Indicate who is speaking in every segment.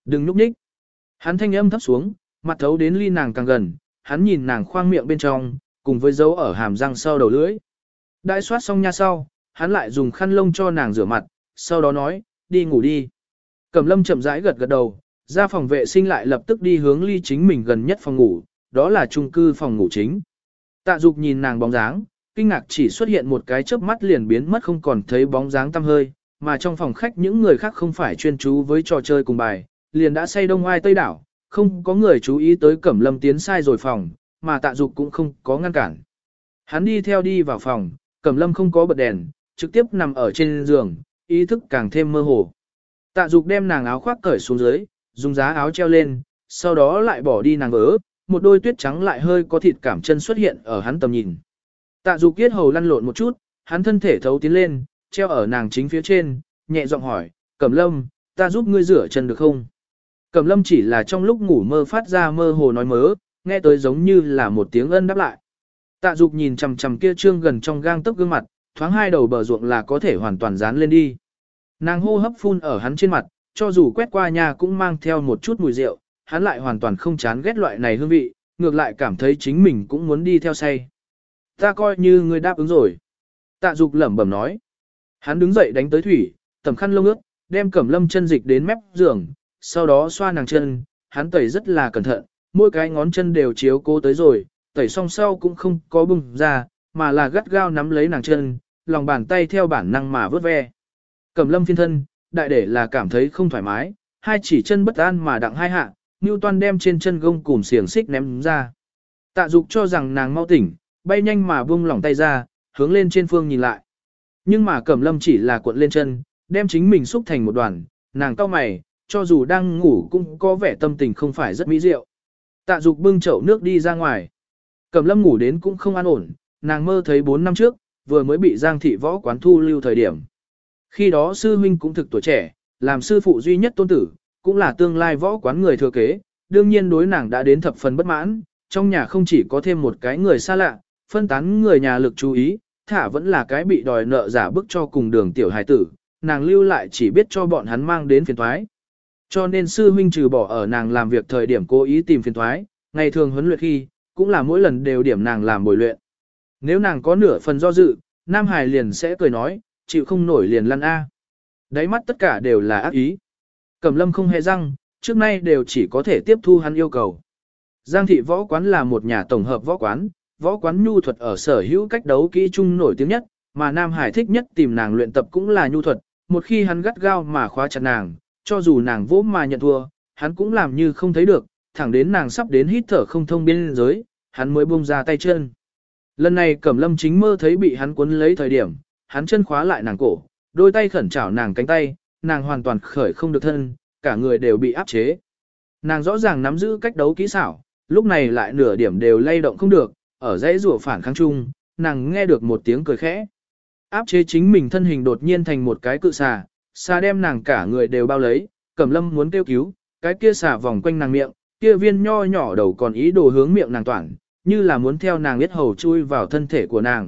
Speaker 1: Đừng núp nhích. Hắn thanh âm thấp xuống, mặt thấu đến ly nàng càng gần, hắn nhìn nàng khoang miệng bên trong, cùng với dấu ở hàm răng sau đầu lưỡi. Đãi soát xong nha sau, hắn lại dùng khăn lông cho nàng rửa mặt, sau đó nói, đi ngủ đi. Cẩm Lâm chậm rãi gật gật đầu, ra phòng vệ sinh lại lập tức đi hướng ly chính mình gần nhất phòng ngủ, đó là chung cư phòng ngủ chính. Tạ Dục nhìn nàng bóng dáng, kinh ngạc chỉ xuất hiện một cái chớp mắt liền biến mất không còn thấy bóng dáng tăm hơi, mà trong phòng khách những người khác không phải chuyên chú với trò chơi cùng bài, liền đã say đông oai tây đảo, không có người chú ý tới Cẩm Lâm tiến sai rồi phòng, mà Tạ Dục cũng không có ngăn cản. Hắn đi theo đi vào phòng, Cẩm Lâm không có bật đèn, trực tiếp nằm ở trên giường, ý thức càng thêm mơ hồ. Tạ Dục đem nàng áo khoác cởi xuống dưới, dùng giá áo treo lên, sau đó lại bỏ đi nàng vỡ, một đôi tuyết trắng lại hơi có thịt cảm chân xuất hiện ở hắn tầm nhìn. Tạ Dục yết hầu lăn lộn một chút, hắn thân thể thấu tiến lên, treo ở nàng chính phía trên, nhẹ giọng hỏi, Cẩm Lâm, ta giúp ngươi rửa chân được không? Cẩm Lâm chỉ là trong lúc ngủ mơ phát ra mơ hồ nói mớ, nghe tới giống như là một tiếng ân đáp lại. Tạ Dục nhìn chằm chằm kia trương gần trong gang tấc gương mặt, thoáng hai đầu bờ ruộng là có thể hoàn toàn dán lên đi. Nàng hô hấp phun ở hắn trên mặt, cho dù quét qua nhà cũng mang theo một chút mùi rượu, hắn lại hoàn toàn không chán ghét loại này hương vị, ngược lại cảm thấy chính mình cũng muốn đi theo say. Ta coi như ngươi đáp ứng rồi. Tạ Dục lẩm bẩm nói. Hắn đứng dậy đánh tới thủy, tầm khăn lông ướt, đem Cẩm Lâm chân dịch đến mép giường, sau đó xoa nàng chân, hắn tẩy rất là cẩn thận, mỗi cái ngón chân đều chiếu cố tới rồi, tẩy xong sau cũng không có bung ra, mà là gắt gao nắm lấy nàng chân, lòng bàn tay theo bản năng mà vớt ve. Cẩm Lâm phiên thân, đại để là cảm thấy không thoải mái, hai chỉ chân bất an mà đặng hai hạ, Newton đem trên chân gông cùm xiềng xích ném ra. Tạ Dục cho rằng nàng mau tỉnh, bay nhanh mà buông lỏng tay ra, hướng lên trên phương nhìn lại. Nhưng mà Cẩm Lâm chỉ là cuộn lên chân, đem chính mình xúc thành một đoàn, nàng cau mày, cho dù đang ngủ cũng có vẻ tâm tình không phải rất mỹ diệu. Tạ Dục bưng chậu nước đi ra ngoài. Cẩm Lâm ngủ đến cũng không an ổn, nàng mơ thấy 4 năm trước, vừa mới bị Giang thị võ quán thu lưu thời điểm. Khi đó sư huynh cũng thực tuổi trẻ, làm sư phụ duy nhất tôn tử, cũng là tương lai võ quán người thừa kế, đương nhiên đối nàng đã đến thập phần bất mãn, trong nhà không chỉ có thêm một cái người xa lạ, phân tán người nhà lực chú ý, thả vẫn là cái bị đòi nợ giả bức cho cùng đường tiểu hài tử, nàng lưu lại chỉ biết cho bọn hắn mang đến phiền toái. Cho nên sư huynh trừ bỏ ở nàng làm việc thời điểm cố ý tìm phiền toái, ngày thường huấn luyện khi, cũng là mỗi lần đều điểm nàng làm bồi luyện. Nếu nàng có nửa phần do dự, Nam Hải liền sẽ cười nói, chịu không nổi liền lăn A. Đáy mắt tất cả đều là ác ý. Cẩm Lâm không hề răng, trước nay đều chỉ có thể tiếp thu hắn yêu cầu. Giang thị võ quán là một nhà tổng hợp võ quán nhu thuật ở sở hữu cách đấu kỹ chung nổi tiếng nhất, mà Nam Hải thích nhất tìm nàng luyện tập cũng là nhu thuật, một khi hắn gắt gao mà khóa chặt nàng, cho dù nàng vỗ mà nhận thua, hắn cũng làm như không thấy được, thẳng đến nàng sắp đến hít thở không thông biên giới, hắn mới buông ra tay chân. Lần này Cẩm Lâm chính mơ thấy bị hắn cuốn lấy thời điểm, hắn chân khóa lại nàng cổ, đôi tay khẩn chảo nàng cánh tay, nàng hoàn toàn khởi không được thân, cả người đều bị áp chế. Nàng rõ ràng nắm giữ cách đấu kỹ xảo, lúc này lại nửa điểm đều lay động không được, ở dãy rủa phản kháng chung, nàng nghe được một tiếng cười khẽ. Áp chế chính mình thân hình đột nhiên thành một cái cự xà đem nàng cả người đều bao lấy, Cẩm Lâm muốn kêu cứu, cái kia xà vòng quanh nàng miệng, kia viên nho nhỏ đầu còn ý đồ hướng miệng nàng toản, như là muốn theo nàng biết hầu chui vào thân thể của nàng.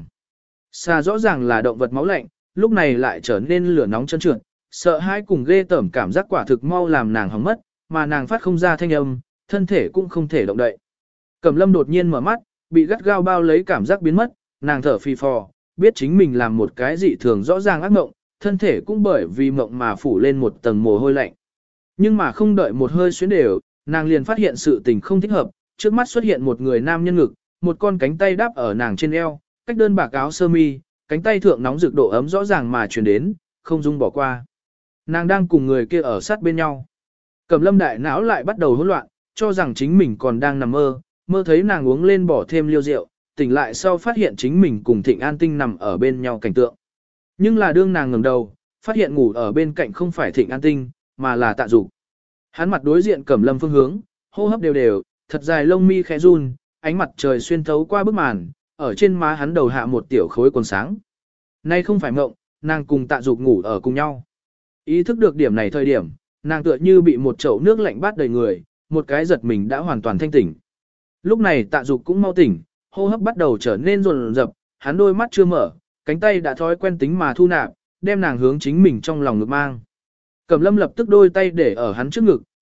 Speaker 1: Xà rõ ràng là động vật máu lạnh, lúc này lại trở nên lửa nóng chân trượt, sợ hãi cùng ghê tởm cảm giác quả thực mau làm nàng hỏng mất, mà nàng phát không ra thanh âm, thân thể cũng không thể động đậy. Cẩm Lâm đột nhiên mở mắt, bị gắt gao bao lấy cảm giác biến mất, nàng thở phì phò, biết chính mình làm một cái dị thường rõ ràng ác mộng, thân thể cũng bởi vì mộng mà phủ lên một tầng mồ hôi lạnh. Nhưng mà không đợi một hơi xuyến đều, nàng liền phát hiện sự tình không thích hợp, trước mắt xuất hiện một người nam nhân ngực, một con cánh tay đáp ở nàng trên eo, cách đơn bạc áo sơ mi, cánh tay thượng nóng rực độ ấm rõ ràng mà truyền đến, không dung bỏ qua. Nàng đang cùng người kia ở sát bên nhau. Cẩm Lâm đại não lại bắt đầu hỗn loạn, cho rằng chính mình còn đang nằm mơ, mơ thấy nàng uống lên bỏ thêm liêu rượu, tỉnh lại sau phát hiện chính mình cùng Thịnh An Tinh nằm ở bên nhau cảnh tượng. Nhưng là đương nàng ngẩng đầu, phát hiện ngủ ở bên cạnh không phải Thịnh An Tinh, mà là Tạ Dục. Hắn mặt đối diện Cẩm Lâm phương hướng, hô hấp đều đều, thật dài lông mi khẽ run, ánh mặt trời xuyên thấu qua bức màn, ở trên má hắn đầu hạ một tiểu khối quần sáng. Nay không phải mộng, nàng cùng Tạ Dục ngủ ở cùng nhau. Ý thức được điểm này thời điểm, nàng tựa như bị một chậu nước lạnh bát đầy người, một cái giật mình đã hoàn toàn thanh tỉnh. Lúc này Tạ Dục cũng mau tỉnh, hô hấp bắt đầu trở nên rồn rập, hắn đôi mắt chưa mở, cánh tay đã thói quen tính mà thu nạp, đem nàng hướng chính mình trong lòng ngực mang. Cẩm Lâm lập tức đôi tay để ở hắn trước ngực,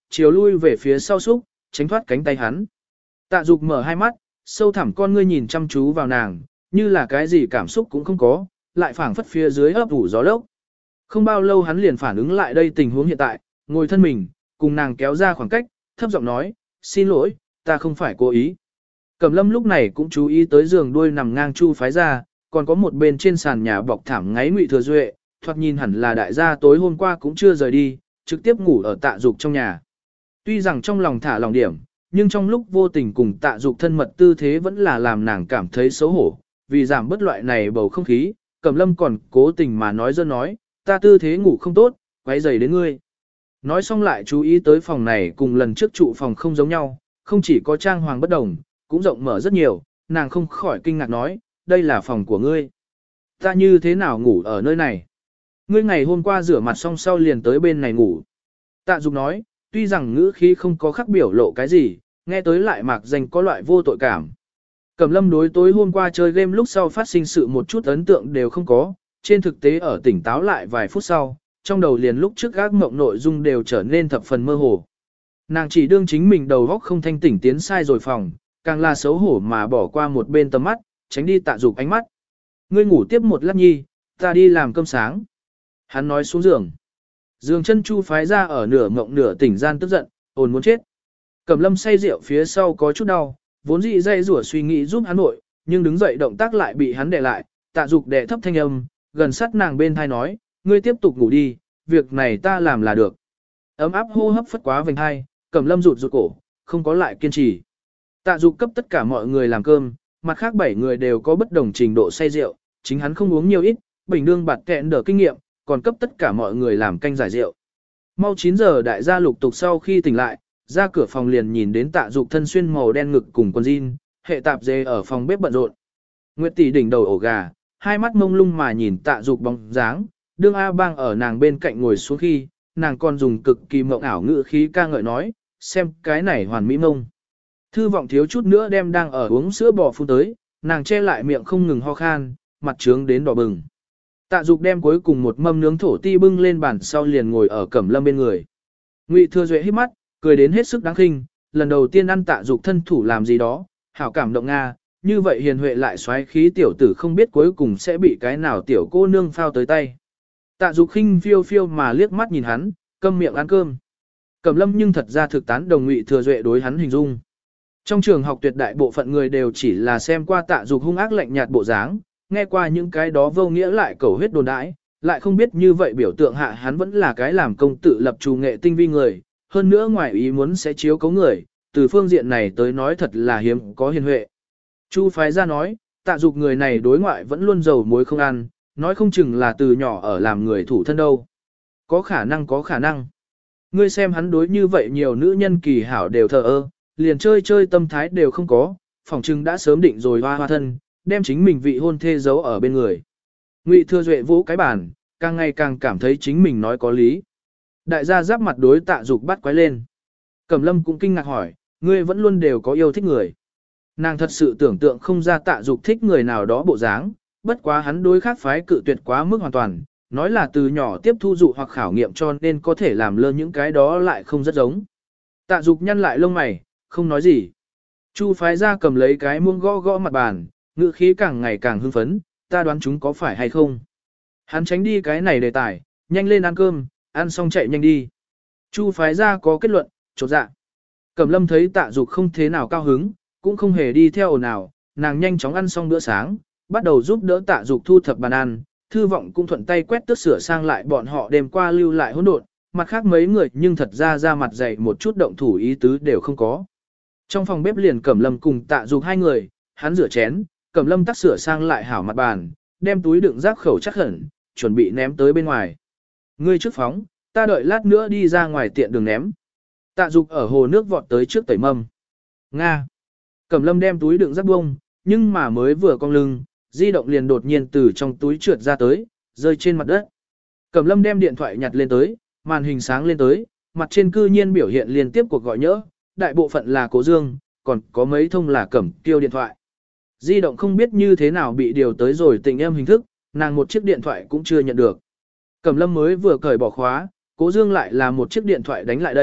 Speaker 1: chiều lui về phía sau xúc, tránh thoát cánh tay hắn. Tạ Dục mở hai mắt, sâu thẳm con ngươi nhìn chăm chú vào nàng, như là cái gì cảm xúc cũng không có, lại phảng phất phía dưới ấp ủ gió lốc. Không bao lâu hắn liền phản ứng lại đây tình huống hiện tại, ngồi thân mình, cùng nàng kéo ra khoảng cách, thấp giọng nói, xin lỗi, ta không phải cố ý. Cẩm Lâm lúc này cũng chú ý tới giường đuôi nằm ngang Chu Phái Gia, còn có một bên trên sàn nhà bọc thảm ngáy Ngụy Thừa Duệ, thoạt nhìn hẳn là đại gia tối hôm qua cũng chưa rời đi, trực tiếp ngủ ở Tạ Dục trong nhà. Tuy rằng trong lòng thả lòng điểm, nhưng trong lúc vô tình cùng Tạ Dục thân mật tư thế vẫn là làm nàng cảm thấy xấu hổ, vì giảm bớt loại này bầu không khí, Cẩm Lâm còn cố tình mà nói dơ nói, ta tư thế ngủ không tốt, quấy rầy đến ngươi. Nói xong lại chú ý tới phòng này cùng lần trước trụ phòng không giống nhau, không chỉ có trang hoàng bất đồng, cũng rộng mở rất nhiều, nàng không khỏi kinh ngạc nói, đây là phòng của ngươi. Ta như thế nào ngủ ở nơi này? Ngươi ngày hôm qua rửa mặt xong sau liền tới bên này ngủ. Tạ Dục nói, tuy rằng ngữ khí không có khắc biểu lộ cái gì, nghe tới lại mạc danh có loại vô tội cảm. Cẩm Lâm đối tối hôm qua chơi game lúc sau phát sinh sự một chút ấn tượng đều không có, trên thực tế ở tỉnh táo lại vài phút sau, trong đầu liền lúc trước gác mộng nội dung đều trở nên thập phần mơ hồ. Nàng chỉ đương chính mình đầu óc không thanh tỉnh tiến sai rồi phòng, càng là xấu hổ mà bỏ qua một bên tầm mắt, tránh đi Tạ Dục ánh mắt. Ngươi ngủ tiếp một lát nhi, ta đi làm cơm sáng. Hắn nói xuống giường. Giường chân Chu Phái Gia ở nửa mộng nửa tỉnh gian tức giận, ồn muốn chết. Cẩm Lâm say rượu phía sau có chút đau, vốn dĩ dây rủa suy nghĩ giúp hắn nội, nhưng đứng dậy động tác lại bị hắn đè lại, Tạ Dục đè thấp thanh âm, gần sát nàng bên thai nói, ngươi tiếp tục ngủ đi, việc này ta làm là được. Ấm áp hô hấp phất quá vành hai, Cẩm Lâm rụt cổ, không có lại kiên trì. Tạ Dục cấp tất cả mọi người làm cơm, mặt khác 7 người đều có bất đồng trình độ say rượu, chính hắn không uống nhiều ít, bình đương bạt kẹn đỡ kinh nghiệm, còn cấp tất cả mọi người làm canh giải rượu. Mau 9 giờ đại gia lục tục sau khi tỉnh lại, ra cửa phòng liền nhìn đến Tạ Dục thân xuyên màu đen ngực cùng quần jean, hệ tạp dề ở phòng bếp bận rộn. Nguyệt tỷ đỉnh đầu ổ gà, hai mắt mông lung mà nhìn Tạ Dục bóng dáng, đương A Bang ở nàng bên cạnh ngồi xuống khi, nàng còn dùng cực kỳ mộng ảo ngữ khí ca ngợi nói, xem cái này hoàn mỹ mông. Thư vọng thiếu chút nữa đem đang ở uống sữa bò phun tới, nàng che lại miệng không ngừng ho khan, mặt trướng đến đỏ bừng. Tạ Dục đem cuối cùng một mâm nướng thổ ti bưng lên bàn sau liền ngồi ở Cẩm Lâm bên người. Ngụy Thừa Duệ hít mắt, cười đến hết sức đáng khinh, lần đầu tiên ăn Tạ Dục thân thủ làm gì đó, hảo cảm động Nga, như vậy hiền huệ lại xoáy khí tiểu tử không biết cuối cùng sẽ bị cái nào tiểu cô nương phao tới tay. Tạ Dục khinh phiêu phiêu mà liếc mắt nhìn hắn, câm miệng ăn cơm. Cẩm Lâm nhưng thật ra thực tán đồng Ngụy Thừa Duệ đối hắn hình dung. Trong trường học tuyệt đại bộ phận người đều chỉ là xem qua Tạ Dục hung ác lạnh nhạt bộ dáng, nghe qua những cái đó vô nghĩa lại cầu huyết đồn đãi, lại không biết như vậy biểu tượng hạ hắn vẫn là cái làm công tự lập trù nghệ tinh vi người, hơn nữa ngoài ý muốn sẽ chiếu cấu người, từ phương diện này tới nói thật là hiếm có hiền huệ. Chu Phái Gia nói, Tạ Dục người này đối ngoại vẫn luôn dầu muối không ăn, nói không chừng là từ nhỏ ở làm người thủ thân đâu. Có khả năng có khả năng. Ngươi xem hắn đối như vậy nhiều nữ nhân kỳ hảo đều thờ ơ, liền chơi chơi tâm thái đều không có, phỏng chừng đã sớm định rồi hoa thân, đem chính mình vị hôn thê giấu ở bên người. Ngụy Thừa Duệ vỗ cái bàn, càng ngày càng cảm thấy chính mình nói có lý. Đại gia giáp mặt đối Tạ Dục bắt quái lên. Cẩm Lâm cũng kinh ngạc hỏi, ngươi vẫn luôn đều có yêu thích người. Nàng thật sự tưởng tượng không ra Tạ Dục thích người nào đó bộ dáng, bất quá hắn đối khác phái cự tuyệt quá mức hoàn toàn, nói là từ nhỏ tiếp thu dụ hoặc khảo nghiệm cho nên có thể làm lơ những cái đó lại không rất giống. Tạ Dục nhăn lại lông mày, không nói gì. Chu Phái Gia cầm lấy cái muông gõ gõ mặt bàn, ngữ khí càng ngày càng hưng phấn, ta đoán chúng có phải hay không. Hắn tránh đi cái này đề tài, nhanh lên ăn cơm, ăn xong chạy nhanh đi. Chu Phái Gia có kết luận, chột dạ. Cẩm Lâm thấy Tạ Dục không thế nào cao hứng, cũng không hề đi theo ồn ào, nàng nhanh chóng ăn xong bữa sáng, bắt đầu giúp đỡ Tạ Dục thu thập bàn ăn, Thư Vọng cũng thuận tay quét tước sửa sang lại bọn họ đêm qua lưu lại hỗn độn, mặt khác mấy người nhưng thật ra mặt dày một chút động thủ ý tứ đều không có. Trong phòng bếp liền Cẩm Lâm cùng Tạ Dục hai người, hắn rửa chén, Cẩm Lâm tắc sửa sang lại hảo mặt bàn, đem túi đựng rác khẩu chắc khẩn, chuẩn bị ném tới bên ngoài. Ngươi trước phóng, ta đợi lát nữa đi ra ngoài tiện đường ném. Tạ Dục ở hồ nước vọt tới trước tẩy mâm. Nga. Cẩm Lâm đem túi đựng rác bông, nhưng mà mới vừa cong lưng, di động liền đột nhiên từ trong túi trượt ra tới, rơi trên mặt đất. Cẩm Lâm đem điện thoại nhặt lên tới, màn hình sáng lên tới, mặt trên cư nhiên biểu hiện liên tiếp cuộc gọi nhỡ, đại bộ phận là Cố Dương, còn có mấy thông là Cẩm Kiêu điện thoại. Di động không biết như thế nào bị điều tới rồi tình em hình thức, nàng một chiếc điện thoại cũng chưa nhận được. Cẩm Lâm mới vừa cởi bỏ khóa, Cố Dương lại là một chiếc điện thoại đánh lại đây,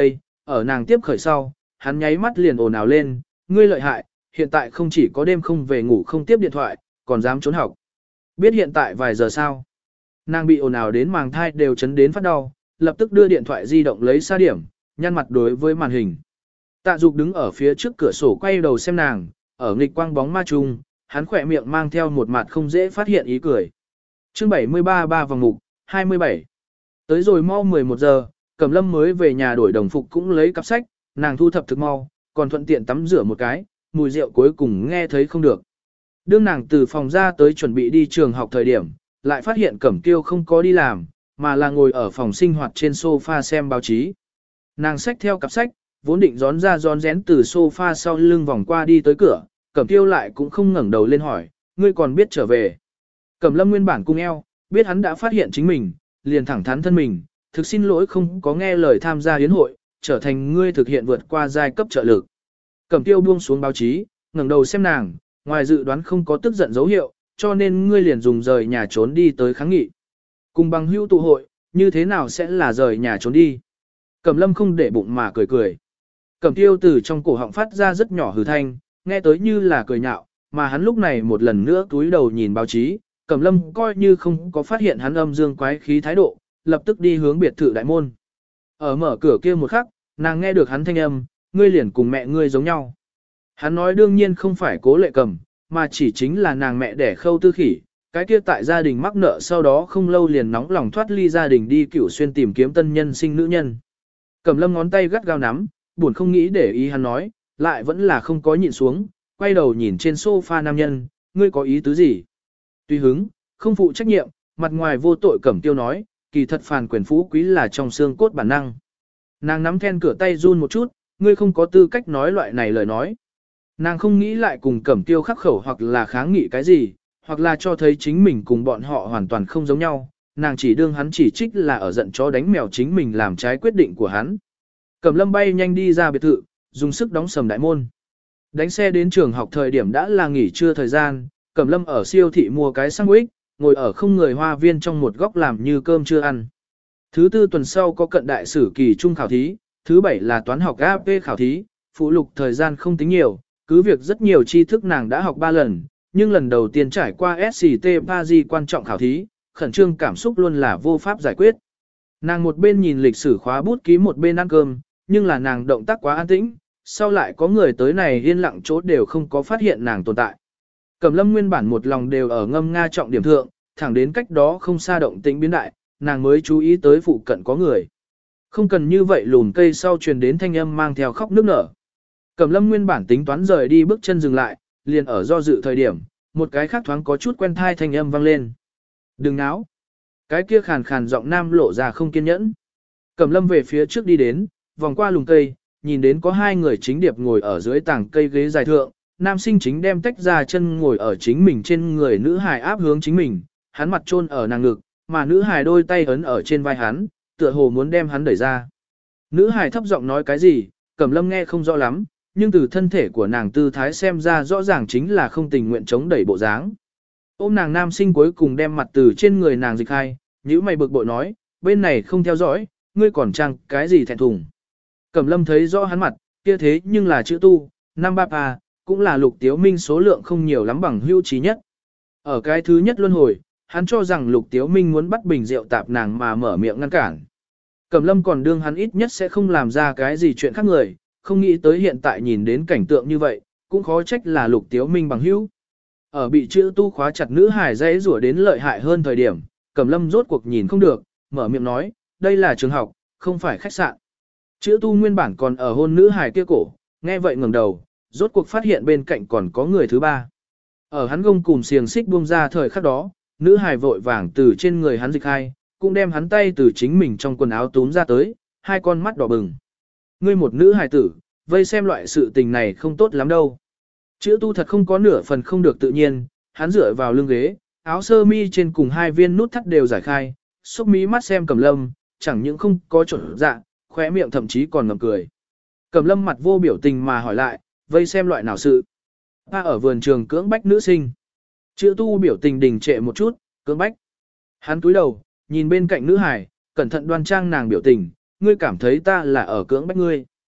Speaker 1: ở nàng tiếp khởi sau, hắn nháy mắt liền ồn ào lên, ngươi lợi hại, hiện tại không chỉ có đêm không về ngủ không tiếp điện thoại, còn dám trốn học. Biết hiện tại vài giờ sao? Nàng bị ồn ào đến màng thai đều chấn đến phát đau, lập tức đưa điện thoại di động lấy xa điểm, nhăn mặt đối với màn hình. Tạ Dục đứng ở phía trước cửa sổ quay đầu xem nàng, ở nghịch quang bóng ma trung, hắn khỏe miệng mang theo một mặt không dễ phát hiện ý cười. Chương 73 ba vòng mục, 27. Tới rồi mau 11 giờ, Cẩm Lâm mới về nhà đổi đồng phục cũng lấy cặp sách, nàng thu thập thực mau, còn thuận tiện tắm rửa một cái, mùi rượu cuối cùng nghe thấy không được. Đương nàng từ phòng ra tới chuẩn bị đi trường học thời điểm, lại phát hiện Cẩm Kiêu không có đi làm, mà là ngồi ở phòng sinh hoạt trên sofa xem báo chí. Nàng xách theo cặp sách, vốn định gión ra gión rén từ sofa sau lưng vòng qua đi tới cửa, Cẩm Kiêu lại cũng không ngẩng đầu lên hỏi, ngươi còn biết trở về. Cẩm Lâm nguyên bản cung eo, biết hắn đã phát hiện chính mình, liền thẳng thắn thân mình, thực xin lỗi không có nghe lời tham gia yến hội, trở thành ngươi thực hiện vượt qua giai cấp trợ lực. Cẩm Kiêu buông xuống báo chí, ngẩng đầu xem nàng, ngoài dự đoán không có tức giận dấu hiệu, cho nên ngươi liền dùng rời nhà trốn đi tới kháng nghị. Cùng bằng hữu tụ hội, như thế nào sẽ là rời nhà trốn đi? Cẩm Lâm không để bụng mà cười cười. Cẩm Kiêu từ trong cổ họng phát ra rất nhỏ hừ thanh, nghe tới như là cười nhạo, mà hắn lúc này một lần nữa cúi đầu nhìn báo chí, Cẩm Lâm coi như không có phát hiện hắn âm dương quái khí thái độ, lập tức đi hướng biệt thự đại môn. Ở mở cửa kia một khắc, nàng nghe được hắn thanh âm, ngươi liền cùng mẹ ngươi giống nhau. Hắn nói đương nhiên không phải Cố Lệ Cầm, mà chỉ chính là nàng mẹ đẻ Khâu Tư Khỉ, cái kia tại gia đình mắc nợ sau đó không lâu liền nóng lòng thoát ly gia đình đi Cửu Xuyên tìm kiếm tân nhân sinh nữ nhân. Cẩm Lâm ngón tay gắt gao nắm, buồn không nghĩ để ý hắn nói, lại vẫn là không có nhịn xuống, quay đầu nhìn trên sofa nam nhân, ngươi có ý tứ gì? Tùy hứng, không phụ trách nhiệm, mặt ngoài vô tội Cẩm Tiêu nói, kỳ thật phàn quyền phú quý là trong xương cốt bản năng. Nàng nắm then cửa tay run một chút, ngươi không có tư cách nói loại này lời nói. Nàng không nghĩ lại cùng Cẩm Tiêu khắc khẩu hoặc là kháng nghị cái gì, hoặc là cho thấy chính mình cùng bọn họ hoàn toàn không giống nhau, nàng chỉ đương hắn chỉ trích là ở giận chó đánh mèo chính mình làm trái quyết định của hắn. Cẩm Lâm bay nhanh đi ra biệt thự, dùng sức đóng sầm đại môn. Đánh xe đến trường học thời điểm đã là nghỉ trưa thời gian, Cẩm Lâm ở siêu thị mua cái sandwich, ngồi ở không người hoa viên trong một góc làm như cơm chưa ăn. Thứ tư tuần sau có cận đại sử kỳ trung khảo thí, thứ bảy là toán học AP khảo thí, phụ lục thời gian không tính nhiều, cứ việc rất nhiều tri thức nàng đã học 3 lần, nhưng lần đầu tiên trải qua SCT Paris quan trọng khảo thí, khẩn trương cảm xúc luôn là vô pháp giải quyết. Nàng một bên nhìn lịch sử khóa bút ký một bên ăn cơm, nhưng là nàng động tác quá an tĩnh, sau lại có người tới này yên lặng chỗ đều không có phát hiện nàng tồn tại. Cẩm Lâm nguyên bản một lòng đều ở ngâm nga trọng điểm thượng, thẳng đến cách đó không xa động tĩnh biến đại, nàng mới chú ý tới phụ cận có người. Không cần như vậy lùn cây sau truyền đến thanh âm mang theo khóc nức nở. Cẩm Lâm nguyên bản tính toán rời đi bước chân dừng lại, liền ở do dự thời điểm, một cái khác thoáng có chút quen thai thanh âm vang lên. Đừng náo. Cái kia khàn khàn giọng nam lộ ra không kiên nhẫn. Cẩm Lâm về phía trước đi đến, vòng qua lùm cây, nhìn đến có hai người chính điệp ngồi ở dưới tảng cây ghế dài thượng, nam sinh chính đem tách ra chân ngồi ở chính mình trên người nữ hài áp hướng chính mình, hắn mặt chôn ở nàng ngực, mà nữ hài đôi tay ấn ở trên vai hắn, tựa hồ muốn đem hắn đẩy ra. Nữ hài thấp giọng nói cái gì, Cẩm Lâm nghe không rõ lắm, nhưng từ thân thể của nàng tư thái xem ra rõ ràng chính là không tình nguyện chống đẩy bộ dáng. Ôm nàng nam sinh cuối cùng đem mặt từ trên người nàng dịch hai, nhíu mày bực bội nói, bên này không theo dõi, ngươi còn trang cái gì thẹn thùng. Cẩm Lâm thấy rõ hắn mặt, kia thế nhưng là chữ tu, năm ba pa, cũng là Lục Tiếu Minh số lượng không nhiều lắm bằng hữu trí nhất. Ở cái thứ nhất luân hồi, hắn cho rằng Lục Tiếu Minh muốn bắt bình rượu tạp nàng mà mở miệng ngăn cản. Cẩm Lâm còn đương hắn ít nhất sẽ không làm ra cái gì chuyện khác người, không nghĩ tới hiện tại nhìn đến cảnh tượng như vậy, cũng khó trách là Lục Tiếu Minh bằng hữu. Ở bị chữ tu khóa chặt nữ hải dãy rủa đến lợi hại hơn thời điểm, Cẩm Lâm rốt cuộc nhìn không được, mở miệng nói, đây là trường học, không phải khách sạn. Chữ tu nguyên bản còn ở hôn nữ hải kia cổ, nghe vậy ngẩng đầu, rốt cuộc phát hiện bên cạnh còn có người thứ ba. Ở hắn gông cùm xiềng xích buông ra thời khắc đó, nữ hải vội vàng từ trên người hắn dịch hai, cũng đem hắn tay từ chính mình trong quần áo túm ra tới, hai con mắt đỏ bừng. Ngươi một nữ hải tử, vây xem loại sự tình này không tốt lắm đâu. Chữ tu thật không có nửa phần không được tự nhiên, hắn dựa vào lưng ghế, áo sơ mi trên cùng hai viên nút thắt đều giải khai, xúc mí mắt xem Cẩm Lâm, chẳng những không có trộn dạ, khóe miệng thậm chí còn ngậm cười. Cẩm Lâm mặt vô biểu tình mà hỏi lại, vây xem loại nào sự. Ta ở vườn trường cưỡng bách nữ sinh. Chữ tu biểu tình đình trệ một chút, cưỡng bách. Hắn cúi đầu, nhìn bên cạnh nữ hải, cẩn thận đoan trang nàng biểu tình, ngươi cảm thấy ta là ở cưỡng bách ngươi.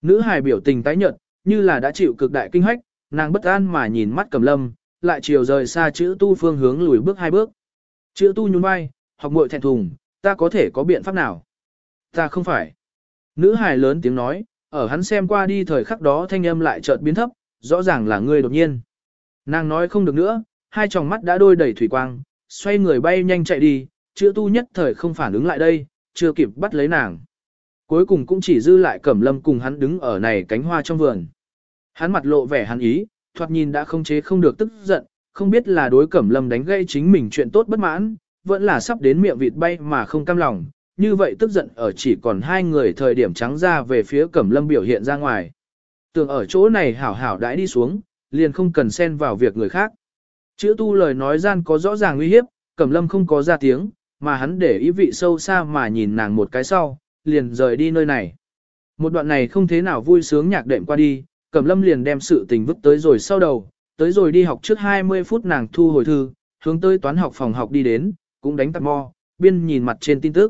Speaker 1: Nữ hài biểu tình tái nhợt, như là đã chịu cực đại kinh hách, nàng bất an mà nhìn mắt Cẩm Lâm, lại chiều rời xa chữ tu phương hướng lùi bước 2 bước. Chữ tu nhún vai, học muội thẹn thùng, ta có thể có biện pháp nào? Ta không phải. Nữ hài lớn tiếng nói, ở hắn xem qua đi thời khắc đó thanh âm lại chợt biến thấp, rõ ràng là ngươi đột nhiên. Nàng nói không được nữa, hai tròng mắt đã đôi đầy thủy quang, xoay người bay nhanh chạy đi, chữ tu nhất thời không phản ứng lại đây, chưa kịp bắt lấy nàng. Cuối cùng cũng chỉ dư lại Cẩm Lâm cùng hắn đứng ở này cánh hoa trong vườn. Hắn mặt lộ vẻ hắn ý, thoạt nhìn đã không chế không được tức giận, không biết là đối Cẩm Lâm đánh gây chính mình chuyện tốt bất mãn, vẫn là sắp đến miệng vịt bay mà không cam lòng, như vậy tức giận ở chỉ còn hai người thời điểm trắng ra về phía Cẩm Lâm biểu hiện ra ngoài. Tưởng ở chỗ này hảo hảo đãi đi xuống, liền không cần xen vào việc người khác. Chữ tu lời nói gian có rõ ràng uy hiếp, Cẩm Lâm không có ra tiếng, mà hắn để ý vị sâu xa mà nhìn nàng một cái sau, liền rời đi nơi này. Một đoạn này không thế nào vui sướng nhạc đệm qua đi, Cẩm Lâm liền đem sự tình vứt tới rồi sau đầu, tới rồi đi học trước 20 phút nàng thu hồi thư, hướng tới toán học phòng học đi đến, cũng đánh tạp mo, biên nhìn mặt trên tin tức.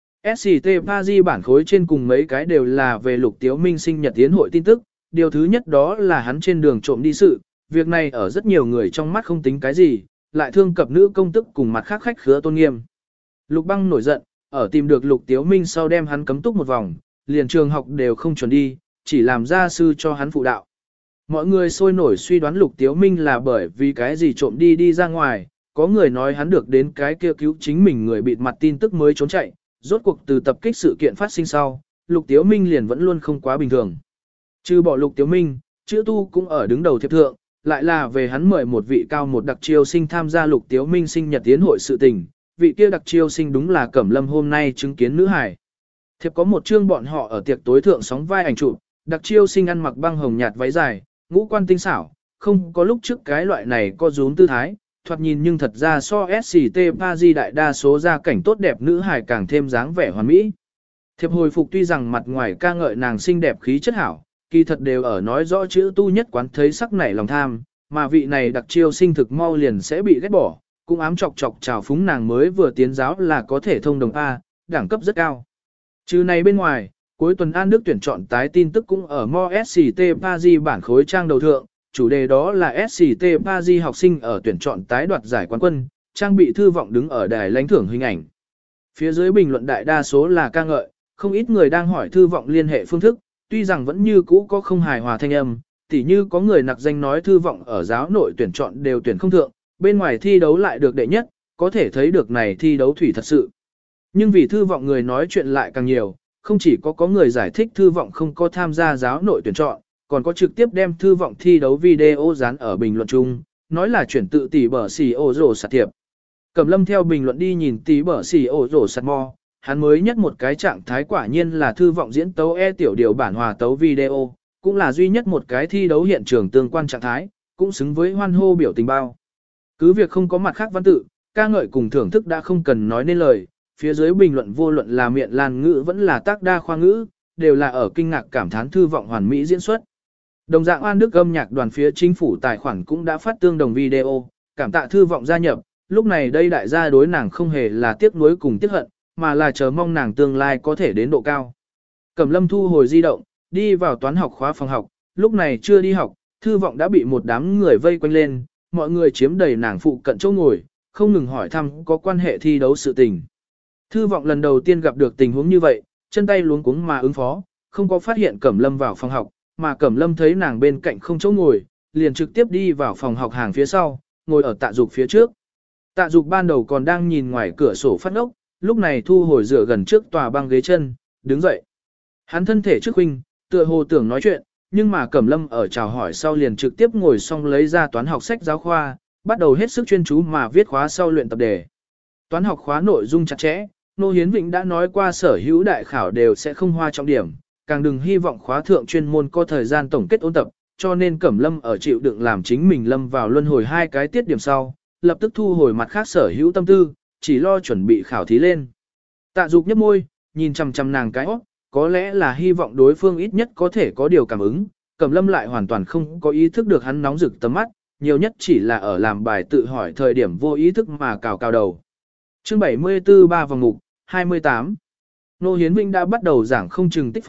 Speaker 1: SCT Paris bản khối trên cùng mấy cái đều là về Lục Tiếu Minh sinh nhật tiến hội tin tức, điều thứ nhất đó là hắn trên đường trộm đi sự, việc này ở rất nhiều người trong mắt không tính cái gì, lại thương cập nữ công tức cùng mặt khác khách khứa tôn nghiêm. Lục Băng nổi giận, ở tìm được Lục Tiếu Minh sau đem hắn cấm túc một vòng, liền trường học đều không chuẩn đi, chỉ làm gia sư cho hắn phụ đạo. Mọi người sôi nổi suy đoán Lục Tiếu Minh là bởi vì cái gì trộm đi ra ngoài, có người nói hắn được đến cái kia cứu chính mình người bịt mặt tin tức mới trốn chạy, rốt cuộc từ tập kích sự kiện phát sinh sau, Lục Tiếu Minh liền vẫn luôn không quá bình thường. Trừ bỏ Lục Tiếu Minh, chữ tu cũng ở đứng đầu thiệp thượng, lại là về hắn mời một vị cao một đặc chiêu sinh tham gia Lục Tiếu Minh sinh nhật tiến hội sự tình, vị kia đặc chiêu sinh đúng là Cẩm Lâm hôm nay chứng kiến nữ hải. Thiệp có một chương bọn họ ở tiệc tối thượng sóng vai ảnh chụp, đặc chiêu sinh ăn mặc băng hồng nhạt váy dài, ngũ quan tinh xảo, không có lúc trước cái loại này có rúm tư thái, thoạt nhìn nhưng thật ra so SCT Paris đại đa số gia cảnh tốt đẹp nữ hài càng thêm dáng vẻ hoàn mỹ. Thiệp hồi phục tuy rằng mặt ngoài ca ngợi nàng xinh đẹp khí chất hảo, kỳ thật đều ở nói rõ chữ tu nhất quán thấy sắc nảy lòng tham, mà vị này đặc chiêu sinh thực mau liền sẽ bị ghét bỏ, cũng ám chọc chọc chào phúng nàng mới vừa tiến giáo là có thể thông đồng A, đẳng cấp rất cao. Trừ này bên ngoài, cuối tuần An Đức tuyển chọn tái tin tức cũng ở Mo SCT Paris bản khối trang đầu thượng, chủ đề đó là SCT Paris học sinh ở tuyển chọn tái đoạt giải quán quân, trang bị thư vọng đứng ở đài lãnh thưởng hình ảnh. Phía dưới bình luận đại đa số là ca ngợi, không ít người đang hỏi thư vọng liên hệ phương thức, tuy rằng vẫn như cũ có không hài hòa thanh âm, tỉ như có người nặc danh nói thư vọng ở giáo nội tuyển chọn đều tuyển không thượng, bên ngoài thi đấu lại được đệ nhất, có thể thấy được này thi đấu thủy thật sự. Nhưng vì thư vọng người nói chuyện lại càng nhiều, không chỉ có người giải thích thư vọng không có tham gia giáo nội tuyển chọn, còn có trực tiếp đem thư vọng thi đấu video dán ở bình luận chung, nói là chuyển tự tỷ bở xì ô rổ sạt thiệp. Cẩm Lâm theo bình luận đi nhìn tỷ bở xì ô rổ sạt mo, hắn mới nhất một cái trạng thái quả nhiên là thư vọng diễn tấu tiểu điều bản hòa tấu video, cũng là duy nhất một cái thi đấu hiện trường tương quan trạng thái, cũng xứng với hoan hô biểu tình bao. Cứ việc không có mặt khác văn tự, ca ngợi cùng thưởng thức đã không cần nói nên lời, phía dưới bình luận vô luận là miệng Lan ngữ vẫn là tác đa khoa ngữ, đều là ở kinh ngạc cảm thán thư vọng hoàn mỹ diễn xuất. Đồng dạng An Đức âm nhạc đoàn phía chính phủ tài khoản cũng đã phát tương đồng video, cảm tạ thư vọng gia nhập, lúc này đây đại gia đối nàng không hề là tiếc nuối cùng tiếc hận, mà là chờ mong nàng tương lai có thể đến độ cao. Cẩm Lâm thu hồi di động, đi vào toán học khóa phòng học, lúc này chưa đi học, thư vọng đã bị một đám người vây quanh lên, mọi người chiếm đầy nàng phụ cận chỗ ngồi, không ngừng hỏi thăm có quan hệ thi đấu sự tình. Thư vọng lần đầu tiên gặp được tình huống như vậy, chân tay luống cuống mà ứng phó, không có phát hiện Cẩm Lâm vào phòng học, mà Cẩm Lâm thấy nàng bên cạnh không chỗ ngồi, liền trực tiếp đi vào phòng học hàng phía sau, ngồi ở Tạ Dục phía trước. Tạ Dục ban đầu còn đang nhìn ngoài cửa sổ phát ốc, lúc này thu hồi dựa gần trước tòa băng ghế chân, đứng dậy. Hắn thân thể trước huynh, tựa hồ tưởng nói chuyện, nhưng mà Cẩm Lâm ở chào hỏi sau liền trực tiếp ngồi xong lấy ra toán học sách giáo khoa, bắt đầu hết sức chuyên chú mà viết khóa sau luyện tập đề. Toán học khóa nội dung chặt chẽ, Nô Hiến Vịnh đã nói qua sở hữu đại khảo đều sẽ không hoa trọng điểm, càng đừng hy vọng khóa thượng chuyên môn có thời gian tổng kết ôn tập, cho nên Cẩm Lâm ở chịu đựng làm chính mình lâm vào luân hồi 2 cái tiết điểm sau, lập tức thu hồi mặt khác sở hữu tâm tư, chỉ lo chuẩn bị khảo thí lên. Tạ Dục nhếch môi, nhìn chằm chằm nàng cái óc, có lẽ là hy vọng đối phương ít nhất có thể có điều cảm ứng, Cẩm Lâm lại hoàn toàn không có ý thức được hắn nóng rực tầm mắt, nhiều nhất chỉ là ở làm bài tự hỏi thời điểm vô ý thức mà cào đầu. Chương 74 3 vòng mục, 28. Nô Hiến Vinh đã bắt đầu giảng không chừng tích phân,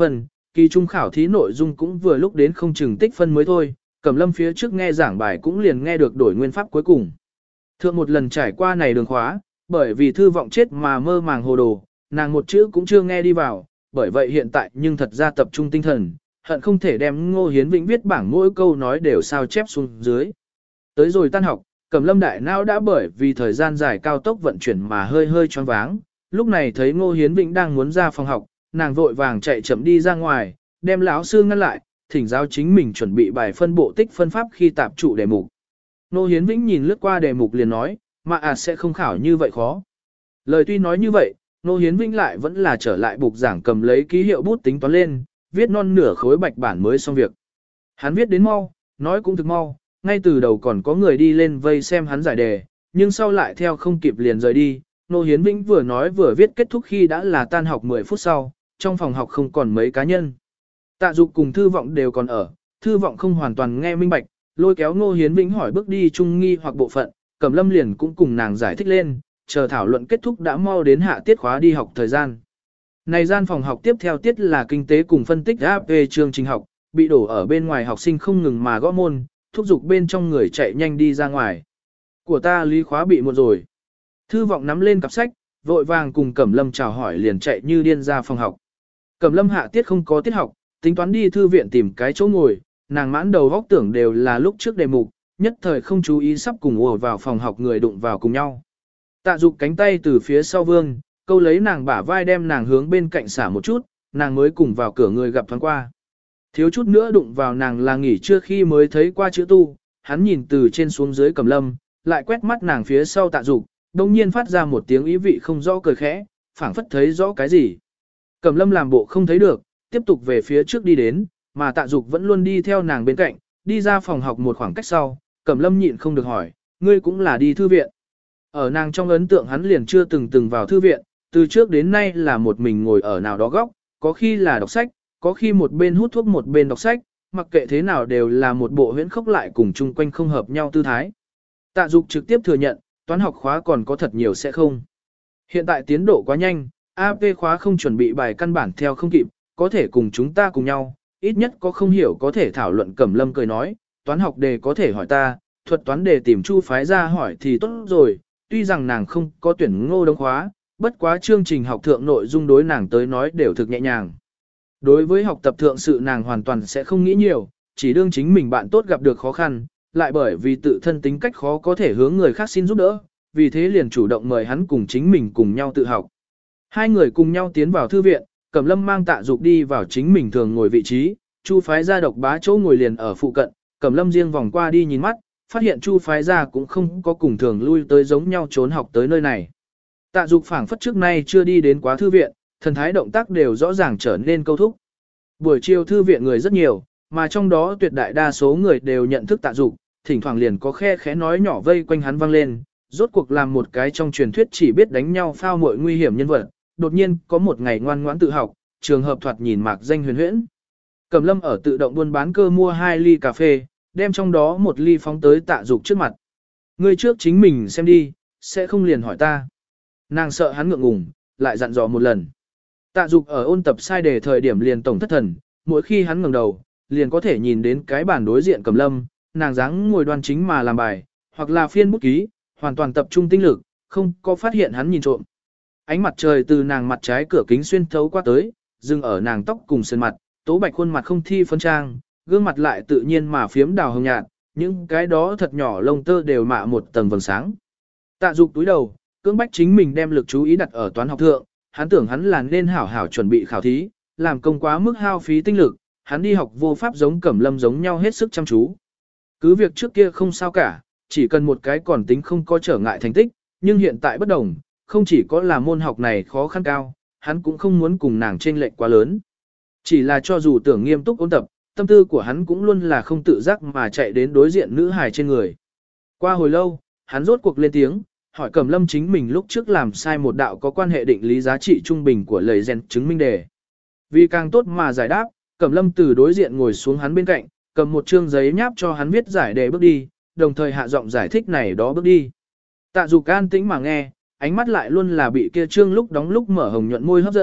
Speaker 1: kỳ trung khảo thí nội dung cũng vừa lúc đến không chừng tích phân mới thôi, Cẩm Lâm phía trước nghe giảng bài cũng liền nghe được đổi nguyên pháp cuối cùng. Thượng một lần trải qua này đường khóa, bởi vì thư vọng chết mà mơ màng hồ đồ, nàng một chữ cũng chưa nghe đi vào, bởi vậy hiện tại nhưng thật ra tập trung tinh thần, hận không thể đem Ngô Hiến Vĩnh viết bảng mỗi câu nói đều sao chép xuống dưới. Tới rồi tan học, Cẩm Lâm đại não đã bởi vì thời gian dài cao tốc vận chuyển mà hơi hơi choáng váng, lúc này thấy Ngô Hiến Vĩnh đang muốn ra phòng học, nàng vội vàng chạy chậm đi ra ngoài, đem lão sư ngăn lại, thỉnh giáo chính mình chuẩn bị bài phân bộ tích phân pháp khi tạp trụ đề mục. Ngô Hiến Vĩnh nhìn lướt qua đề mục liền nói, mà sẽ không khảo như vậy khó. Lời tuy nói như vậy, Ngô Hiến Vĩnh lại vẫn là trở lại bục giảng cầm lấy ký hiệu bút tính toán lên, viết non nửa khối bạch bản mới xong việc. Hắn viết đến mau, nói cũng thực mau, ngay từ đầu còn có người đi lên vây xem hắn giải đề, nhưng sau lại theo không kịp liền rời đi. Ngô Hiến Vĩnh vừa nói vừa viết kết thúc khi đã là tan học 10 phút sau, trong phòng học không còn mấy cá nhân. Tạ Dục cùng Thư Vọng đều còn ở, Thư Vọng không hoàn toàn nghe minh bạch, lôi kéo Ngô Hiến Vĩnh hỏi bước đi trung nghi hoặc bộ phận, Cẩm Lâm liền cũng cùng nàng giải thích lên, chờ thảo luận kết thúc đã mau đến hạ tiết khóa đi học thời gian. Này gian phòng học tiếp theo tiết là kinh tế cùng phân tích AP chương trình học, bị đổ ở bên ngoài học sinh không ngừng mà gõ môn, thúc giục bên trong người chạy nhanh đi ra ngoài. Của ta lý khóa bị một rồi. Thư Vọng nắm lên cặp sách, vội vàng cùng Cẩm Lâm chào hỏi liền chạy như điên ra phòng học. Cẩm Lâm hạ tiết không có tiết học, tính toán đi thư viện tìm cái chỗ ngồi, nàng mãn đầu góc tưởng đều là lúc trước đề mục, nhất thời không chú ý sắp cùng ùa vào phòng học người đụng vào cùng nhau. Tạ Dục cánh tay từ phía sau vương, câu lấy nàng bả vai đem nàng hướng bên cạnh xả một chút, nàng mới cùng vào cửa người gặp thoáng qua. Thiếu chút nữa đụng vào nàng là nghỉ trưa khi mới thấy qua chữ tu, hắn nhìn từ trên xuống dưới Cẩm Lâm, lại quét mắt nàng phía sau Tạ Dục, đồng nhiên phát ra một tiếng ý vị không rõ cười khẽ, phảng phất thấy rõ cái gì. Cẩm Lâm làm bộ không thấy được, tiếp tục về phía trước đi đến, mà Tạ Dục vẫn luôn đi theo nàng bên cạnh, đi ra phòng học một khoảng cách sau, Cẩm Lâm nhịn không được hỏi, ngươi cũng là đi thư viện. Ở nàng trong ấn tượng hắn liền chưa từng vào thư viện, từ trước đến nay là một mình ngồi ở nào đó góc, có khi là đọc sách, có khi một bên hút thuốc một bên đọc sách, mặc kệ thế nào đều là một bộ huyễn khốc lại cùng chung quanh không hợp nhau tư thái. Tạ Dục trực tiếp thừa nhận, toán học khóa còn có thật nhiều sẽ không. Hiện tại tiến độ quá nhanh, AP khóa không chuẩn bị bài căn bản theo không kịp, có thể cùng chúng ta cùng nhau, ít nhất có không hiểu có thể thảo luận. Cẩm Lâm cười nói, toán học đề có thể hỏi ta, thuật toán đề tìm Chu phái ra hỏi thì tốt rồi, tuy rằng nàng không có tuyển Ngô Đông khóa, bất quá chương trình học thượng nội dung đối nàng tới nói đều thực nhẹ nhàng. Đối với học tập thượng sự nàng hoàn toàn sẽ không nghĩ nhiều, chỉ đương chính mình bạn tốt gặp được khó khăn, lại bởi vì tự thân tính cách khó có thể hướng người khác xin giúp đỡ, vì thế liền chủ động mời hắn cùng chính mình cùng nhau tự học. Hai người cùng nhau tiến vào thư viện, Cẩm Lâm mang Tạ Dục đi vào chính mình thường ngồi vị trí, Chu phái gia độc bá chỗ ngồi liền ở phụ cận, Cẩm Lâm riêng vòng qua đi nhìn mắt, phát hiện Chu phái gia cũng không có cùng thường lui tới giống nhau trốn học tới nơi này. Tạ Dục phảng phất trước nay chưa đi đến quá thư viện, thần thái động tác đều rõ ràng trở nên câu thúc. Buổi chiều thư viện người rất nhiều, mà trong đó tuyệt đại đa số người đều nhận thức Tạ Dục, thỉnh thoảng liền có khe khẽ nói nhỏ vây quanh hắn vang lên, rốt cuộc làm một cái trong truyền thuyết chỉ biết đánh nhau phao muội nguy hiểm nhân vật, đột nhiên có một ngày ngoan ngoãn tự học, trường hợp thoạt nhìn mạc danh huyền huyễn. Cẩm Lâm ở tự động buôn bán cơ mua 2 ly cà phê, đem trong đó một ly phóng tới Tạ Dục trước mặt. Ngươi trước chính mình xem đi, sẽ không liền hỏi ta. Nàng sợ hắn ngượng ngùng, lại dặn dò một lần. Tạ Dục ở ôn tập sai đề thời điểm liền tổng thất thần, mỗi khi hắn ngẩng đầu, liền có thể nhìn đến cái bàn đối diện Cẩm Lâm, nàng dáng ngồi đoan chính mà làm bài, hoặc là phiên bút ký, hoàn toàn tập trung tinh lực, không có phát hiện hắn nhìn trộm. Ánh mặt trời từ nàng mặt trái cửa kính xuyên thấu qua tới, dừng ở nàng tóc cùng sơn mặt, tố bạch khuôn mặt không thi phấn trang, gương mặt lại tự nhiên mà phiếm đào hồng nhạt, những cái đó thật nhỏ lông tơ đều mạ một tầng vầng sáng. Tạ Dục túi đầu, cưỡng bách chính mình đem lực chú ý đặt ở toán học thượng, hắn tưởng hắn là nên hảo hảo chuẩn bị khảo thí, làm công quá mức hao phí tinh lực, hắn đi học vô pháp giống Cẩm Lâm giống nhau hết sức chăm chú. Cứ việc trước kia không sao cả, chỉ cần một cái còn tính không có trở ngại thành tích, nhưng hiện tại bất đồng, không chỉ có là môn học này khó khăn cao, hắn cũng không muốn cùng nàng chênh lệch quá lớn. Chỉ là cho dù tưởng nghiêm túc ôn tập, tâm tư của hắn cũng luôn là không tự giác mà chạy đến đối diện nữ hài trên người. Qua hồi lâu, hắn rốt cuộc lên tiếng, hỏi Cẩm Lâm chính mình lúc trước làm sai một đạo có quan hệ định lý giá trị trung bình của lời gen chứng minh đề. Vì càng tốt mà giải đáp, Cẩm Lâm từ đối diện ngồi xuống hắn bên cạnh, cầm một chương giấy nháp cho hắn viết giải đề bước đi, đồng thời hạ giọng giải thích này đó bước đi. Tạ Dục an tĩnh mà nghe, ánh mắt lại luôn là bị kia trương lúc đóng lúc mở hồng nhuận môi hấp dẫn,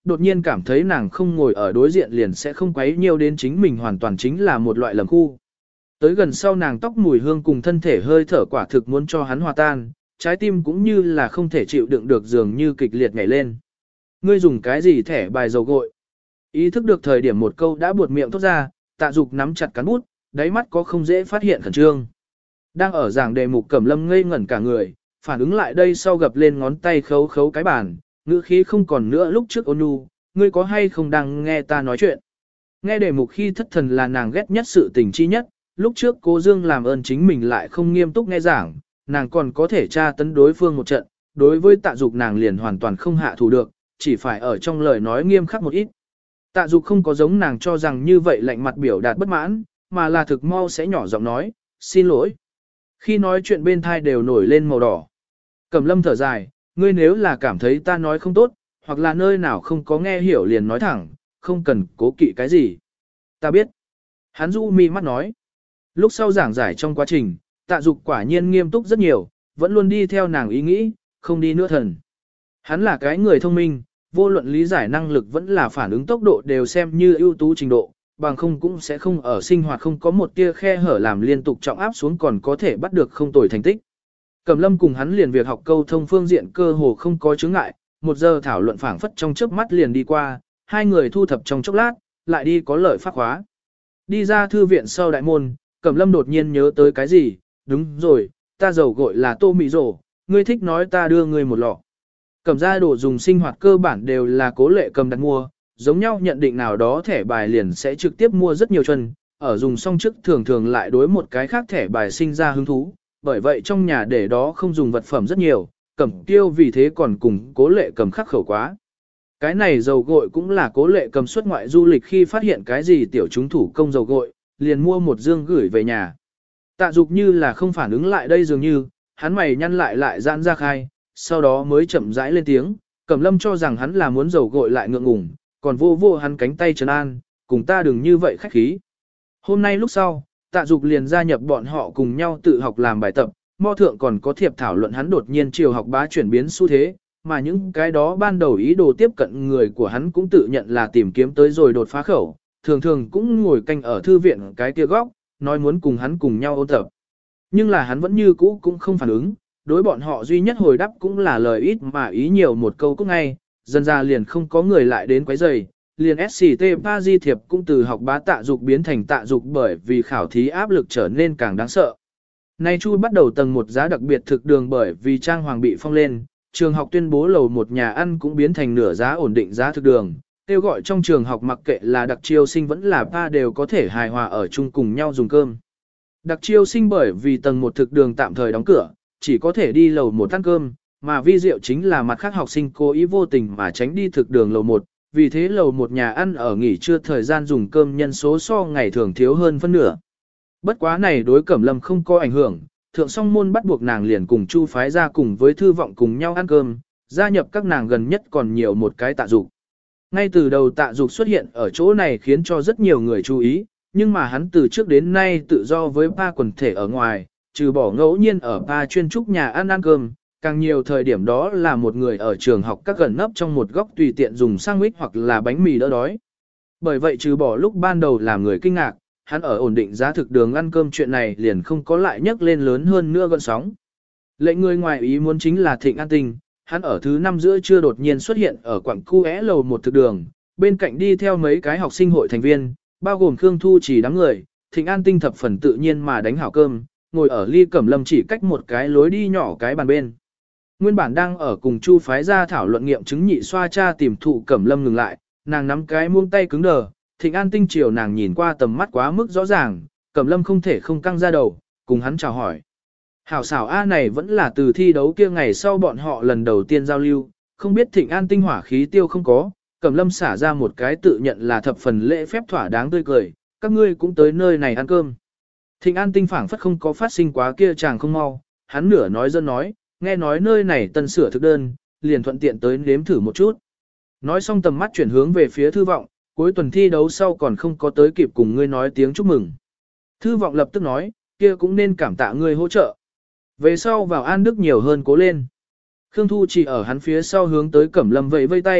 Speaker 1: đột nhiên cảm thấy nàng không ngồi ở đối diện liền sẽ không quấy nhiều đến chính mình hoàn toàn chính là một loại lầm khu. Tới gần sau nàng tóc mùi hương cùng thân thể hơi thở quả thực muốn cho hắn hòa tan, trái tim cũng như là không thể chịu đựng được dường như kịch liệt nhảy lên. Ngươi dùng cái gì thẻ bài dầu gội? Ý thức được thời điểm một câu đã buột miệng thốt ra, Tạ Dục nắm chặt cán bút, đáy mắt có không dễ phát hiện khẩn trương. Đang ở giảng đề mục Cẩm Lâm ngây ngẩn cả người, phản ứng lại đây sau gập lên ngón tay khấu khấu cái bàn, ngữ khí không còn nữa lúc trước ôn nhu, ngươi có hay không đang nghe ta nói chuyện. Nghe đề mục khi thất thần là nàng ghét nhất sự tình chi nhất, lúc trước Cố Dương làm ơn chính mình lại không nghiêm túc nghe giảng, nàng còn có thể tra tấn đối phương một trận, đối với Tạ Dục nàng liền hoàn toàn không hạ thủ được, chỉ phải ở trong lời nói nghiêm khắc một ít. Tạ Dục không có giống nàng cho rằng như vậy lạnh mặt biểu đạt bất mãn, mà là thực mau sẽ nhỏ giọng nói, xin lỗi. Khi nói chuyện bên thai đều nổi lên màu đỏ. Cẩm Lâm thở dài, ngươi nếu là cảm thấy ta nói không tốt, hoặc là nơi nào không có nghe hiểu liền nói thẳng, không cần cố kỵ cái gì. Ta biết. Hắn du mi mắt nói. Lúc sau giảng giải trong quá trình, Tạ Dục quả nhiên nghiêm túc rất nhiều, vẫn luôn đi theo nàng ý nghĩ, không đi nữa thần. Hắn là cái người thông minh, vô luận lý giải năng lực vẫn là phản ứng tốc độ đều xem như ưu tú trình độ, bằng không cũng sẽ không ở sinh hoạt không có một tia khe hở làm liên tục trọng áp xuống còn có thể bắt được không tồi thành tích. Cẩm Lâm cùng hắn liền việc học câu thông phương diện cơ hồ không có chướng ngại, 1 giờ thảo luận phảng phất trong chớp mắt liền đi qua, hai người thu thập trong chốc lát, lại đi có lợi phát khóa. Đi ra thư viện sau đại môn, Cẩm Lâm đột nhiên nhớ tới cái gì, đúng rồi, ta dầu gội là tô mì rổ, ngươi thích nói ta đưa ngươi một lọ. Cẩm ra đồ dùng sinh hoạt cơ bản đều là Cố Lệ Cầm đặt mua, giống nhau nhận định nào đó thẻ bài liền sẽ trực tiếp mua rất nhiều chân, ở dùng xong trước thường thường lại đối một cái khác thẻ bài sinh ra hứng thú, bởi vậy trong nhà để đó không dùng vật phẩm rất nhiều, Cẩm Tiêu vì thế còn cùng Cố Lệ Cầm khắc khẩu quá. Cái này dầu gội cũng là Cố Lệ Cầm xuất ngoại du lịch khi phát hiện cái gì tiểu chúng thủ công dầu gội, liền mua một dương gửi về nhà. Tạ Dục như là không phản ứng lại đây dường như, hắn mày nhăn lại giãn ra khai, sau đó mới chậm rãi lên tiếng, Cẩm Lâm cho rằng hắn là muốn dầu gội lại ngượng ngùng, còn vô hắn cánh tay trấn an, cùng ta đừng như vậy khách khí. Hôm nay lúc sau, Tạ Dục liền gia nhập bọn họ cùng nhau tự học làm bài tập, mo thượng còn có thiệp thảo luận hắn đột nhiên chiều học bá chuyển biến xu thế, mà những cái đó ban đầu ý đồ tiếp cận người của hắn cũng tự nhận là tìm kiếm tới rồi đột phá khẩu, thường thường cũng ngồi canh ở thư viện cái kia góc, nói muốn cùng hắn cùng nhau ôn tập. Nhưng là hắn vẫn như cũ cũng không phản ứng, đối bọn họ duy nhất hồi đáp cũng là lời ít mà ý nhiều một câu cũng ngay, dần ra liền không có người lại đến quấy rầy, liền SCT Pa Di Thiệp cũng từ học bá Tạ Dục biến thành Tạ Dục bởi vì khảo thí áp lực trở nên càng đáng sợ. Nay Chu bắt đầu tầng 1 giá đặc biệt thực đường bởi vì trang hoàng bị phong lên, trường học tuyên bố lầu 1 nhà ăn cũng biến thành nửa giá ổn định giá thực đường, kêu gọi trong trường học mặc kệ là đặc chiêu sinh vẫn là pa đều có thể hài hòa ở chung cùng nhau dùng cơm. Đặc chiêu sinh bởi vì tầng 1 thực đường tạm thời đóng cửa, chỉ có thể đi lầu 1 ăn cơm, mà vi diệu chính là mặt khác học sinh cố ý vô tình mà tránh đi thực đường lầu 1, vì thế lầu 1 nhà ăn ở nghỉ trưa thời gian dùng cơm nhân số so ngày thường thiếu hơn phân nửa. Bất quá này đối Cẩm Lâm không có ảnh hưởng, thượng song môn bắt buộc nàng liền cùng Chu phái ra cùng với Thư Vọng cùng nhau ăn cơm, gia nhập các nàng gần nhất còn nhiều một cái Tạ Dục. Ngay từ đầu Tạ Dục xuất hiện ở chỗ này khiến cho rất nhiều người chú ý, nhưng mà hắn từ trước đến nay tự do với pa quần thể ở ngoài, trừ bỏ ngẫu nhiên ở pa chuyên trúc nhà ăn cơm, càng nhiều thời điểm đó là một người ở trường học các gần nấp trong một góc tùy tiện dùng sandwich hoặc là bánh mì đỡ đói. Bởi vậy trừ bỏ lúc ban đầu làm người kinh ngạc, hắn ở ổn định giá thực đường ăn cơm chuyện này liền không có lại nhấc lên lớn hơn nữa gợn sóng. Lệnh người ngoài ý muốn chính là Thịnh An Tinh, hắn ở thứ 5 giữa trưa đột nhiên xuất hiện ở quảng khu é lầu 1 thực đường, bên cạnh đi theo mấy cái học sinh hội thành viên, bao gồm Khương Thu chỉ đám người, Thịnh An Tinh thập phần tự nhiên mà đánh hảo cơm, ngồi ở ly Cẩm Lâm chỉ cách một cái lối đi nhỏ cái bàn bên. Nguyên bản đang ở cùng Chu phái ra thảo luận nghiệm chứng nhị xoa cha tìm thụ Cẩm Lâm ngừng lại, nàng nắm cái muông tay cứng đờ, Thịnh An Tinh chiều nàng nhìn qua tầm mắt quá mức rõ ràng, Cẩm Lâm không thể không căng ra đầu, cùng hắn chào hỏi. Hảo xảo A này vẫn là từ thi đấu kia ngày sau bọn họ lần đầu tiên giao lưu, không biết Thịnh An Tinh hỏa khí tiêu không có, Cẩm Lâm xả ra một cái tự nhận là thập phần lễ phép thỏa đáng tươi cười, các ngươi cũng tới nơi này ăn cơm. Thịnh An Tinh phảng phất không có phát sinh quá kia chàng không mau, hắn nửa nói dân nói, nghe nói nơi này tân sửa thực đơn, liền thuận tiện tới nếm thử một chút. Nói xong tầm mắt chuyển hướng về phía Thư Vọng, cuối tuần thi đấu sau còn không có tới kịp cùng ngươi nói tiếng chúc mừng. Thư Vọng lập tức nói, kia cũng nên cảm tạ ngươi hỗ trợ. Về sau vào An Đức nhiều hơn cố lên. Khương Thu chỉ ở hắn phía sau hướng tới Cẩm Lâm vẫy vây tay,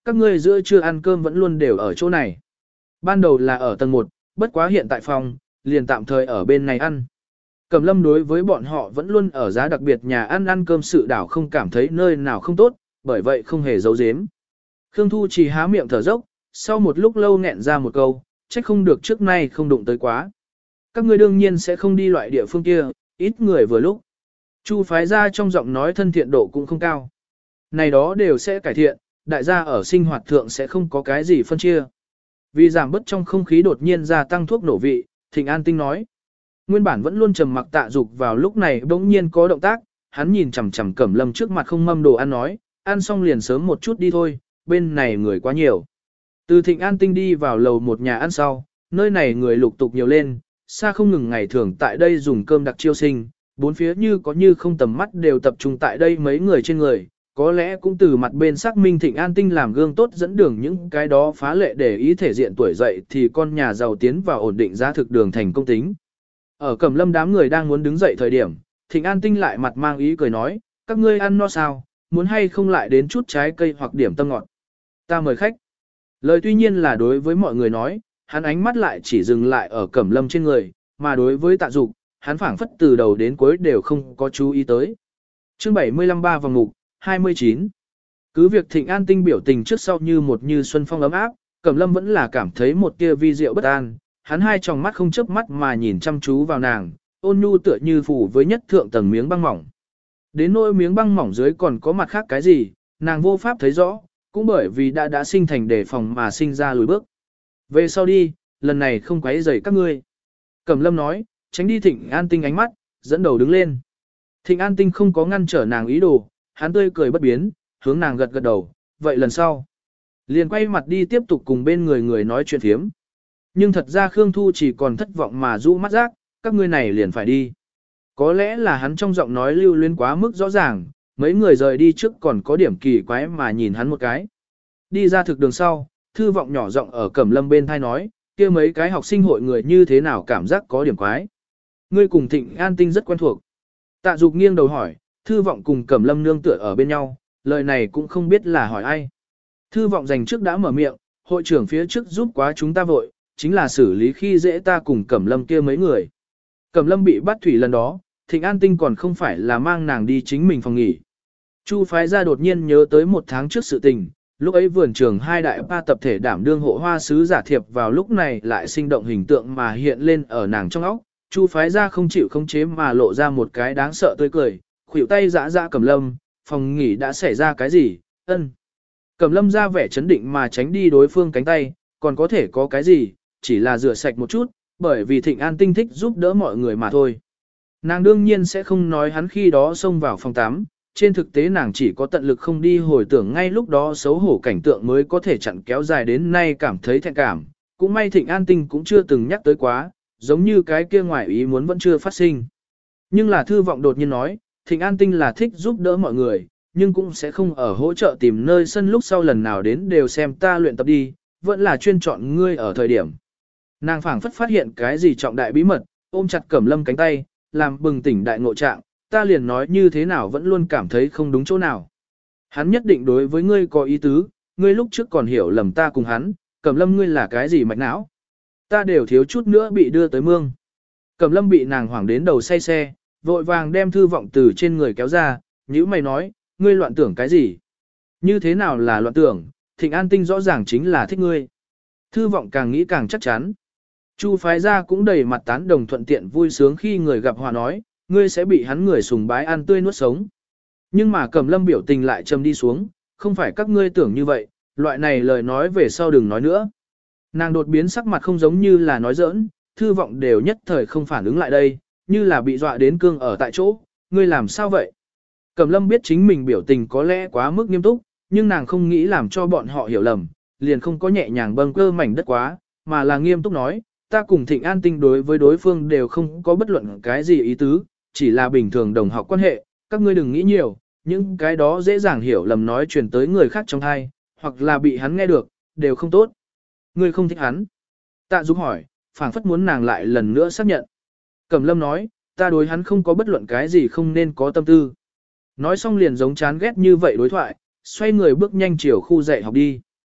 Speaker 1: các ngươi giữa trưa ăn cơm vẫn luôn đều ở chỗ này. Ban đầu là ở tầng 1, bất quá hiện tại phòng, liền tạm thời ở bên này ăn. Cẩm Lâm đối với bọn họ vẫn luôn ở giá đặc biệt nhà ăn cơm sự đảo không cảm thấy nơi nào không tốt, bởi vậy không hề giấu giếm. Khương Thu chỉ há miệng thở dốc, sau một lúc lâu nghẹn ra một câu, trách không được trước nay không đụng tới quá. Các ngươi đương nhiên sẽ không đi loại địa phương kia, ít người vừa lúc. Chu phái ra trong giọng nói thân thiện độ cũng không cao. Này đó đều sẽ cải thiện, đại gia ở sinh hoạt thượng sẽ không có cái gì phân chia. Vì giảm bớt trong không khí đột nhiên gia tăng thuốc nổ vị, Thịnh An Tinh nói. Nguyên bản vẫn luôn trầm mặc Tạ Dục vào lúc này bỗng nhiên có động tác, hắn nhìn chằm chằm Cẩm Lâm trước mặt không mâm đồ ăn nói, ăn xong liền sớm một chút đi thôi, bên này người quá nhiều. Từ Thịnh An Tinh đi vào lầu một nhà ăn sau, nơi này người lục tục nhiều lên, xa không ngừng ngày thường tại đây dùng cơm đặc chiêu sinh, bốn phía như có như không tầm mắt đều tập trung tại đây mấy người trên người, có lẽ cũng từ mặt bên xác minh Thịnh An Tinh làm gương tốt dẫn đường những cái đó phá lệ để ý thể diện tuổi dậy thì con nhà giàu tiến vào ổn định giá thực đường thành công tính. Ở Cẩm Lâm đám người đang muốn đứng dậy thời điểm, Thịnh An Tinh lại mặt mang ý cười nói, các ngươi ăn no sao, muốn hay không lại đến chút trái cây hoặc điểm tâm ngọt. Ta mời khách. Lời tuy nhiên là đối với mọi người nói, hắn ánh mắt lại chỉ dừng lại ở Cẩm Lâm trên người, mà đối với Tạ Dục, hắn phảng phất từ đầu đến cuối đều không có chú ý tới. Chương 75 ba vòng mục, 29. Cứ việc Thịnh An Tinh biểu tình trước sau như xuân phong ấm áp, Cẩm Lâm vẫn là cảm thấy một tia vi diệu bất an, hắn hai tròng mắt không chớp mắt mà nhìn chăm chú vào nàng, ôn nhu tựa như phủ với nhất thượng tầng miếng băng mỏng. Đến nỗi miếng băng mỏng dưới còn có mặt khác cái gì, nàng vô pháp thấy rõ, cũng bởi vì đã sinh thành đề phòng mà sinh ra lùi bước. Về sau đi, lần này không quấy rầy các ngươi. Cẩm Lâm nói, tránh đi Thịnh An Tinh ánh mắt, dẫn đầu đứng lên. Thịnh An Tinh không có ngăn trở nàng ý đồ, hắn tươi cười bất biến, hướng nàng gật gật đầu, vậy lần sau. Liền quay mặt đi tiếp tục cùng bên người nói chuyện phiếm. Nhưng thật ra Khương Thu chỉ còn thất vọng mà rũ mắt rác, các ngươi này liền phải đi. Có lẽ là hắn trong giọng nói lưu luyến quá mức rõ ràng, mấy người rời đi trước còn có điểm kỳ quái mà nhìn hắn một cái. Đi ra thực đường sau, Thư Vọng nhỏ giọng ở Cẩm Lâm bên thai nói, kia mấy cái học sinh hội người như thế nào cảm giác có điểm quái. Ngươi cùng Thịnh An Tinh rất quen thuộc. Tạ Dục nghiêng đầu hỏi, Thư Vọng cùng Cẩm Lâm nương tựa ở bên nhau, lời này cũng không biết là hỏi ai. Thư Vọng dành trước đã mở miệng, hội trưởng phía trước giúp quá chúng ta vội, chính là xử lý khi dễ ta cùng Cẩm Lâm kia mấy người. Cẩm Lâm bị bắt thủy lần đó, Thịnh An Tinh còn không phải là mang nàng đi chính mình phòng nghỉ. Chu phái ra đột nhiên nhớ tới một tháng trước sự tình, lúc ấy vườn trường hai đại ba tập thể đảm đương hộ hoa sứ giả thiệp vào lúc này lại sinh động hình tượng mà hiện lên ở nàng trong óc. Chu phái ra không chịu khống chế mà lộ ra một cái đáng sợ tươi cười, khuỷu tay dã dã Cẩm Lâm, phòng nghỉ đã xảy ra cái gì, ân. Cẩm Lâm ra vẻ chấn định mà tránh đi đối phương cánh tay, còn có thể có cái gì, chỉ là rửa sạch một chút, bởi vì Thịnh An Tinh thích giúp đỡ mọi người mà thôi. Nàng đương nhiên sẽ không nói hắn khi đó xông vào phòng 8, trên thực tế nàng chỉ có tận lực không đi hồi tưởng ngay lúc đó xấu hổ cảnh tượng mới có thể chặn kéo dài đến nay cảm thấy thẹn cảm. Cũng may Thịnh An Tinh cũng chưa từng nhắc tới quá, giống như cái kia ngoài ý muốn vẫn chưa phát sinh. Nhưng là Thư Vọng đột nhiên nói, Thịnh An Tinh là thích giúp đỡ mọi người, nhưng cũng sẽ không ở hỗ trợ tìm nơi sân lúc sau lần nào đến đều xem ta luyện tập đi, vẫn là chuyên chọn ngươi ở thời điểm. Nàng phảng phất phát hiện cái gì trọng đại bí mật, ôm chặt Cẩm Lâm cánh tay, làm bừng tỉnh đại ngộ trạng, ta liền nói như thế nào vẫn luôn cảm thấy không đúng chỗ nào. Hắn nhất định đối với ngươi có ý tứ, ngươi lúc trước còn hiểu lầm ta cùng hắn, Cẩm Lâm ngươi là cái gì mạch não. Ta đều thiếu chút nữa bị đưa tới mương. Cẩm Lâm bị nàng hoảng đến đầu say xe, vội vàng đem Thư Vọng từ trên người kéo ra, nhíu mày nói, ngươi loạn tưởng cái gì? Như thế nào là loạn tưởng, Thịnh An Tinh rõ ràng chính là thích ngươi. Thư Vọng càng nghĩ càng chắc chắn. Chu phái ra cũng đầy mặt tán đồng thuận tiện vui sướng khi người gặp hòa nói, ngươi sẽ bị hắn người sùng bái ăn tươi nuốt sống. Nhưng mà Cẩm Lâm biểu tình lại trầm đi xuống, không phải các ngươi tưởng như vậy, loại này lời nói về sau đừng nói nữa. Nàng đột biến sắc mặt không giống như là nói giỡn, Thư Vọng đều nhất thời không phản ứng lại đây, như là bị dọa đến cương ở tại chỗ, ngươi làm sao vậy? Cẩm Lâm biết chính mình biểu tình có lẽ quá mức nghiêm túc, nhưng nàng không nghĩ làm cho bọn họ hiểu lầm, liền không có nhẹ nhàng bâng cơ mảnh đất quá, mà là nghiêm túc nói, ta cùng Thịnh An Tinh đối với đối phương đều không có bất luận cái gì ý tứ, chỉ là bình thường đồng học quan hệ, các ngươi đừng nghĩ nhiều, những cái đó dễ dàng hiểu lầm nói truyền tới người khác trong thai, hoặc là bị hắn nghe được, đều không tốt. Ngươi không thích hắn. Tạ Dục hỏi, phảng phất muốn nàng lại lần nữa xác nhận. Cẩm Lâm nói, ta đối hắn không có bất luận cái gì không nên có tâm tư. Nói xong liền giống chán ghét như vậy đối thoại, xoay người bước nhanh chiều khu dạy học đi.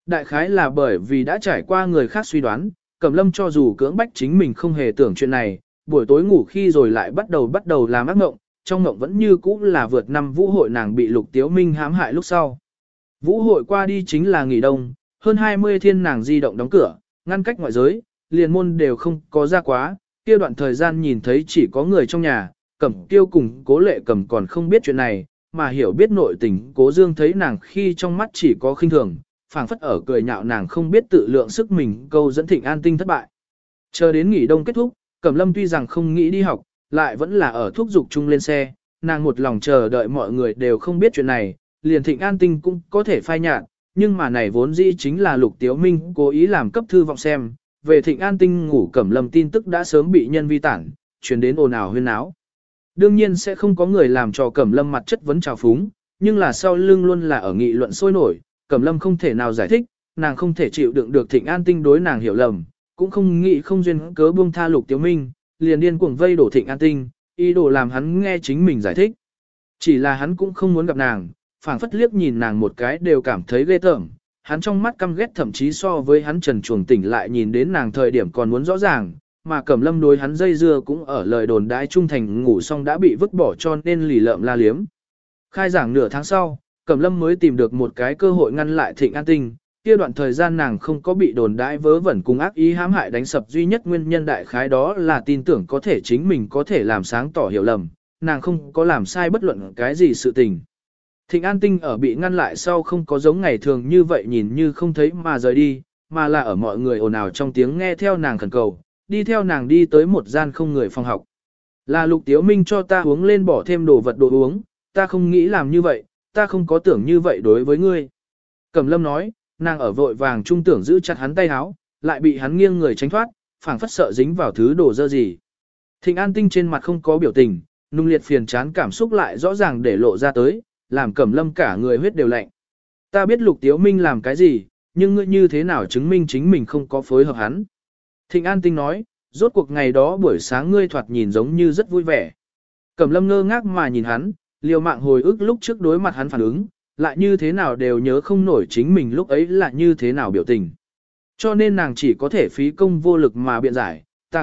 Speaker 1: Đại khái là bởi vì đã trải qua người khác suy đoán, Cẩm Lâm cho dù cưỡng bách chính mình không hề tưởng chuyện này, buổi tối ngủ khi rồi lại bắt đầu làm ác mộng, trong mộng vẫn như cũ là vượt năm vũ hội nàng bị Lục Tiếu Minh hãm hại lúc sau. Vũ hội qua đi chính là nghỉ đông, hơn 20 thiên nàng di động đóng cửa, ngăn cách ngoại giới, liền môn đều không có ra quá, kia đoạn thời gian nhìn thấy chỉ có người trong nhà, Cẩm Kiêu cùng Cố Lệ Cẩm còn không biết chuyện này, mà hiểu biết nội tình, Cố Dương thấy nàng khi trong mắt chỉ có khinh thường, phảng phất ở cười nhạo nàng không biết tự lượng sức mình, câu dẫn Thịnh An Tinh thất bại. Chờ đến nghỉ đông kết thúc, Cẩm Lâm tuy rằng không nghĩ đi học, lại vẫn là ở thúc dục chung lên xe, nàng một lòng chờ đợi mọi người đều không biết chuyện này, liền Thịnh An Tinh cũng có thể phai nhạt, nhưng mà này vốn dĩ chính là Lục Tiếu Minh cố ý làm cấp thư vọng xem, về Thịnh An Tinh ngủ Cẩm Lâm tin tức đã sớm bị nhân vi tản, truyền đến ồn ào huyên náo. Đương nhiên sẽ không có người làm cho Cẩm Lâm mặt chất vấn trào phúng, nhưng là sau lưng luôn là ở nghị luận sôi nổi, Cẩm Lâm không thể nào giải thích, nàng không thể chịu đựng được Thịnh An Tinh đối nàng hiểu lầm, cũng không nghĩ không duyên cớ buông tha Lục Tiếu Minh, liền điên cuồng vây đổ Thịnh An Tinh, ý đồ làm hắn nghe chính mình giải thích. Chỉ là hắn cũng không muốn gặp nàng, phảng phất liếc nhìn nàng một cái đều cảm thấy ghê tởm, hắn trong mắt căm ghét thậm chí so với hắn trần chuồng tỉnh lại nhìn đến nàng thời điểm còn muốn rõ ràng, mà Cẩm Lâm đối hắn dây dưa cũng ở lời đồn đãi trung thành ngủ xong đã bị vứt bỏ cho nên lì lợm la liếm. Khai giảng nửa tháng sau, Cẩm Lâm mới tìm được một cái cơ hội ngăn lại Thịnh An Tinh, kia đoạn thời gian nàng không có bị đồn đãi vớ vẩn cùng ác ý hãm hại đánh sập duy nhất nguyên nhân đại khái đó là tin tưởng có thể chính mình có thể làm sáng tỏ hiểu lầm, nàng không có làm sai bất luận cái gì sự tình. Thịnh An Tinh ở bị ngăn lại sau không có giống ngày thường như vậy nhìn như không thấy mà rời đi, mà là ở mọi người ồn ào trong tiếng nghe theo nàng khẩn cầu, đi theo nàng đi tới một gian không người phòng học. Là Lục Tiếu Minh cho ta uống lên bỏ thêm đồ vật đồ uống, ta không nghĩ làm như vậy, ta không có tưởng như vậy đối với ngươi. Cẩm Lâm nói, nàng ở vội vàng trung tưởng giữ chặt hắn tay áo, lại bị hắn nghiêng người tránh thoát, phảng phất sợ dính vào thứ đồ dơ gì. Thịnh An Tinh trên mặt không có biểu tình, nung liệt phiền chán cảm xúc lại rõ ràng để lộ ra tới, làm Cẩm Lâm cả người huyết đều lạnh. Ta biết Lục Tiếu Minh làm cái gì, nhưng ngươi như thế nào chứng minh chính mình không có phối hợp hắn. Thịnh An Tinh nói, rốt cuộc ngày đó buổi sáng ngươi thoạt nhìn giống như rất vui vẻ. Cẩm Lâm ngơ ngác mà nhìn hắn, liều mạng hồi ức lúc trước đối mặt hắn phản ứng, lại như thế nào đều nhớ không nổi chính mình lúc ấy là như thế nào biểu tình. Cho nên nàng chỉ có thể phí công vô lực mà biện giải, ta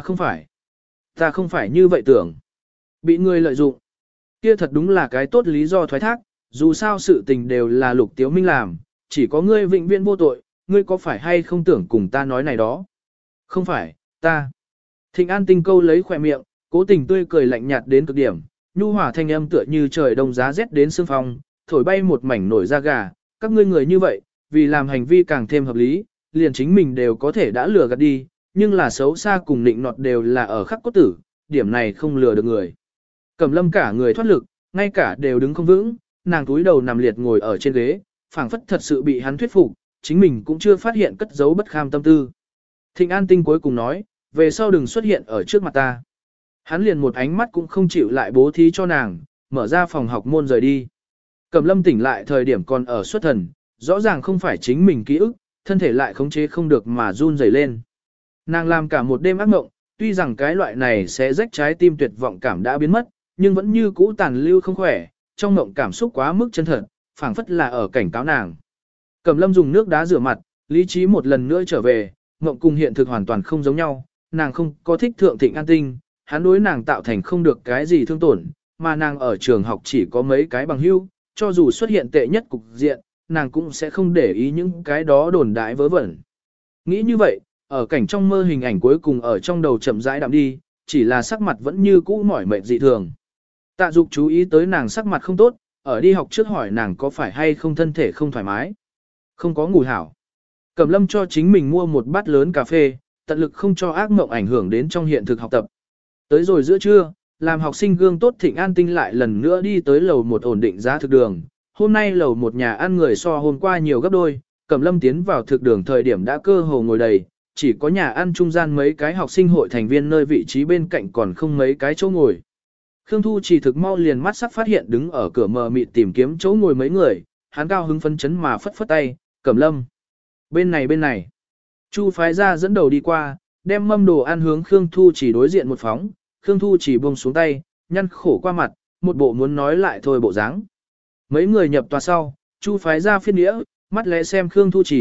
Speaker 1: không phải như vậy tưởng. Bị người lợi dụng. Kia thật đúng là cái tốt lý do thoái thác, dù sao sự tình đều là Lục Tiếu Minh làm, chỉ có ngươi vĩnh viễn vô tội, ngươi có phải hay không tưởng cùng ta nói này đó? Không phải, ta. Thịnh An Tinh câu lấy khỏe miệng, cố tình tươi cười lạnh nhạt đến cực điểm, nhu hòa thanh âm tựa như trời đông giá rét đến sương phong, thổi bay một mảnh nổi da gà, các ngươi người như vậy, vì làm hành vi càng thêm hợp lý, liền chính mình đều có thể đã lừa gạt đi, nhưng là xấu xa cùng nịnh nọt đều là ở khắc cốt tử, điểm này không lừa được người. Cẩm Lâm cả người thoát lực, ngay cả đều đứng không vững, nàng túi đầu nằm liệt ngồi ở trên ghế, phảng phất thật sự bị hắn thuyết phục, chính mình cũng chưa phát hiện cất giấu bất kham tâm tư. Thịnh An Tinh cuối cùng nói, về sau đừng xuất hiện ở trước mặt ta. Hắn liền một ánh mắt cũng không chịu lại bố thí cho nàng, mở ra phòng học môn rời đi. Cẩm Lâm tỉnh lại thời điểm còn ở xuất thần, rõ ràng không phải chính mình ký ức, thân thể lại khống chế không được mà run rẩy lên. Nàng làm cả một đêm ác mộng, tuy rằng cái loại này sẽ rách trái tim tuyệt vọng cảm đã biến mất, nhưng vẫn như cũ tàn lưu không khỏe, trong mộng cảm xúc quá mức chân thật, phảng phất là ở cảnh cáo nàng. Cẩm Lâm dùng nước đá rửa mặt, lý trí một lần nữa trở về, mộng cùng hiện thực hoàn toàn không giống nhau, nàng không có thích thượng Thịnh An Tinh, hắn đối nàng tạo thành không được cái gì thương tổn, mà nàng ở trường học chỉ có mấy cái bằng hữu, cho dù xuất hiện tệ nhất cục diện, nàng cũng sẽ không để ý những cái đó đồn đại vớ vẩn. Nghĩ như vậy, ở cảnh trong mơ hình ảnh cuối cùng ở trong đầu chậm rãi đạm đi, chỉ là sắc mặt vẫn như cũ mỏi mệt dị thường. Tạ Dục chú ý tới nàng sắc mặt không tốt, ở đi học trước hỏi nàng có phải hay không thân thể không thoải mái. Không có ngủ hảo. Cẩm Lâm cho chính mình mua một bát lớn cà phê, tận lực không cho ác mộng ảnh hưởng đến trong hiện thực học tập. Tới rồi giữa trưa, làm học sinh gương tốt Thịnh An Tinh lại lần nữa đi tới lầu một ổn định giá thực đường. Hôm nay lầu một nhà ăn người so hôm qua nhiều gấp đôi, Cẩm Lâm tiến vào thực đường thời điểm đã cơ hồ ngồi đầy, chỉ có nhà ăn trung gian mấy cái học sinh hội thành viên nơi vị trí bên cạnh còn không mấy cái chỗ ngồi. Khương Thu chỉ thực mau liền mắt sắc phát hiện đứng ở cửa mờ mịt tìm kiếm chỗ ngồi mấy người, hắn cao hứng phấn chấn mà phất phất tay, Cẩm Lâm. Bên này. Chu phái ra dẫn đầu đi qua, đem mâm đồ ăn hướng Khương Thu chỉ đối diện một phóng, Khương Thu chỉ buông xuống tay, nhăn khổ qua mặt, một bộ muốn nói lại thôi bộ dáng. Mấy người nhập tòa sau, Chu phái ra phiên đĩa, mắt lẽ xem Khương Thu chỉ,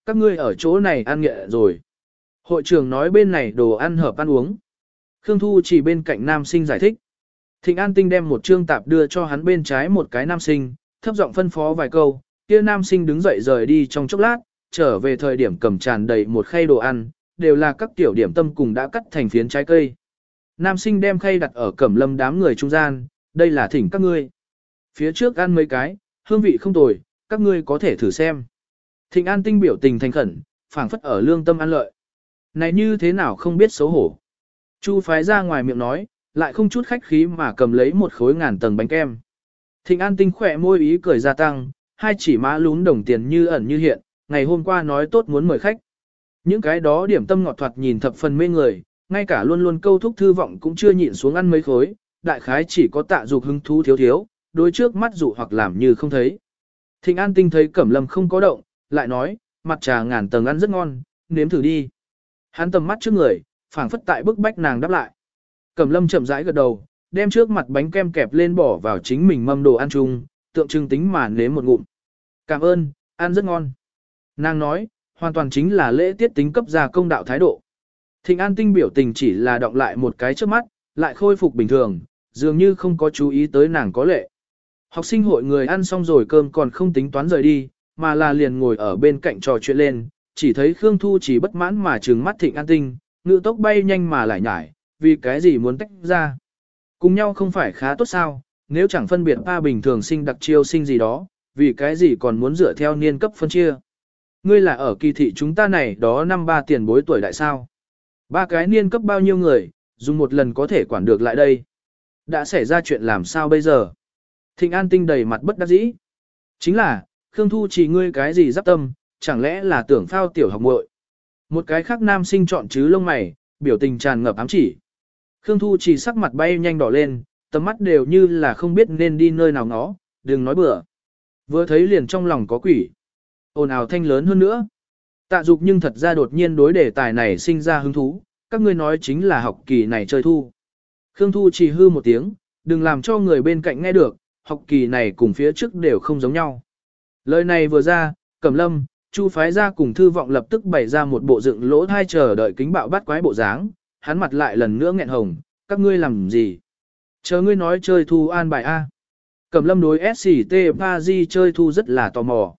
Speaker 1: Các ngươi ở chỗ này ăn nghệ rồi. Hội trưởng nói bên này đồ ăn hợp ăn uống. Khương Thu chỉ bên cạnh nam sinh giải thích. Thịnh An Tinh đem một trương tạp đưa cho hắn bên trái một cái nam sinh, thấp giọng phân phó vài câu, kia nam sinh đứng dậy rời đi trong chốc lát, trở về thời điểm cầm tràn đầy một khay đồ ăn, đều là các tiểu điểm tâm cùng đã cắt thành phiến trái cây. Nam sinh đem khay đặt ở Cẩm Lâm đám người trung gian, đây là thỉnh các ngươi. Phía trước ăn mấy cái, hương vị không tồi, các ngươi có thể thử xem. Thịnh An Tinh biểu tình thành khẩn, phảng phất ở lương tâm ăn lợi. Này như thế nào không biết xấu hổ. Chu phái ra ngoài miệng nói, lại không chút khách khí mà cầm lấy một khối ngàn tầng bánh kem. Thịnh An Tinh khỏe môi ý cười gia tăng, hai chỉ má lún đồng tiền như ẩn như hiện, ngày hôm qua nói tốt muốn mời khách. Những cái đó điểm tâm ngọt thoạt nhìn thập phần mê người, ngay cả luôn luôn câu thúc thư vọng cũng chưa nhịn xuống ăn mấy khối, đại khái chỉ có tạ dục hứng thú thiếu thiếu, đôi trước mắt dụ hoặc làm như không thấy. Thịnh An Tinh thấy Cẩm Lâm không có động, lại nói, mặt trà ngàn tầng ăn rất ngon, nếm thử đi. Hắn tầm mắt trước người, phảng phất tại bức bách nàng đáp lại. Cẩm Lâm chậm rãi gật đầu, đem trước mặt bánh kem kẹp lên bỏ vào chính mình mâm đồ ăn chung, tượng trưng tính mà nếm một ngụm. Cảm ơn, ăn rất ngon. Nàng nói, hoàn toàn chính là lễ tiết tính cấp ra công đạo thái độ. Thịnh An Tinh biểu tình chỉ là động lại một cái trước mắt, lại khôi phục bình thường, dường như không có chú ý tới nàng có lệ. Học sinh hội người ăn xong rồi cơm còn không tính toán rời đi, mà là liền ngồi ở bên cạnh trò chuyện lên, chỉ thấy Khương Thu chỉ bất mãn mà trừng mắt Thịnh An Tinh, ngự tốc bay nhanh mà lại nhải, vì cái gì muốn tách ra. Cùng nhau không phải khá tốt sao, nếu chẳng phân biệt ba bình thường sinh đặc chiêu sinh gì đó, vì cái gì còn muốn dựa theo niên cấp phân chia. Ngươi là ở kỳ thị chúng ta này đó năm ba tiền bối tuổi đại sao. Ba cái niên cấp bao nhiêu người, dùng một lần có thể quản được lại đây. Đã xảy ra chuyện làm sao bây giờ? Thịnh An Tinh đầy mặt bất đắc dĩ. Chính là, Khương Thu chỉ ngươi cái gì giáp tâm, chẳng lẽ là tưởng phao tiểu học muội? Một cái khác nam sinh chọn chứ lông mày, biểu tình tràn ngập ám chỉ. Khương Thu chỉ sắc mặt bay nhanh đỏ lên, tầm mắt đều như là không biết nên đi nơi nào ngó, đừng nói bừa. Vừa thấy liền trong lòng có quỷ. Ồn ào thanh lớn hơn nữa. Tạ Dục nhưng thật ra đột nhiên đối đề tài này sinh ra hứng thú, các ngươi nói chính là học kỳ này chơi thu. Khương Thu chỉ hư một tiếng, đừng làm cho người bên cạnh nghe được, học kỳ này cùng phía trước đều không giống nhau. Lời này vừa ra, Cẩm Lâm, Chu phái ra cùng thư vọng lập tức bày ra một bộ dựng lỗ thai chờ đợi kính bạo bắt quái bộ dáng, hắn mặt lại lần nữa nghẹn hồng, các ngươi làm gì? Chờ ngươi nói chơi thu an bài A. Cẩm Lâm đối SCT Pazi chơi thu rất là tò mò.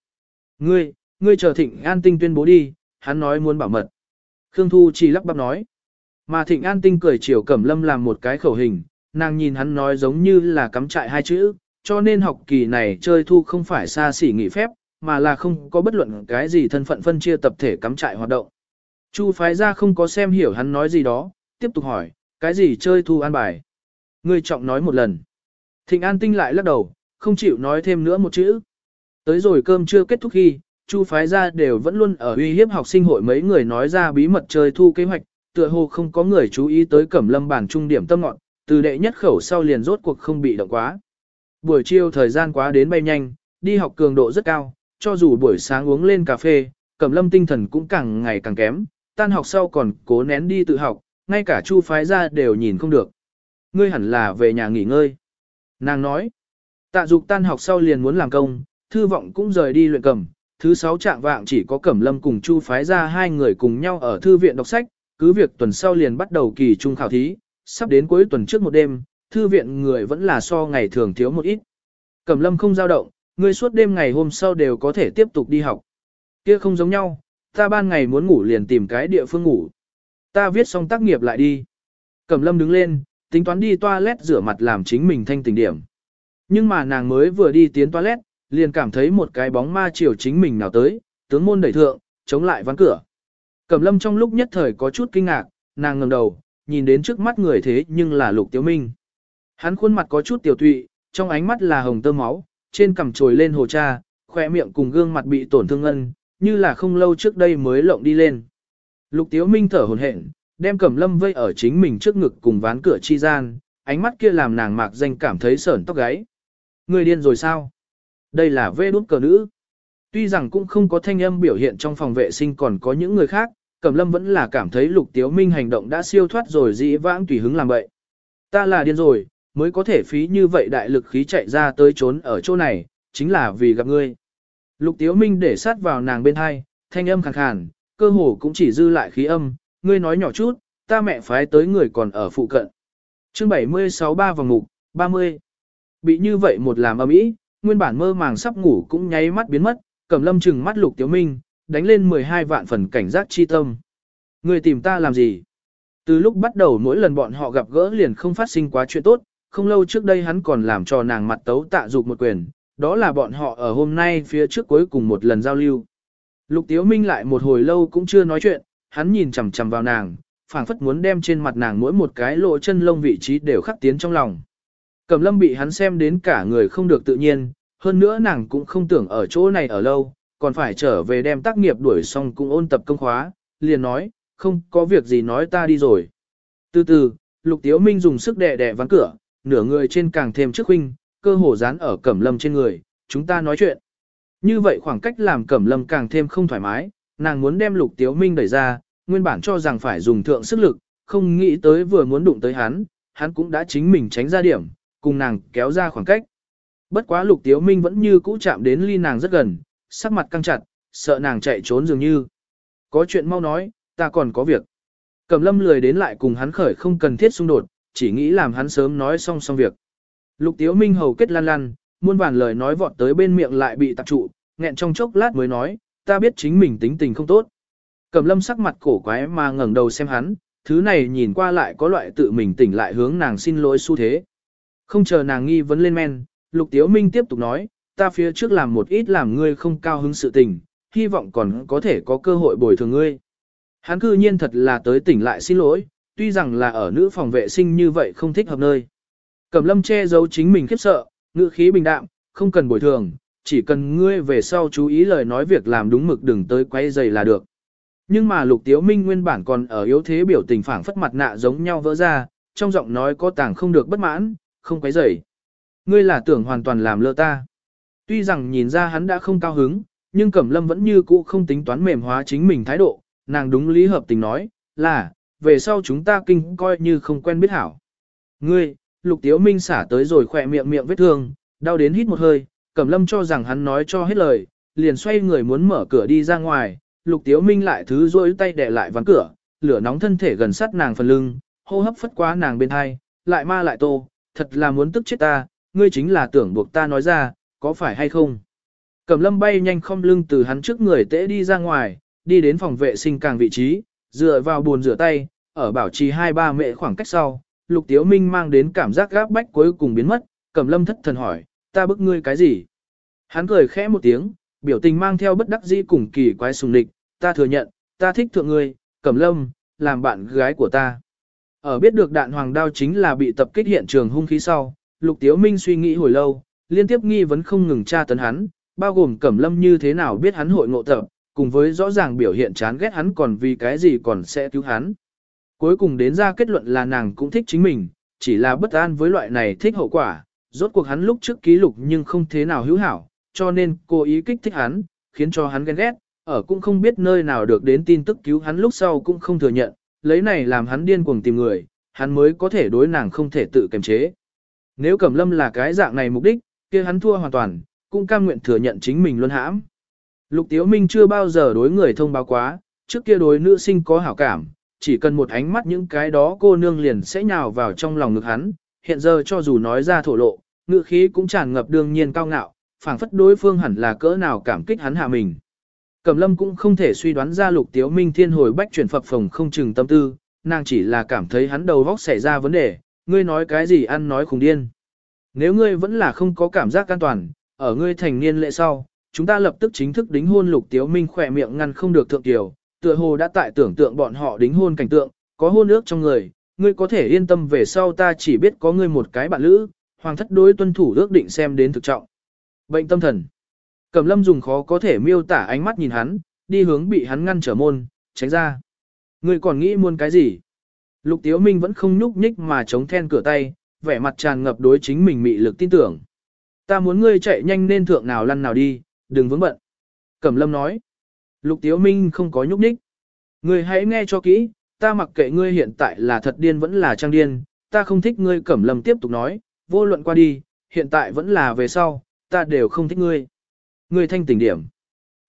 Speaker 1: Ngươi chờ Thịnh An Tinh tuyên bố đi, hắn nói muốn bảo mật. Khương Thu chỉ lắp bắp nói. Mà Thịnh An Tinh cười chiều Cẩm Lâm làm một cái khẩu hình, nàng nhìn hắn nói giống như là cắm trại hai chữ, cho nên học kỳ này chơi thu không phải xa xỉ nghỉ phép, mà là không có bất luận cái gì thân phận phân chia tập thể cắm trại hoạt động. Chu phái ra không có xem hiểu hắn nói gì đó, tiếp tục hỏi, cái gì chơi thu an bài? Ngươi trọng nói một lần. Thịnh An Tinh lại lắc đầu, không chịu nói thêm nữa một chữ. Tới rồi cơm chưa kết thúc khi, Chu phái ra đều vẫn luôn ở uy hiếp học sinh hội mấy người nói ra bí mật chơi thu kế hoạch, tựa hồ không có người chú ý tới Cẩm Lâm bản trung điểm tâm ngọn, từ đệ nhất khẩu sau liền rốt cuộc không bị động quá. Buổi chiều thời gian quá đến bay nhanh, đi học cường độ rất cao, cho dù buổi sáng uống lên cà phê, Cẩm Lâm tinh thần cũng càng ngày càng kém, tan học sau còn cố nén đi tự học, ngay cả Chu phái ra đều nhìn không được. Ngươi hẳn là về nhà nghỉ ngơi. Nàng nói, Tạ Dục tan học sau liền muốn làm công, thư vọng cũng rời đi luyện cầm, thứ 6 trạng vạng chỉ có Cẩm Lâm cùng Chu phái ra hai người cùng nhau ở thư viện đọc sách, cứ việc tuần sau liền bắt đầu kỳ trung khảo thí, sắp đến cuối tuần trước một đêm, thư viện người vẫn là so ngày thường thiếu một ít. Cẩm Lâm không dao động, ngươi suốt đêm ngày hôm sau đều có thể tiếp tục đi học. Kia không giống nhau, ta ban ngày muốn ngủ liền tìm cái địa phương ngủ. Ta viết xong tác nghiệp lại đi. Cẩm Lâm đứng lên, tính toán đi toilet rửa mặt làm chính mình thanh tỉnh điểm. Nhưng mà nàng mới vừa đi tiến toilet, liền cảm thấy một cái bóng ma chiều chính mình nào tới, tướng môn đẩy thượng, chống lại ván cửa. Cẩm Lâm trong lúc nhất thời có chút kinh ngạc, nàng ngẩng đầu, nhìn đến trước mắt người thế nhưng là Lục Tiếu Minh. Hắn khuôn mặt có chút tiểu tụy, trong ánh mắt là hồng tơ máu, trên cằm trồi lên hồ cha, khỏe miệng cùng gương mặt bị tổn thương ngân, như là không lâu trước đây mới lộng đi lên. Lục Tiếu Minh thở hổn hển, đem Cẩm Lâm vây ở chính mình trước ngực cùng ván cửa chi gian, ánh mắt kia làm nàng mạc danh cảm thấy sởn tóc gáy. Người điên rồi sao? Đây là vê đút cờ nữ. Tuy rằng cũng không có thanh âm biểu hiện trong phòng vệ sinh còn có những người khác, Cẩm Lâm vẫn là cảm thấy Lục Tiếu Minh hành động đã siêu thoát rồi dĩ vãng tùy hứng làm vậy. Ta là điên rồi, mới có thể phí như vậy đại lực khí chạy ra tới trốn ở chỗ này, chính là vì gặp ngươi. Lục Tiếu Minh để sát vào nàng bên hai, thanh âm khàn khàn, cơ hồ cũng chỉ dư lại khí âm, ngươi nói nhỏ chút, ta mẹ phái tới người còn ở phụ cận. Chương 76 ba vòng mục, 30. Bị như vậy một làm ầm ĩ, nguyên bản mơ màng sắp ngủ cũng nháy mắt biến mất, Cẩm Lâm trừng mắt Lục Tiếu Minh, đánh lên 12 vạn phần cảnh giác chi tâm. Ngươi tìm ta làm gì? Từ lúc bắt đầu mỗi lần bọn họ gặp gỡ liền không phát sinh quá chuyện tốt, không lâu trước đây hắn còn làm cho nàng mặt tấu tạ dục một quyền, đó là bọn họ ở hôm nay phía trước cuối cùng một lần giao lưu. Lục Tiếu Minh lại một hồi lâu cũng chưa nói chuyện, hắn nhìn chằm chằm vào nàng, phảng phất muốn đem trên mặt nàng mỗi một cái lỗ chân lông vị trí đều khắc tiến trong lòng. Cẩm Lâm bị hắn xem đến cả người không được tự nhiên, hơn nữa nàng cũng không tưởng ở chỗ này ở lâu, còn phải trở về đem tác nghiệp đuổi xong cũng ôn tập công khóa, liền nói, không có việc gì nói ta đi rồi. Từ từ, Lục Tiếu Minh dùng sức đè đè ván cửa, nửa người trên càng thêm trước huynh, cơ hồ dán ở Cẩm Lâm trên người, chúng ta nói chuyện. Như vậy khoảng cách làm Cẩm Lâm càng thêm không thoải mái, nàng muốn đem Lục Tiếu Minh đẩy ra, nguyên bản cho rằng phải dùng thượng sức lực, không nghĩ tới vừa muốn đụng tới hắn, hắn cũng đã chính mình tránh ra điểm, cùng nàng kéo ra khoảng cách. Bất quá Lục Tiếu Minh vẫn như cũ chạm đến ly nàng rất gần, sắc mặt căng chặt, sợ nàng chạy trốn dường như. Có chuyện mau nói, ta còn có việc. Cẩm Lâm lười đến lại cùng hắn khởi không cần thiết xung đột, chỉ nghĩ làm hắn sớm nói xong việc. Lục Tiếu Minh hầu kết lăn lăn, muôn vàn lời nói vọt tới bên miệng lại bị tạp trụ, nghẹn trong chốc lát mới nói, ta biết chính mình tính tình không tốt. Cẩm Lâm sắc mặt cổ quái mà ngẩng đầu xem hắn, thứ này nhìn qua lại có loại tự mình tỉnh lại hướng nàng xin lỗi xu thế. Không chờ nàng nghi vấn lên men, Lục Tiếu Minh tiếp tục nói, ta phía trước làm một ít làm ngươi không cao hứng sự tình, hy vọng còn có thể có cơ hội bồi thường ngươi. Hắn cư nhiên thật là tới tỉnh lại xin lỗi, tuy rằng là ở nữ phòng vệ sinh như vậy không thích hợp nơi. Cẩm Lâm che giấu chính mình khiếp sợ, ngữ khí bình đạm, không cần bồi thường, chỉ cần ngươi về sau chú ý lời nói việc làm đúng mực đừng tới quay giày là được. Nhưng mà Lục Tiếu Minh nguyên bản còn ở yếu thế biểu tình phảng phất mặt nạ giống nhau vỡ ra, trong giọng nói có tàng không được bất mãn, không quấy rầy. Ngươi là tưởng hoàn toàn làm lơ ta. Tuy rằng nhìn ra hắn đã không cao hứng, nhưng Cẩm Lâm vẫn như cũ không tính toán mềm hóa chính mình thái độ, nàng đúng lý hợp tình nói, là, về sau chúng ta kinh coi như không quen biết hảo. Ngươi, Lục Tiếu Minh xả tới rồi khỏe miệng vết thương, đau đến hít một hơi, Cẩm Lâm cho rằng hắn nói cho hết lời, liền xoay người muốn mở cửa đi ra ngoài, Lục Tiếu Minh lại thứ rối tay đè lại ván cửa, lửa nóng thân thể gần sát nàng phần lưng, hô hấp phất qua nàng bên hai, lại ma lại tô, thật là muốn tức chết ta, ngươi chính là tưởng buộc ta nói ra, có phải hay không? Cẩm Lâm bay nhanh không lưng từ hắn trước người tễ đi ra ngoài, đi đến phòng vệ sinh càng vị trí, dựa vào bồn rửa tay, ở bảo trì 2-3 mệ khoảng cách sau, Lục Tiếu Minh mang đến cảm giác gáp bách cuối cùng biến mất, Cẩm Lâm thất thần hỏi, ta bức ngươi cái gì? Hắn cười khẽ một tiếng, biểu tình mang theo bất đắc dĩ cùng kỳ quái sùng địch, ta thừa nhận, ta thích thượng ngươi, Cẩm Lâm, làm bạn gái của ta. Ở biết được đạn hoàng đao chính là bị tập kích hiện trường hung khí sau, Lục Tiếu Minh suy nghĩ hồi lâu, liên tiếp nghi vấn không ngừng tra tấn hắn, bao gồm Cẩm Lâm như thế nào biết hắn hội ngộ tập, cùng với rõ ràng biểu hiện chán ghét hắn còn vì cái gì còn sẽ cứu hắn. Cuối cùng đến ra kết luận là nàng cũng thích chính mình, chỉ là bất an với loại này thích hậu quả, rốt cuộc hắn lúc trước ký lục nhưng không thế nào hữu hảo, cho nên cố ý kích thích hắn, khiến cho hắn ghen ghét, ở cũng không biết nơi nào được đến tin tức cứu hắn lúc sau cũng không thừa nhận, lấy này làm hắn điên cuồng tìm người, hắn mới có thể đối nàng không thể tự kiềm chế. Nếu Cẩm Lâm là cái dạng này mục đích, kia hắn thua hoàn toàn, cũng cam nguyện thừa nhận chính mình luôn hãm. Lục Tiếu Minh chưa bao giờ đối người thông báo quá, trước kia đối nữ sinh có hảo cảm, chỉ cần một ánh mắt những cái đó cô nương liền sẽ nhào vào trong lòng ngực hắn, hiện giờ cho dù nói ra thổ lộ, ngữ khí cũng tràn ngập đương nhiên cao ngạo, phảng phất đối phương hẳn là cỡ nào cảm kích hắn hạ mình. Cẩm Lâm cũng không thể suy đoán ra Lục Tiếu Minh thiên hồi bách chuyển phập phồng không chừng tâm tư, nàng chỉ là cảm thấy hắn đầu óc xảy ra vấn đề, ngươi nói cái gì ăn nói khùng điên. Nếu ngươi vẫn là không có cảm giác an toàn, ở ngươi thành niên lễ sau, chúng ta lập tức chính thức đính hôn. Lục Tiếu Minh khỏe miệng ngăn không được thượng tiểu, tựa hồ đã tại tưởng tượng bọn họ đính hôn cảnh tượng, có hôn ước trong người, ngươi có thể yên tâm về sau ta chỉ biết có ngươi một cái bạn lữ, hoàng thất đối tuân thủ ước định xem đến thực trọng. Bệnh tâm thần. Cẩm Lâm dùng khó có thể miêu tả ánh mắt nhìn hắn, đi hướng bị hắn ngăn trở môn, tránh ra. Ngươi còn nghĩ muốn cái gì? Lục Tiếu Minh vẫn không nhúc nhích mà chống then cửa tay, vẻ mặt tràn ngập đối chính mình mị lực tin tưởng. Ta muốn ngươi chạy nhanh nên thượng nào lăn nào đi, đừng vướng bận. Cẩm Lâm nói. Lục Tiếu Minh không có nhúc nhích. Ngươi hãy nghe cho kỹ, ta mặc kệ ngươi hiện tại là thật điên vẫn là trang điên, ta không thích ngươi. Cẩm Lâm tiếp tục nói, vô luận qua đi, hiện tại vẫn là về sau, ta đều không thích ngươi. Ngươi thanh tỉnh điểm.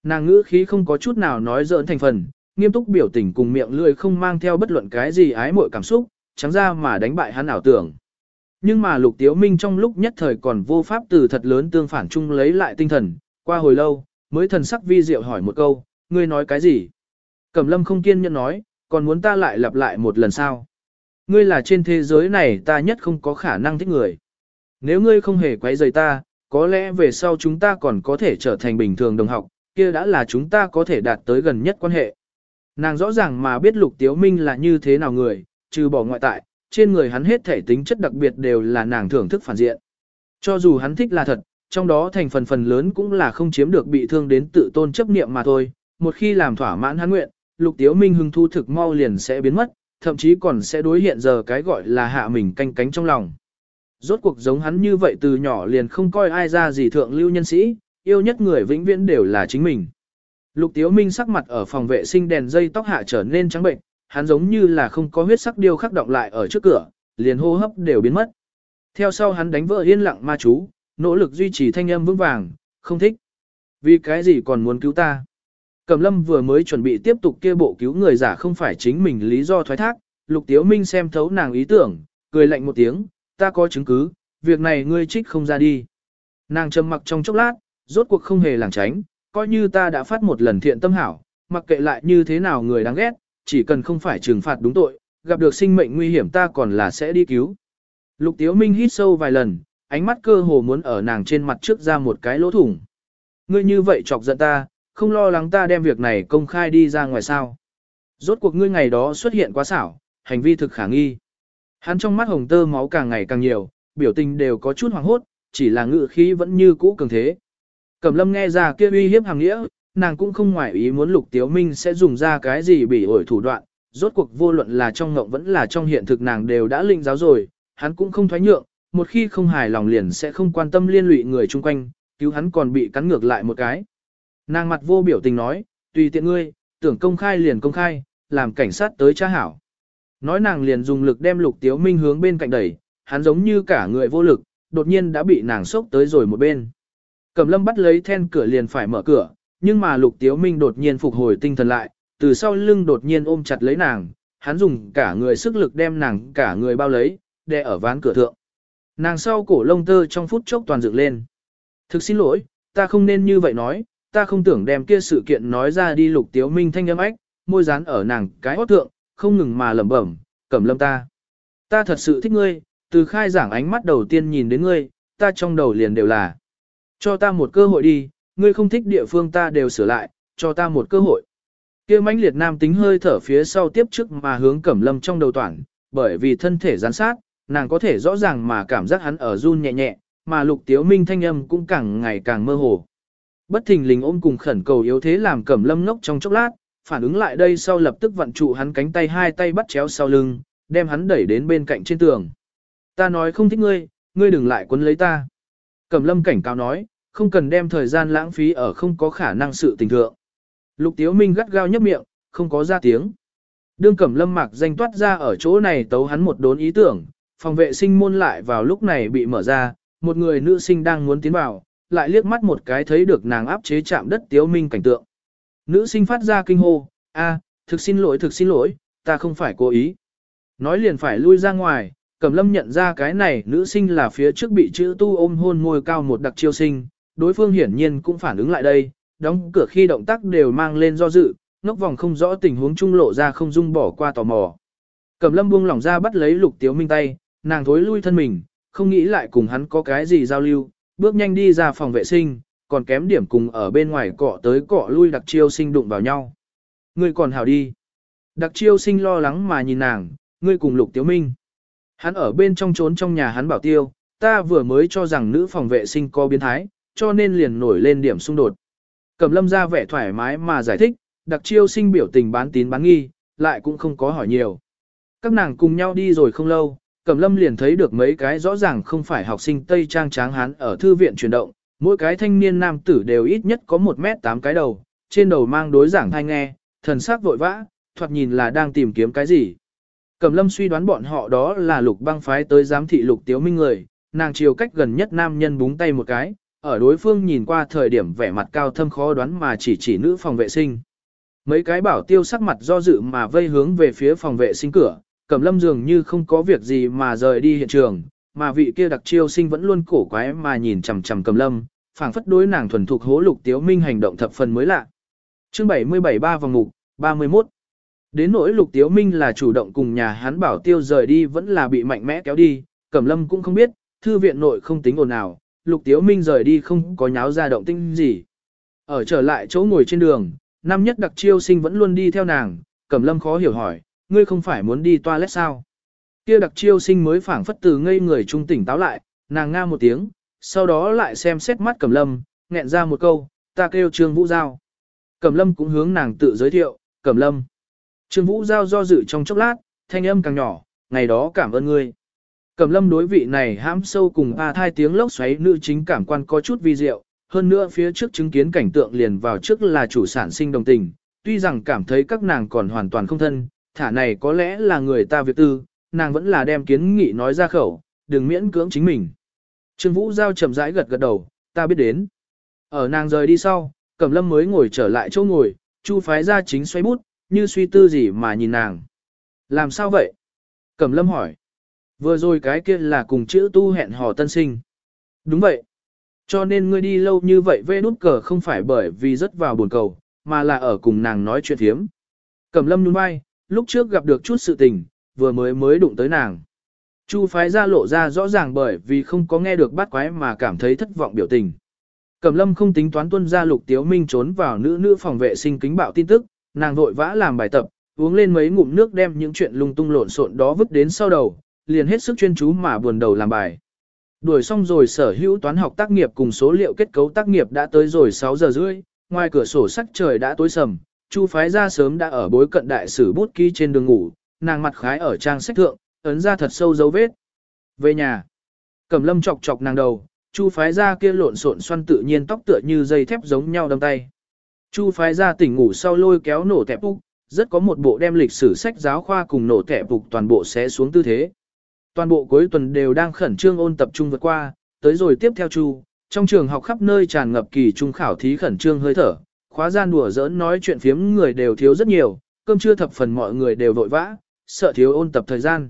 Speaker 1: Nàng ngữ khí không có chút nào nói giỡn thành phần, nghiêm túc biểu tình cùng miệng lưỡi không mang theo bất luận cái gì ái muội cảm xúc, trắng ra mà đánh bại hắn ảo tưởng. Nhưng mà Lục Tiếu Minh trong lúc nhất thời còn vô pháp từ thật lớn tương phản chung lấy lại tinh thần, qua hồi lâu, mới thần sắc vi diệu hỏi một câu, ngươi nói cái gì? Cẩm Lâm không kiên nhẫn nói, còn muốn ta lại lặp lại một lần sao? Ngươi là trên thế giới này ta nhất không có khả năng thích người. Nếu ngươi không hề quấy rầy ta, có lẽ về sau chúng ta còn có thể trở thành bình thường đồng học, kia đã là chúng ta có thể đạt tới gần nhất quan hệ. Nàng rõ ràng mà biết Lục Tiếu Minh là như thế nào người, trừ bỏ ngoại tại, trên người hắn hết thể tính chất đặc biệt đều là nàng thưởng thức phản diện. Cho dù hắn thích là thật, trong đó thành phần lớn cũng là không chiếm được bị thương đến tự tôn chấp niệm mà thôi. Một khi làm thỏa mãn hắn nguyện, Lục Tiếu Minh hứng thu thực mau liền sẽ biến mất, thậm chí còn sẽ đối hiện giờ cái gọi là hạ mình canh cánh trong lòng. Rốt cuộc giống hắn như vậy từ nhỏ liền không coi ai ra gì thượng lưu nhân sĩ, yêu nhất người vĩnh viễn đều là chính mình. Lục Tiếu Minh sắc mặt ở phòng vệ sinh đèn dây tóc hạ trở nên trắng bệnh, hắn giống như là không có huyết sắc điêu khắc động lại ở trước cửa, liền hô hấp đều biến mất. Theo sau hắn đánh vỡ yên lặng ma chú, nỗ lực duy trì thanh âm vững vàng, không thích. Vì cái gì còn muốn cứu ta? Cẩm Lâm vừa mới chuẩn bị tiếp tục kia bộ cứu người giả không phải chính mình lý do thoái thác, Lục Tiếu Minh xem thấu nàng ý tưởng, cười lạnh một tiếng, ta có chứng cứ, việc này ngươi trích không ra đi. Nàng trầm mặc trong chốc lát, rốt cuộc không hề lảng tránh, coi như ta đã phát một lần thiện tâm hảo, mặc kệ lại như thế nào người đáng ghét, chỉ cần không phải trừng phạt đúng tội, gặp được sinh mệnh nguy hiểm ta còn là sẽ đi cứu. Lục Tiếu Minh hít sâu vài lần, ánh mắt cơ hồ muốn ở nàng trên mặt trước ra một cái lỗ thủng. Ngươi như vậy chọc giận ta, không lo lắng ta đem việc này công khai đi ra ngoài sao. Rốt cuộc ngươi ngày đó xuất hiện quá xảo, hành vi thực khả nghi. Hắn trong mắt hồng tơ máu càng ngày càng nhiều, biểu tình đều có chút hoảng hốt, chỉ là ngự khí vẫn như cũ cường thế. Cẩm Lâm nghe ra kia uy hiếp hàng nghĩa, nàng cũng không ngoại ý muốn Lục Tiếu Minh sẽ dùng ra cái gì bị ổi thủ đoạn, rốt cuộc vô luận là trong ngộng vẫn là trong hiện thực nàng đều đã linh giáo rồi, hắn cũng không thoái nhượng, một khi không hài lòng liền sẽ không quan tâm liên lụy người chung quanh, cứu hắn còn bị cắn ngược lại một cái. Nàng mặt vô biểu tình nói, tùy tiện ngươi, tưởng công khai liền công khai, làm cảnh sát tới tra hảo. Nói nàng liền dùng lực đem Lục Tiếu Minh hướng bên cạnh đẩy, hắn giống như cả người vô lực, đột nhiên đã bị nàng sốc tới rồi một bên. Cẩm Lâm bắt lấy then cửa liền phải mở cửa, nhưng mà Lục Tiếu Minh đột nhiên phục hồi tinh thần lại, từ sau lưng đột nhiên ôm chặt lấy nàng, hắn dùng cả người sức lực đem nàng cả người bao lấy, đè ở ván cửa thượng. Nàng sau cổ lông tơ trong phút chốc toàn dựng lên. Thực xin lỗi, ta không nên như vậy nói, ta không tưởng đem kia sự kiện nói ra đi. Lục Tiếu Minh thanh âm ách, môi dán ở nàng cái hót thượng, không ngừng mà lẩm bẩm, Cẩm Lâm ta. Ta thật sự thích ngươi, từ khai giảng ánh mắt đầu tiên nhìn đến ngươi, ta trong đầu liền đều là. Cho ta một cơ hội đi, ngươi không thích địa phương ta đều sửa lại, cho ta một cơ hội. Kia mãnh liệt nam tính hơi thở phía sau tiếp trước mà hướng Cẩm Lâm trong đầu toàn, bởi vì thân thể gián sát, nàng có thể rõ ràng mà cảm giác hắn ở run nhẹ nhẹ, mà Lục Tiếu Minh thanh âm cũng càng ngày càng mơ hồ. Bất thình lình ôm cùng khẩn cầu yếu thế làm Cẩm Lâm ngốc trong chốc lát, phản ứng lại đây sau lập tức vặn trụ hắn cánh tay hai tay bắt chéo sau lưng, đem hắn đẩy đến bên cạnh trên tường. Ta nói không thích ngươi, ngươi đừng lại quấn lấy ta. Cẩm Lâm cảnh cáo nói, không cần đem thời gian lãng phí ở không có khả năng sự tình thượng. Lục Tiếu Minh gắt gao nhấp miệng, không có ra tiếng. Đương Cẩm Lâm mạc danh toát ra ở chỗ này tấu hắn một đốn ý tưởng, phòng vệ sinh môn lại vào lúc này bị mở ra, một người nữ sinh đang muốn tiến vào, lại liếc mắt một cái thấy được nàng áp chế chạm đất Tiếu Minh cảnh tượng. Nữ sinh phát ra kinh hô, thực xin lỗi, ta không phải cố ý. Nói liền phải lui ra ngoài, Cẩm Lâm nhận ra cái này nữ sinh là phía trước bị chữ tu ôm hôn ngôi cao một đặc chiêu sinh, đối phương hiển nhiên cũng phản ứng lại đây, đóng cửa khi động tác đều mang lên do dự, ngốc vòng không rõ tình huống trung lộ ra không dung bỏ qua tò mò. Cẩm Lâm buông lỏng ra bắt lấy Lục Tiếu Minh tay, nàng thối lui thân mình, không nghĩ lại cùng hắn có cái gì giao lưu, bước nhanh đi ra phòng vệ sinh, còn kém điểm cùng ở bên ngoài cọ tới cọ lui đặc chiêu sinh đụng vào nhau. Ngươi còn hảo đi. Đặc chiêu sinh lo lắng mà nhìn nàng, ngươi cùng Lục Tiếu Minh. Hắn ở bên trong trốn trong nhà hắn bảo tiêu, ta vừa mới cho rằng nữ phòng vệ sinh có biến thái, cho nên liền nổi lên điểm xung đột. Cẩm Lâm ra vẻ thoải mái mà giải thích, đặc chiêu sinh biểu tình bán tín bán nghi, lại cũng không có hỏi nhiều. Các nàng cùng nhau đi rồi không lâu, Cẩm Lâm liền thấy được mấy cái rõ ràng không phải học sinh Tây Trang tráng hán ở thư viện chuyển động, mỗi cái thanh niên nam tử đều ít nhất có 1m8 cái đầu, trên đầu mang đối giảng thai nghe, thần sắc vội vã, thoạt nhìn là đang tìm kiếm cái gì. Cẩm Lâm suy đoán bọn họ đó là Lục Băng phái tới giám thị Lục Tiếu Minh người, nàng chiều cách gần nhất nam nhân búng tay một cái, ở đối phương nhìn qua thời điểm vẻ mặt cao thâm khó đoán mà chỉ nữ phòng vệ sinh. Mấy cái bảo tiêu sắc mặt do dự mà vây hướng về phía phòng vệ sinh cửa, Cẩm Lâm dường như không có việc gì mà rời đi hiện trường, mà vị kia đặc chiêu sinh vẫn luôn cổ quái mà nhìn chằm chằm Cẩm Lâm, phảng phất đối nàng thuần thục hố Lục Tiếu Minh hành động thập phần mới lạ. Chương 77 ba vòng mục, 31. Đến nỗi Lục Tiếu Minh là chủ động cùng nhà hắn bảo tiêu rời đi vẫn là bị mạnh mẽ kéo đi, Cẩm Lâm cũng không biết, thư viện nội không tính ồn nào, Lục Tiếu Minh rời đi không có nháo ra động tĩnh gì. Ở trở lại chỗ ngồi trên đường, năm nhất đặc chiêu sinh vẫn luôn đi theo nàng, Cẩm Lâm khó hiểu hỏi, ngươi không phải muốn đi toilet sao? Kia đặc chiêu sinh mới phảng phất từ ngây người trung tỉnh táo lại, nàng nga một tiếng, sau đó lại xem xét mắt Cẩm Lâm, nghẹn ra một câu, ta kêu Trương Vũ Giao. Cẩm Lâm cũng hướng nàng tự giới thiệu, Cẩm Lâm. Trương Vũ Giao do dự trong chốc lát, thanh âm càng nhỏ, ngày đó cảm ơn ngươi. Cẩm Lâm đối vị này hãm sâu cùng thai tiếng lốc xoáy nữ chính cảm quan có chút vi diệu, hơn nữa phía trước chứng kiến cảnh tượng liền vào trước là chủ sản sinh đồng tình, tuy rằng cảm thấy các nàng còn hoàn toàn không thân, thả này có lẽ là người ta việc tư, nàng vẫn là đem kiến nghị nói ra khẩu, đừng miễn cưỡng chính mình. Trương Vũ Giao chậm rãi gật gật đầu, ta biết đến. Ở nàng rời đi sau, Cẩm Lâm mới ngồi trở lại chỗ ngồi, Chu phái ra chính xoay bút, như suy tư gì mà nhìn nàng. Làm sao vậy? Cẩm Lâm hỏi. Vừa rồi cái kia là cùng chữ tu hẹn hò tân sinh. Đúng vậy. Cho nên ngươi đi lâu như vậy vê nút cờ không phải bởi vì rất vào buồn cầu, mà là ở cùng nàng nói chuyện thiếm. Cẩm Lâm nhún vai, lúc trước gặp được chút sự tình, vừa mới đụng tới nàng. Chu phái ra lộ ra rõ ràng bởi vì không có nghe được bắt quái mà cảm thấy thất vọng biểu tình. Cẩm Lâm không tính toán tuân ra Lục Tiếu Minh trốn vào nữ phòng vệ sinh kính bạo tin tức, nàng vội vã làm bài tập, uống lên mấy ngụm nước đem những chuyện lung tung lộn xộn đó vứt đến sau đầu, liền hết sức chuyên chú mà buồn đầu làm bài. Đuổi xong rồi sở hữu toán học tác nghiệp cùng số liệu kết cấu tác nghiệp đã tới rồi 6 giờ rưỡi, ngoài cửa sổ sắc trời đã tối sầm, Chu phái ra sớm đã ở bối cận đại sử bút ký trên đường ngủ, nàng mặt khái ở trang sách thượng, ấn ra thật sâu dấu vết. Về nhà, Cẩm Lâm chọc chọc nàng đầu, Chu phái ra kia lộn xộn xoăn tự nhiên tóc tựa như dây thép giống nhau đâm tay. Chu phái ra tỉnh ngủ sau lôi kéo nổ tẹp úc, rất có một bộ đem lịch sử sách giáo khoa cùng nổ tẹp úc toàn bộ xé xuống tư thế. Toàn bộ cuối tuần đều đang khẩn trương ôn tập trung vượt qua, tới rồi tiếp theo Chu, trong trường học khắp nơi tràn ngập kỳ trung khảo thí khẩn trương hơi thở, khóa gian đùa giỡn nói chuyện phiếm người đều thiếu rất nhiều, cơm trưa thập phần mọi người đều vội vã, sợ thiếu ôn tập thời gian.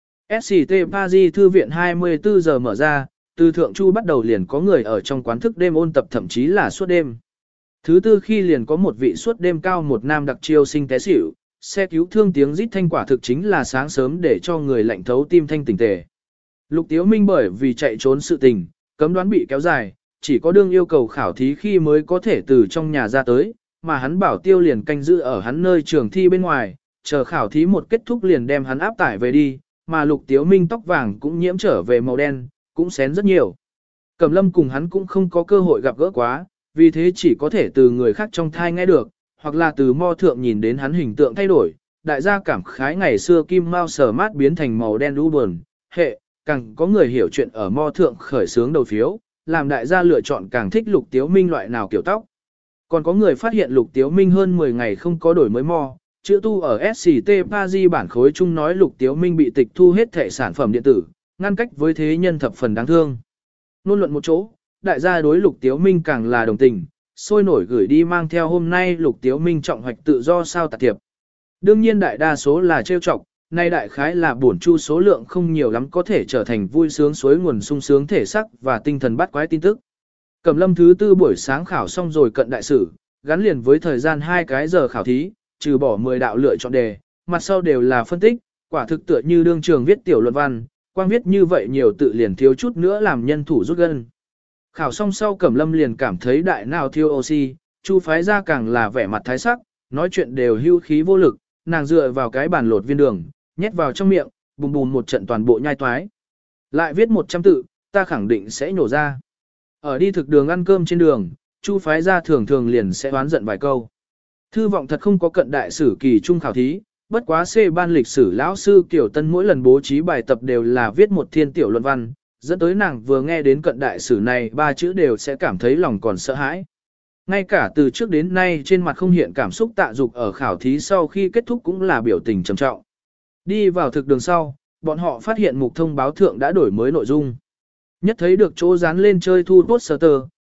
Speaker 1: SCT Paris thư viện 24 giờ mở ra, từ thượng Chu bắt đầu liền có người ở trong quán thức đêm ôn tập thậm chí là suốt đêm. Thứ tư khi liền có một vị suốt đêm cao một nam đặc chiêu sinh té xỉu, xe cứu thương tiếng rít thanh quả thực chính là sáng sớm để cho người lạnh thấu tim thanh tỉnh tề. Lục Tiếu Minh bởi vì chạy trốn sự tình, cấm đoán bị kéo dài, chỉ có đương yêu cầu khảo thí khi mới có thể từ trong nhà ra tới, mà hắn bảo tiêu liền canh giữ ở hắn nơi trường thi bên ngoài, chờ khảo thí một kết thúc liền đem hắn áp tải về đi, mà Lục Tiếu Minh tóc vàng cũng nhiễm trở về màu đen, cũng xén rất nhiều. Cẩm Lâm cùng hắn cũng không có cơ hội gặp gỡ quá, vì thế chỉ có thể từ người khác trong thai nghe được, hoặc là từ mo thượng nhìn đến hắn hình tượng thay đổi, đại gia cảm khái ngày xưa kim mao sở mát biến thành màu đen u buồn, hệ, càng có người hiểu chuyện ở mo thượng khởi sướng đầu phiếu, làm đại gia lựa chọn càng thích Lục Tiếu Minh loại nào kiểu tóc. Còn có người phát hiện Lục Tiếu Minh hơn 10 ngày không có đổi mới mo, chữ tu ở SCT Paris bản khối chung nói Lục Tiếu Minh bị tịch thu hết thẻ sản phẩm điện tử, ngăn cách với thế nhân thập phần đáng thương. Nôn luận một chỗ, đại gia đối Lục Tiếu Minh càng là đồng tình, sôi nổi gửi đi mang theo hôm nay Lục Tiếu Minh trọng hoạch tự do sao tạc tiệp. Đương nhiên đại đa số là trêu chọc, nay đại khái là bổn chu số lượng không nhiều lắm có thể trở thành vui sướng suối nguồn sung sướng thể sắc và tinh thần bắt quái tin tức. Cẩm Lâm thứ tư buổi sáng khảo xong rồi cận đại sử, gắn liền với thời gian 2 cái giờ khảo thí, trừ bỏ 10 đạo lựa chọn đề, mặt sau đều là phân tích, quả thực tựa như đương trường viết tiểu luận văn, quang viết như vậy nhiều tự liền thiếu chút nữa làm nhân thủ rút gân. Khảo xong sau Cẩm Lâm liền cảm thấy đại nào thiếu oxy, Chu phái ra càng là vẻ mặt thái sắc, nói chuyện đều hưu khí vô lực, nàng dựa vào cái bàn lột viên đường, nhét vào trong miệng, bùm bùm một trận toàn bộ nhai toái. Lại viết 100 tự, ta khẳng định sẽ nhổ ra. Ở đi thực đường ăn cơm trên đường, Chu phái ra thường thường liền sẽ oán giận vài câu. Thư vọng thật không có cận đại sử kỳ trung khảo thí, bất quá C ban lịch sử lão sư Kiều Tân mỗi lần bố trí bài tập đều là viết một thiên tiểu luận văn, dẫn tới nàng vừa nghe đến cận đại sử này 3 chữ đều sẽ cảm thấy lòng còn sợ hãi. Ngay cả từ trước đến nay trên mặt không hiện cảm xúc tạ dục ở khảo thí sau khi kết thúc cũng là biểu tình trầm trọng. Đi vào thực đường sau, bọn họ phát hiện mục thông báo thượng đã đổi mới nội dung. Nhất thấy được chỗ dán lên chơi thu poster,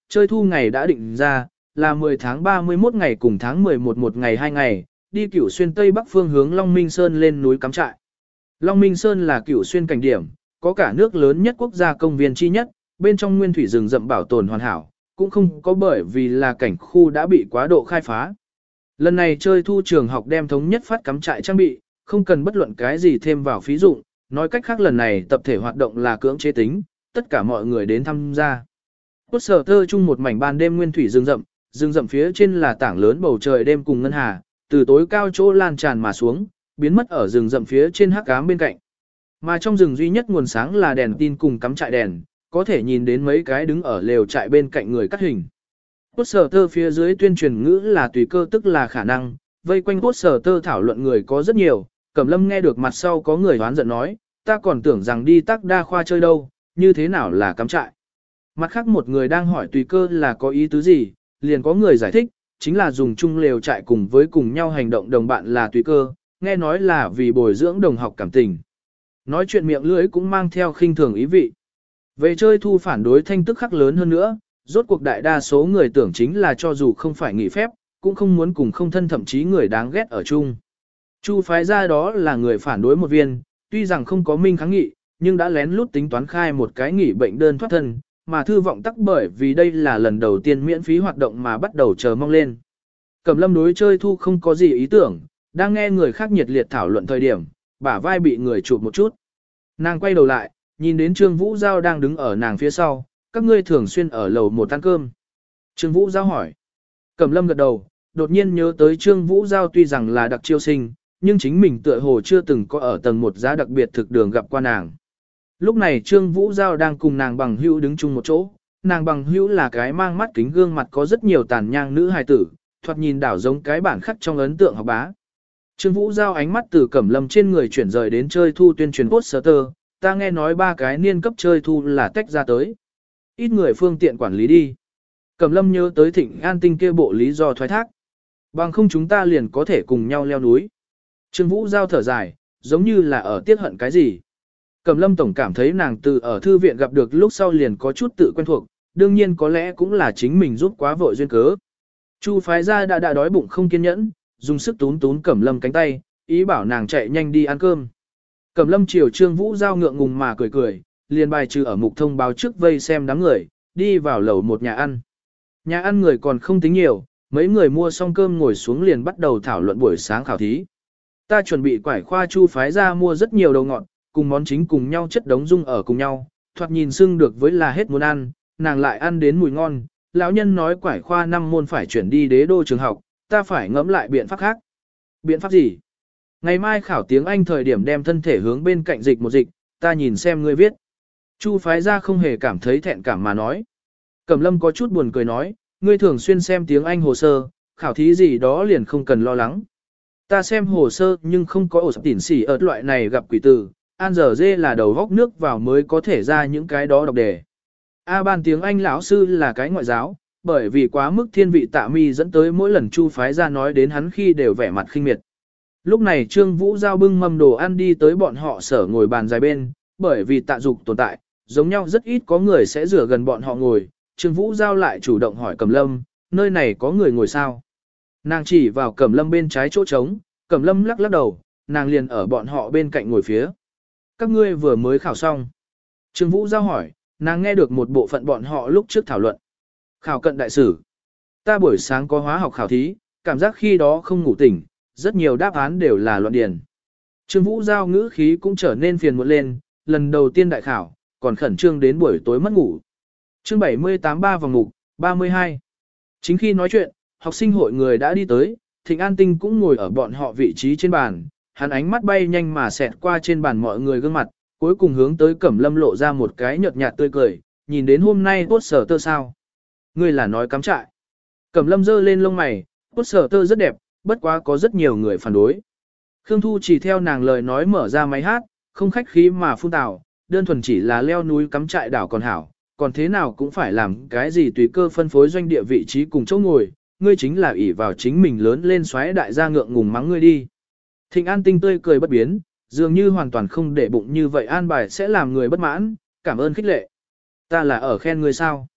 Speaker 1: chơi thu ngày đã định ra, là 10 tháng 31 ngày cùng tháng 11 một ngày 2 ngày, đi Cửu Xuyên Tây Bắc phương hướng Long Minh Sơn lên núi cắm trại. Long Minh Sơn là Cửu Xuyên cảnh điểm, có cả nước lớn nhất quốc gia công viên chi nhất, bên trong nguyên thủy rừng rậm bảo tồn hoàn hảo, cũng không có bởi vì là cảnh khu đã bị quá độ khai phá. Lần này chơi thu trường học đem thống nhất phát cắm trại trang bị, không cần bất luận cái gì thêm vào phí dụng, nói cách khác lần này tập thể hoạt động là cưỡng chế tính, tất cả mọi người đến tham gia. Cốt sở tơ chung một mảnh ban đêm nguyên thủy rừng rậm phía trên là tảng lớn bầu trời đêm cùng ngân hà, từ tối cao chỗ lan tràn mà xuống, biến mất ở rừng rậm phía trên hắc ám bên cạnh. Mà trong rừng duy nhất nguồn sáng là đèn tin cùng cắm trại đèn, có thể nhìn đến mấy cái đứng ở lều trại bên cạnh người cắt hình. Cốt sở tơ phía dưới tuyên truyền ngữ là tùy cơ tức là khả năng, vây quanh cốt sở tơ thảo luận người có rất nhiều, Cẩm Lâm nghe được mặt sau có người hoán giận nói, ta còn tưởng rằng đi tác đa khoa chơi đâu, như thế nào là cắm trại. Mặt khác một người đang hỏi tùy cơ là có ý tứ gì, liền có người giải thích, chính là dùng chung lều trại cùng với cùng nhau hành động đồng bạn là tùy cơ, nghe nói là vì bồi dưỡng đồng học cảm tình. Nói chuyện miệng lưỡi cũng mang theo khinh thường ý vị. Về chơi thu phản đối thanh tức khắc lớn hơn nữa, rốt cuộc đại đa số người tưởng chính là cho dù không phải nghỉ phép, cũng không muốn cùng không thân thậm chí người đáng ghét ở chung. Chu phái ra đó là người phản đối một viên, tuy rằng không có minh kháng nghị, nhưng đã lén lút tính toán khai một cái nghỉ bệnh đơn thoát thân, mà thư vọng tắc bởi vì đây là lần đầu tiên miễn phí hoạt động mà bắt đầu chờ mong lên. Cẩm Lâm đối chơi thu không có gì ý tưởng, đang nghe người khác nhiệt liệt thảo luận thời điểm, bả vai bị người chụp một chút. Nàng quay đầu lại, nhìn đến Trương Vũ Giao đang đứng ở nàng phía sau, các ngươi thường xuyên ở lầu một ăn cơm. Trương Vũ Giao hỏi. Cẩm Lâm gật đầu, đột nhiên nhớ tới Trương Vũ Giao tuy rằng là đặc chiêu sinh, nhưng chính mình tựa hồ chưa từng có ở tầng một giá đặc biệt thực đường gặp qua nàng. Lúc này Trương Vũ Giao đang cùng nàng bằng hữu đứng chung một chỗ, nàng bằng hữu là cái mang mắt kính gương mặt có rất nhiều tàn nhang nữ hài tử, thoạt nhìn đảo giống cái bản khắc trong ấn tượng học bá. Trương Vũ Giao ánh mắt từ Cẩm Lâm trên người chuyển rời đến chơi thu tuyên truyền poster, ta nghe nói 3 cái niên cấp chơi thu là tách ra tới. Ít người phương tiện quản lý đi. Cẩm Lâm nhớ tới Thịnh An Tinh kia bộ lý do thoái thác. Bằng không chúng ta liền có thể cùng nhau leo núi. Trương Vũ Giao thở dài, giống như là ở tiếc hận cái gì. Cẩm Lâm tổng cảm thấy nàng từ ở thư viện gặp được lúc sau liền có chút tự quen thuộc, đương nhiên có lẽ cũng là chính mình giúp quá vội duyên cớ. Chu phái ra đã đói bụng không kiên nhẫn, dùng sức tún tún Cẩm Lâm cánh tay, ý bảo nàng chạy nhanh đi ăn cơm. Cẩm Lâm chiều Trương Vũ Giao ngượng ngùng mà cười cười, liền bài trừ ở mục thông báo trước vây xem đám người, đi vào lầu một nhà ăn. Nhà ăn người còn không tính nhiều, mấy người mua xong cơm ngồi xuống liền bắt đầu thảo luận buổi sáng khảo thí. Ta chuẩn bị quải khoa Chu phái ra mua rất nhiều đồ ngọt, cùng món chính cùng nhau chất đống dung ở cùng nhau, thoạt nhìn xưng được với là hết muốn ăn, nàng lại ăn đến mùi ngon. Lão nhân nói quải khoa 5 môn phải chuyển đi đế đô trường học, ta phải ngẫm lại biện pháp khác. Biện pháp gì? Ngày mai khảo tiếng Anh thời điểm đem thân thể hướng bên cạnh dịch một dịch, ta nhìn xem ngươi viết. Chu phái ra không hề cảm thấy thẹn cảm mà nói. Cẩm Lâm có chút buồn cười nói, ngươi thường xuyên xem tiếng Anh hồ sơ, khảo thí gì đó liền không cần lo lắng. Ta xem hồ sơ nhưng không có ổ sập tỉn xỉ ở loại này gặp quỷ từ, an giờ dê là đầu góc nước vào mới có thể ra những cái đó đọc đề. A ban tiếng Anh lão sư là cái ngoại giáo, bởi vì quá mức thiên vị tạ mi dẫn tới mỗi lần Chu phái ra nói đến hắn khi đều vẻ mặt khinh miệt. Lúc này Trương Vũ Giao bưng mâm đồ ăn đi tới bọn họ sở ngồi bàn dài bên, bởi vì tạ dục tồn tại, giống nhau rất ít có người sẽ rửa gần bọn họ ngồi. Trương Vũ Giao lại chủ động hỏi Cẩm Lâm, nơi này có người ngồi sao? Nàng chỉ vào Cẩm Lâm bên trái chỗ trống, Cẩm Lâm lắc lắc đầu, nàng liền ở bọn họ bên cạnh ngồi phía. Các ngươi vừa mới khảo xong. Trương Vũ Giao hỏi, nàng nghe được một bộ phận bọn họ lúc trước thảo luận. Khảo cận đại sử. Ta buổi sáng có hóa học khảo thí, cảm giác khi đó không ngủ tỉnh, rất nhiều đáp án đều là loạn điền. Trương Vũ Giao ngữ khí cũng trở nên phiền muộn lên, lần đầu tiên đại khảo, còn khẩn trương đến buổi tối mất ngủ. Chương 78 3 vòng mục, 32. Chính khi nói chuyện, học sinh hội người đã đi tới, Thịnh An Tinh cũng ngồi ở bọn họ vị trí trên bàn, hắn ánh mắt bay nhanh mà xẹt qua trên bàn mọi người gương mặt, cuối cùng hướng tới Cẩm Lâm lộ ra một cái nhợt nhạt tươi cười, nhìn đến hôm nay tốt sở tơ sao. Ngươi là nói cắm trại. Cẩm Lâm giơ lên lông mày, tốt sở tơ rất đẹp, bất quá có rất nhiều người phản đối. Khương Thu chỉ theo nàng lời nói mở ra máy hát, không khách khí mà phun tào, đơn thuần chỉ là leo núi cắm trại đảo còn hảo, còn thế nào cũng phải làm cái gì tùy cơ phân phối doanh địa vị trí cùng chỗ ngồi, ngươi chính là ỷ vào chính mình lớn lên xoáy đại gia ngượng ngùng mắng ngươi đi. Thịnh An Tinh tươi cười bất biến, dường như hoàn toàn không để bụng như vậy an bài sẽ làm người bất mãn, cảm ơn khích lệ. Ta là ở khen ngươi sao?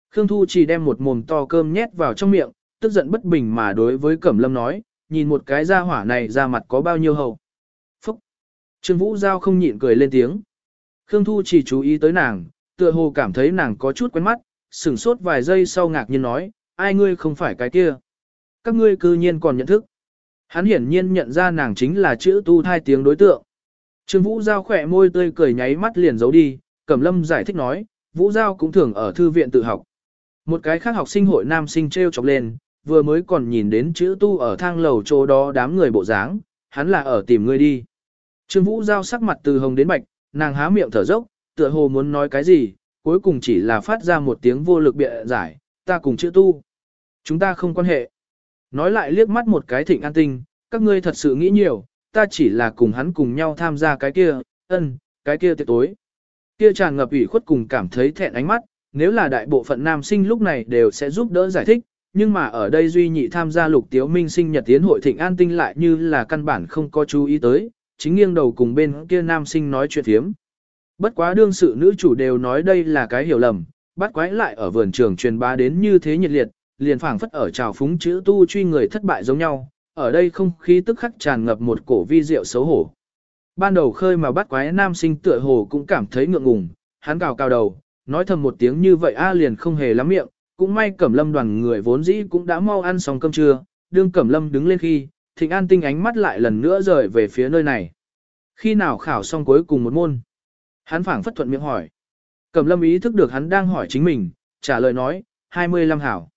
Speaker 1: Khương Thu chỉ đem một mồm to cơm nhét vào trong miệng, tức giận bất bình mà đối với Cẩm Lâm nói, nhìn một cái ra hỏa này ra mặt có bao nhiêu hậu. Phúc! Trương Vũ Giao không nhịn cười lên tiếng. Khương Thu chỉ chú ý tới nàng, tựa hồ cảm thấy nàng có chút quen mắt, sửng sốt vài giây sau ngạc nhiên nói, ai ngươi không phải cái kia. Các ngươi cư nhiên còn nhận thức. Hắn hiển nhiên nhận ra nàng chính là chữ tu thai tiếng đối tượng. Trương Vũ Giao khỏe môi tươi cười nháy mắt liền giấu đi, Cẩm Lâm giải thích nói, Vũ Giao cũng thường ở thư viện tự học. Một cái khác học sinh hội nam sinh treo chọc lên, vừa mới còn nhìn đến chữ tu ở thang lầu chỗ đó đám người bộ dáng, hắn là ở tìm ngươi đi. Trương Vũ Giao sắc mặt từ hồng đến bạch, nàng há miệng thở dốc, tựa hồ muốn nói cái gì, cuối cùng chỉ là phát ra một tiếng vô lực bịa giải, ta cùng chữ tu. Chúng ta không quan hệ. Nói lại liếc mắt một cái Thịnh An Tinh, các ngươi thật sự nghĩ nhiều, ta chỉ là cùng hắn cùng nhau tham gia cái kia, cái kia tiệc tối. Kia tràn ngập ủy khuất cùng cảm thấy thẹn ánh mắt, nếu là đại bộ phận nam sinh lúc này đều sẽ giúp đỡ giải thích, nhưng mà ở đây duy nhị tham gia Lục Tiếu Minh sinh nhật tiến hội Thịnh An Tinh lại như là căn bản không có chú ý tới, chính nghiêng đầu cùng bên kia nam sinh nói chuyện thiếm. Bất quá đương sự nữ chủ đều nói đây là cái hiểu lầm, bắt quái lại ở vườn trường truyền bá đến như thế nhiệt liệt, liền phảng phất ở trào phúng chữ tu truy người thất bại giống nhau, ở đây không khí tức khắc tràn ngập một cổ vi diệu xấu hổ. Ban đầu khơi mà bắt quái nam sinh tựa hồ cũng cảm thấy ngượng ngùng, hắn cào cào đầu, nói thầm một tiếng như vậy liền không hề lắm miệng, cũng may Cẩm Lâm đoàn người vốn dĩ cũng đã mau ăn xong cơm trưa, đương Cẩm Lâm đứng lên khi, Thịnh An Tinh ánh mắt lại lần nữa rời về phía nơi này. Khi nào khảo xong cuối cùng một môn? Hắn phảng phất thuận miệng hỏi. Cẩm Lâm ý thức được hắn đang hỏi chính mình, trả lời nói, 25 hảo.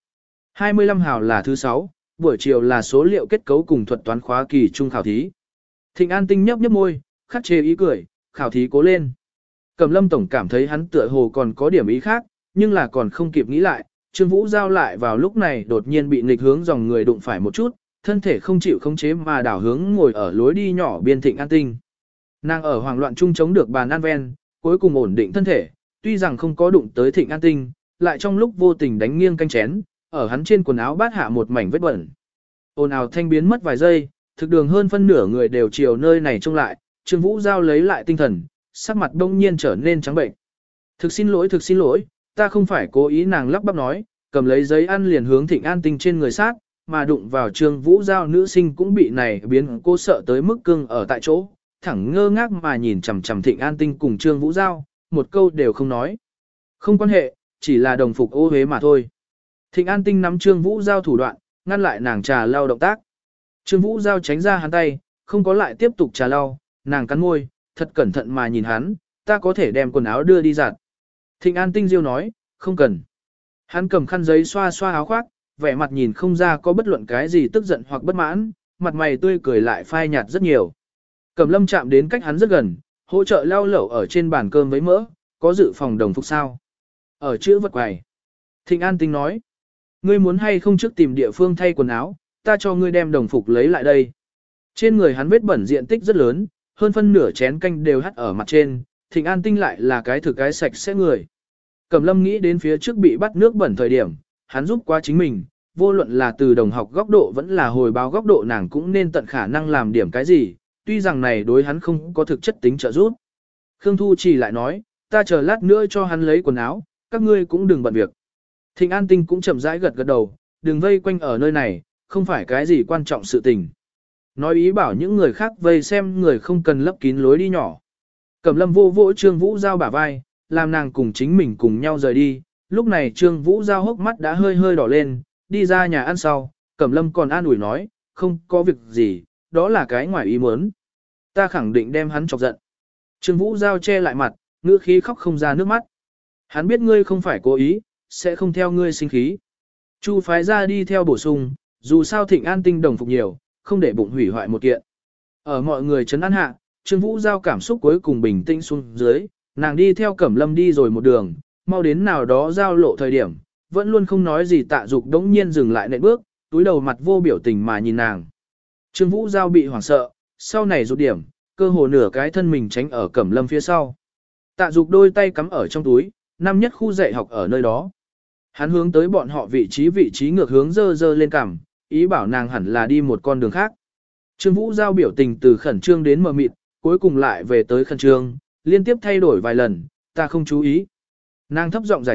Speaker 1: 25 hảo là thứ 6, buổi chiều là số liệu kết cấu cùng thuật toán khóa kỳ trung khảo thí. Thịnh An Tinh nhấp nhấp môi, khắc chế ý cười, khảo thí cố lên. Cẩm Lâm tổng cảm thấy hắn tựa hồ còn có điểm ý khác, nhưng là còn không kịp nghĩ lại, Trương Vũ Giao lại vào lúc này đột nhiên bị nghịch hướng dòng người đụng phải một chút, thân thể không chịu khống chế mà đảo hướng ngồi ở lối đi nhỏ biên Thịnh An Tinh. Nàng ở hoảng loạn chung chống được bàn ăn ven, cuối cùng ổn định thân thể, tuy rằng không có đụng tới Thịnh An Tinh, lại trong lúc vô tình đánh nghiêng canh chén, ở hắn trên quần áo bát hạ một mảnh vết bẩn. Ồn ào thanh biến mất vài giây, thực đường hơn phân nửa người đều chiều nơi này trông lại, Trương Vũ Giao lấy lại tinh thần, sắc mặt đông nhiên trở nên trắng bệnh. Thực xin lỗi, ta không phải cố ý, nàng lắp bắp nói, cầm lấy giấy ăn liền hướng Thịnh An Tinh trên người sát, mà đụng vào Trương Vũ Giao nữ sinh cũng bị này biến cô sợ tới mức cưng ở tại chỗ, thẳng ngơ ngác mà nhìn chằm chằm Thịnh An Tinh cùng Trương Vũ Giao, một câu đều không nói. Không quan hệ, chỉ là đồng phục ô hế mà thôi. Thịnh An Tinh nắm Trương Vũ Giao thủ đoạn, ngăn lại nàng trà lau động tác. Trương Vũ Giao tránh ra hắn tay, không có lại tiếp tục trà lau, nàng cắn môi, thật cẩn thận mà nhìn hắn, ta có thể đem quần áo đưa đi giặt. Thịnh An Tinh diêu nói, không cần. Hắn cầm khăn giấy xoa xoa áo khoác, vẻ mặt nhìn không ra có bất luận cái gì tức giận hoặc bất mãn, mặt mày tươi cười lại phai nhạt rất nhiều. Cẩm Lâm chạm đến cách hắn rất gần, hỗ trợ lau lẩu ở trên bàn cơm với mỡ, có dự phòng đồng phục sao? Ở chữ vật quầy. Thịnh An Tinh nói, ngươi muốn hay không trước tìm địa phương thay quần áo, ta cho ngươi đem đồng phục lấy lại đây. Trên người hắn vết bẩn diện tích rất lớn, hơn phân nửa chén canh đều hắt ở mặt trên, Thịnh An Tinh lại là cái thực cái sạch sẽ người. Cẩm Lâm nghĩ đến phía trước bị bắt nước bẩn thời điểm, hắn giúp quá chính mình, vô luận là từ đồng học góc độ vẫn là hồi báo góc độ nàng cũng nên tận khả năng làm điểm cái gì, tuy rằng này đối hắn không có thực chất tính trợ giúp. Khương Thu chỉ lại nói, ta chờ lát nữa cho hắn lấy quần áo, các ngươi cũng đừng bận việc. Thịnh An Tinh cũng chậm rãi gật gật đầu, đừng vây quanh ở nơi này, không phải cái gì quan trọng sự tình. Nói ý bảo những người khác vây xem người không cần lấp kín lối đi nhỏ. Cẩm Lâm vô vỗ Trương Vũ Giao bả vai, làm nàng cùng chính mình cùng nhau rời đi. Lúc này Trương Vũ Giao hốc mắt đã hơi hơi đỏ lên, đi ra nhà ăn sau, Cẩm Lâm còn an ủi nói, không có việc gì, đó là cái ngoài ý muốn. Ta khẳng định đem hắn chọc giận. Trương Vũ Giao che lại mặt, ngữ khí khóc không ra nước mắt. Hắn biết ngươi không phải cố ý, sẽ không theo ngươi sinh khí. Chu phái ra đi theo bổ sung, dù sao Thịnh An Tinh đồng phục nhiều, không để bụng hủy hoại một kiện. Ở mọi người trấn an hạ, Trương Vũ Giao cảm xúc cuối cùng bình tĩnh xuống dưới, nàng đi theo Cẩm Lâm đi rồi một đường, mau đến nào đó giao lộ thời điểm, vẫn luôn không nói gì Tạ Dục đống nhiên dừng lại nện bước, túi đầu mặt vô biểu tình mà nhìn nàng. Trương Vũ Giao bị hoảng sợ, sau này rụt điểm, cơ hồ nửa cái thân mình tránh ở Cẩm Lâm phía sau. Tạ Dục đôi tay cắm ở trong túi, năm nhất khu dạy học ở nơi đó. Hắn hướng tới bọn họ vị trí ngược hướng dơ lên cằm, ý bảo nàng hẳn là đi một con đường khác. Trương Vũ Giao biểu tình từ khẩn trương đến mờ mịt, cuối cùng lại về tới khẩn trương, liên tiếp thay đổi vài lần, ta không chú ý. Nàng thấp giọng giải thích,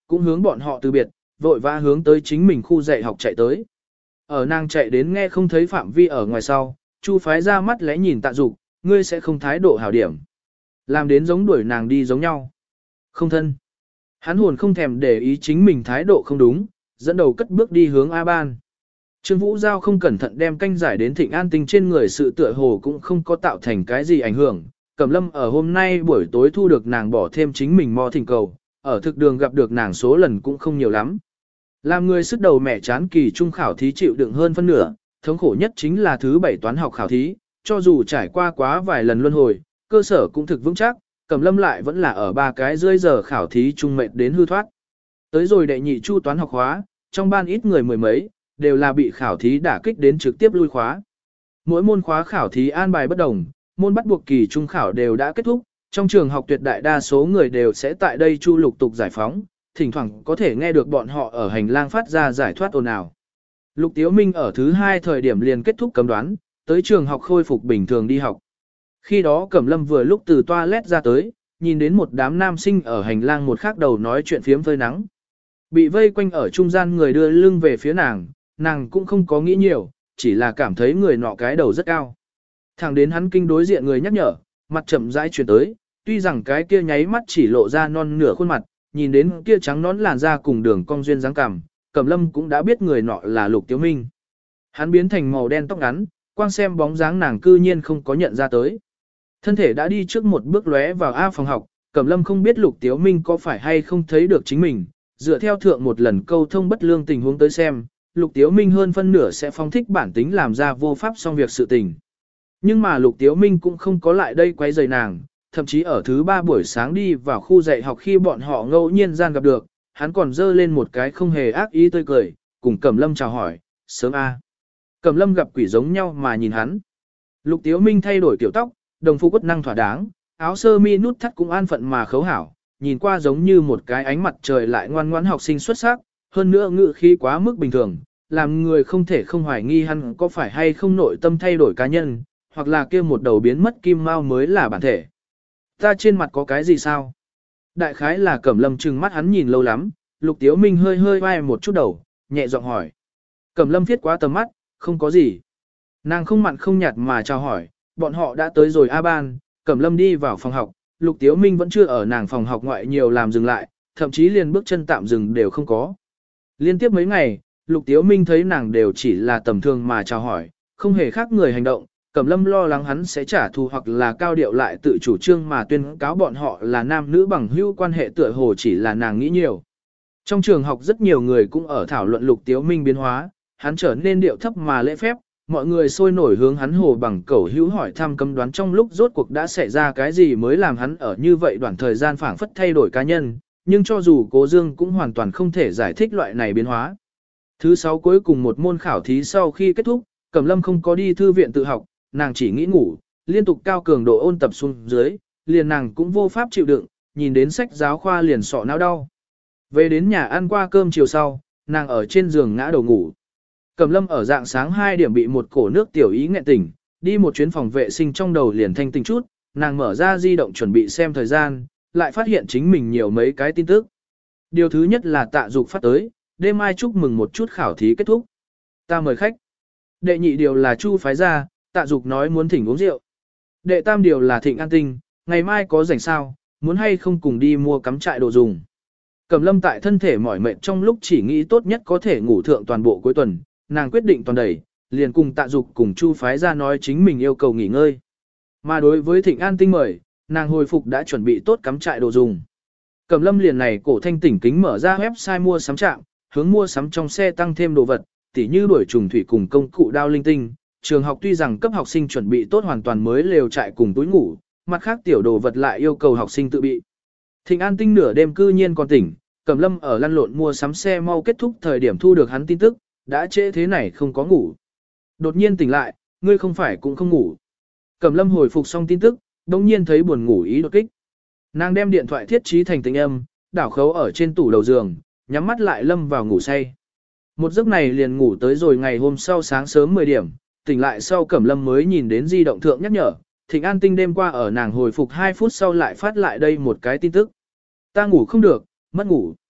Speaker 1: cũng hướng bọn họ từ biệt, vội vã hướng tới chính mình khu dạy học chạy tới. Ở nàng chạy đến nghe không thấy phạm vi ở ngoài sau, Chu phái ra mắt lẽ nhìn Tạ Dục, ngươi sẽ không thái độ hảo điểm. Làm đến giống đuổi nàng đi giống nhau. Không thân. Hắn hồn không thèm để ý chính mình thái độ không đúng, dẫn đầu cất bước đi hướng A Ban. Trương Vũ Giao không cẩn thận đem canh giải đến Thịnh An Tinh trên người, sự tựa hồ cũng không có tạo thành cái gì ảnh hưởng. Cẩm Lâm ở hôm nay buổi tối thu được nàng bỏ thêm chính mình mò thỉnh cầu, ở thực đường gặp được nàng số lần cũng không nhiều lắm. Làm người sức đầu mẹ chán kỳ trung khảo thí chịu đựng hơn phân nửa, thống khổ nhất chính là thứ 7 toán học khảo thí, cho dù trải qua quá vài lần luân hồi, cơ sở cũng thực vững chắc, Cẩm Lâm lại vẫn là ở 3 cái rưỡi giờ khảo thí trung mệt đến hư thoát. Tới rồi đệ nhị chu toán học khóa, trong ban ít người mười mấy, đều là bị khảo thí đả kích đến trực tiếp lui khóa. Mỗi môn khóa khảo thí an bài bất đồng, môn bắt buộc kỳ trung khảo đều đã kết thúc, trong trường học tuyệt đại đa số người đều sẽ tại đây chu lục tục giải phóng, thỉnh thoảng có thể nghe được bọn họ ở hành lang phát ra giải thoát ồn ào. Lục Tiếu Minh ở thứ 2 thời điểm liền kết thúc cấm đoán, tới trường học khôi phục bình thường đi học. Khi đó Cẩm Lâm vừa lúc từ toilet ra tới, nhìn đến một đám nam sinh ở hành lang một khác đầu nói chuyện phiếm phơi nắng. Bị vây quanh ở trung gian người đưa lưng về phía nàng, nàng cũng không có nghĩ nhiều, chỉ là cảm thấy người nọ cái đầu rất cao. Thẳng đến hắn kinh đối diện người nhắc nhở, mặt chậm rãi chuyển tới, tuy rằng cái kia nháy mắt chỉ lộ ra non nửa khuôn mặt, nhìn đến kia trắng nón làn da cùng đường cong duyên dáng cằm, Cẩm Lâm cũng đã biết người nọ là Lục Tiếu Minh. Hắn biến thành màu đen tóc ngắn, quang xem bóng dáng nàng cư nhiên không có nhận ra tới. Thân thể đã đi trước một bước lóe vào A phòng học, Cẩm Lâm không biết Lục Tiếu Minh có phải hay không thấy được chính mình, dựa theo thượng một lần câu thông bất lương tình huống tới xem, Lục Tiếu Minh hơn phân nửa sẽ phong thích bản tính làm ra vô pháp xong việc sự tình. Nhưng mà Lục Tiếu Minh cũng không có lại đây quấy rầy nàng, thậm chí ở thứ 3 buổi sáng đi vào khu dạy học khi bọn họ ngẫu nhiên gian gặp được, hắn còn dơ lên một cái không hề ác ý tươi cười, cùng Cẩm Lâm chào hỏi, sớm a. Cẩm Lâm gặp quỷ giống nhau mà nhìn hắn. Lục Tiếu Minh thay đổi kiểu tóc, đồng phục quất năng thỏa đáng, áo sơ mi nút thắt cũng an phận mà khấu hảo, nhìn qua giống như một cái ánh mặt trời lại ngoan ngoãn học sinh xuất sắc, hơn nữa ngữ khí quá mức bình thường, làm người không thể không hoài nghi hắn có phải hay không nội tâm thay đổi cá nhân, hoặc là kia một đầu biến mất kim mao mới là bản thể. Ta trên mặt có cái gì sao? Đại khái là Cẩm Lâm trừng mắt hắn nhìn lâu lắm, Lục Tiếu Minh hơi hơi vai một chút đầu, nhẹ giọng hỏi. Cẩm Lâm viết quá tầm mắt, không có gì. Nàng không mặn không nhạt mà chào hỏi, bọn họ đã tới rồi A Ban, Cẩm Lâm đi vào phòng học, Lục Tiếu Minh vẫn chưa ở nàng phòng học ngoại nhiều làm dừng lại, thậm chí liền bước chân tạm dừng đều không có. Liên tiếp mấy ngày, Lục Tiếu Minh thấy nàng đều chỉ là tầm thường mà chào hỏi, không hề khác người hành động, Cẩm Lâm lo lắng hắn sẽ trả thù hoặc là cao điệu lại tự chủ trương mà tuyên cáo bọn họ là nam nữ bằng hữu quan hệ tựa hồ chỉ là nàng nghĩ nhiều. Trong trường học rất nhiều người cũng ở thảo luận Lục Tiếu Minh biến hóa, hắn trở nên điệu thấp mà lễ phép, mọi người sôi nổi hướng hắn hồ bằng cẩu hữu hỏi thăm cấm đoán trong lúc rốt cuộc đã xảy ra cái gì mới làm hắn ở như vậy đoạn thời gian phảng phất thay đổi cá nhân, nhưng cho dù Cố Dương cũng hoàn toàn không thể giải thích loại này biến hóa. Thứ 6 cuối cùng một môn khảo thí sau khi kết thúc, Cẩm Lâm không có đi thư viện tự học, nàng chỉ nghĩ ngủ, liên tục cao cường độ ôn tập xuống dưới, liền nàng cũng vô pháp chịu đựng, nhìn đến sách giáo khoa liền sọ não đau. Về đến nhà ăn qua cơm chiều sau, nàng ở trên giường ngã đầu ngủ. Cẩm Lâm ở dạng sáng 2 điểm bị một cổ nước tiểu ý nghẹn tỉnh, đi một chuyến phòng vệ sinh trong đầu liền thanh tỉnh chút, nàng mở ra di động chuẩn bị xem thời gian, lại phát hiện chính mình nhiều mấy cái tin tức. Điều thứ nhất là Tạ Dục phát tới, đêm mai chúc mừng một chút khảo thí kết thúc. Ta mời khách. Đệ nhị điều là Chu phái ra, Tạ Dục nói muốn thỉnh uống rượu. Đệ tam điều là Thịnh An Tinh, ngày mai có rảnh sao, muốn hay không cùng đi mua cắm trại đồ dùng. Cẩm Lâm tại thân thể mỏi mệt trong lúc chỉ nghĩ tốt nhất có thể ngủ thượng toàn bộ cuối tuần, nàng quyết định toàn đẩy, liền cùng Tạ Dục cùng Chu phái ra nói chính mình yêu cầu nghỉ ngơi. Mà đối với Thịnh An Tinh mời, nàng hồi phục đã chuẩn bị tốt cắm trại đồ dùng. Cẩm Lâm liền này cổ thanh tỉnh kính mở ra website mua sắm trạm, hướng mua sắm trong xe tăng thêm đồ vật, tỉ như đuổi trùng thủy cùng công cụ đao linh tinh. Trường học tuy rằng cấp học sinh chuẩn bị tốt hoàn toàn mới lều trại cùng túi ngủ, mặt khác tiểu đồ vật lại yêu cầu học sinh tự bị. Thịnh An Tinh nửa đêm cư nhiên còn tỉnh, Cẩm Lâm ở lăn lộn mua sắm xe mau kết thúc thời điểm thu được hắn tin tức, đã trễ thế này không có ngủ. Đột nhiên tỉnh lại, ngươi không phải cũng không ngủ. Cẩm Lâm hồi phục xong tin tức, đồng nhiên thấy buồn ngủ ý đột kích. Nàng đem điện thoại thiết trí thành tĩnh âm, đảo khấu ở trên tủ đầu giường, nhắm mắt lại lâm vào ngủ say. Một giấc này liền ngủ tới rồi ngày hôm sau sáng sớm 10 điểm, tỉnh lại sau Cẩm Lâm mới nhìn đến di động thượng nhắc nhở, Thịnh An Tinh đêm qua ở nàng hồi phục 2 phút sau lại phát lại đây một cái tin tức. Ta ngủ không được, mất ngủ.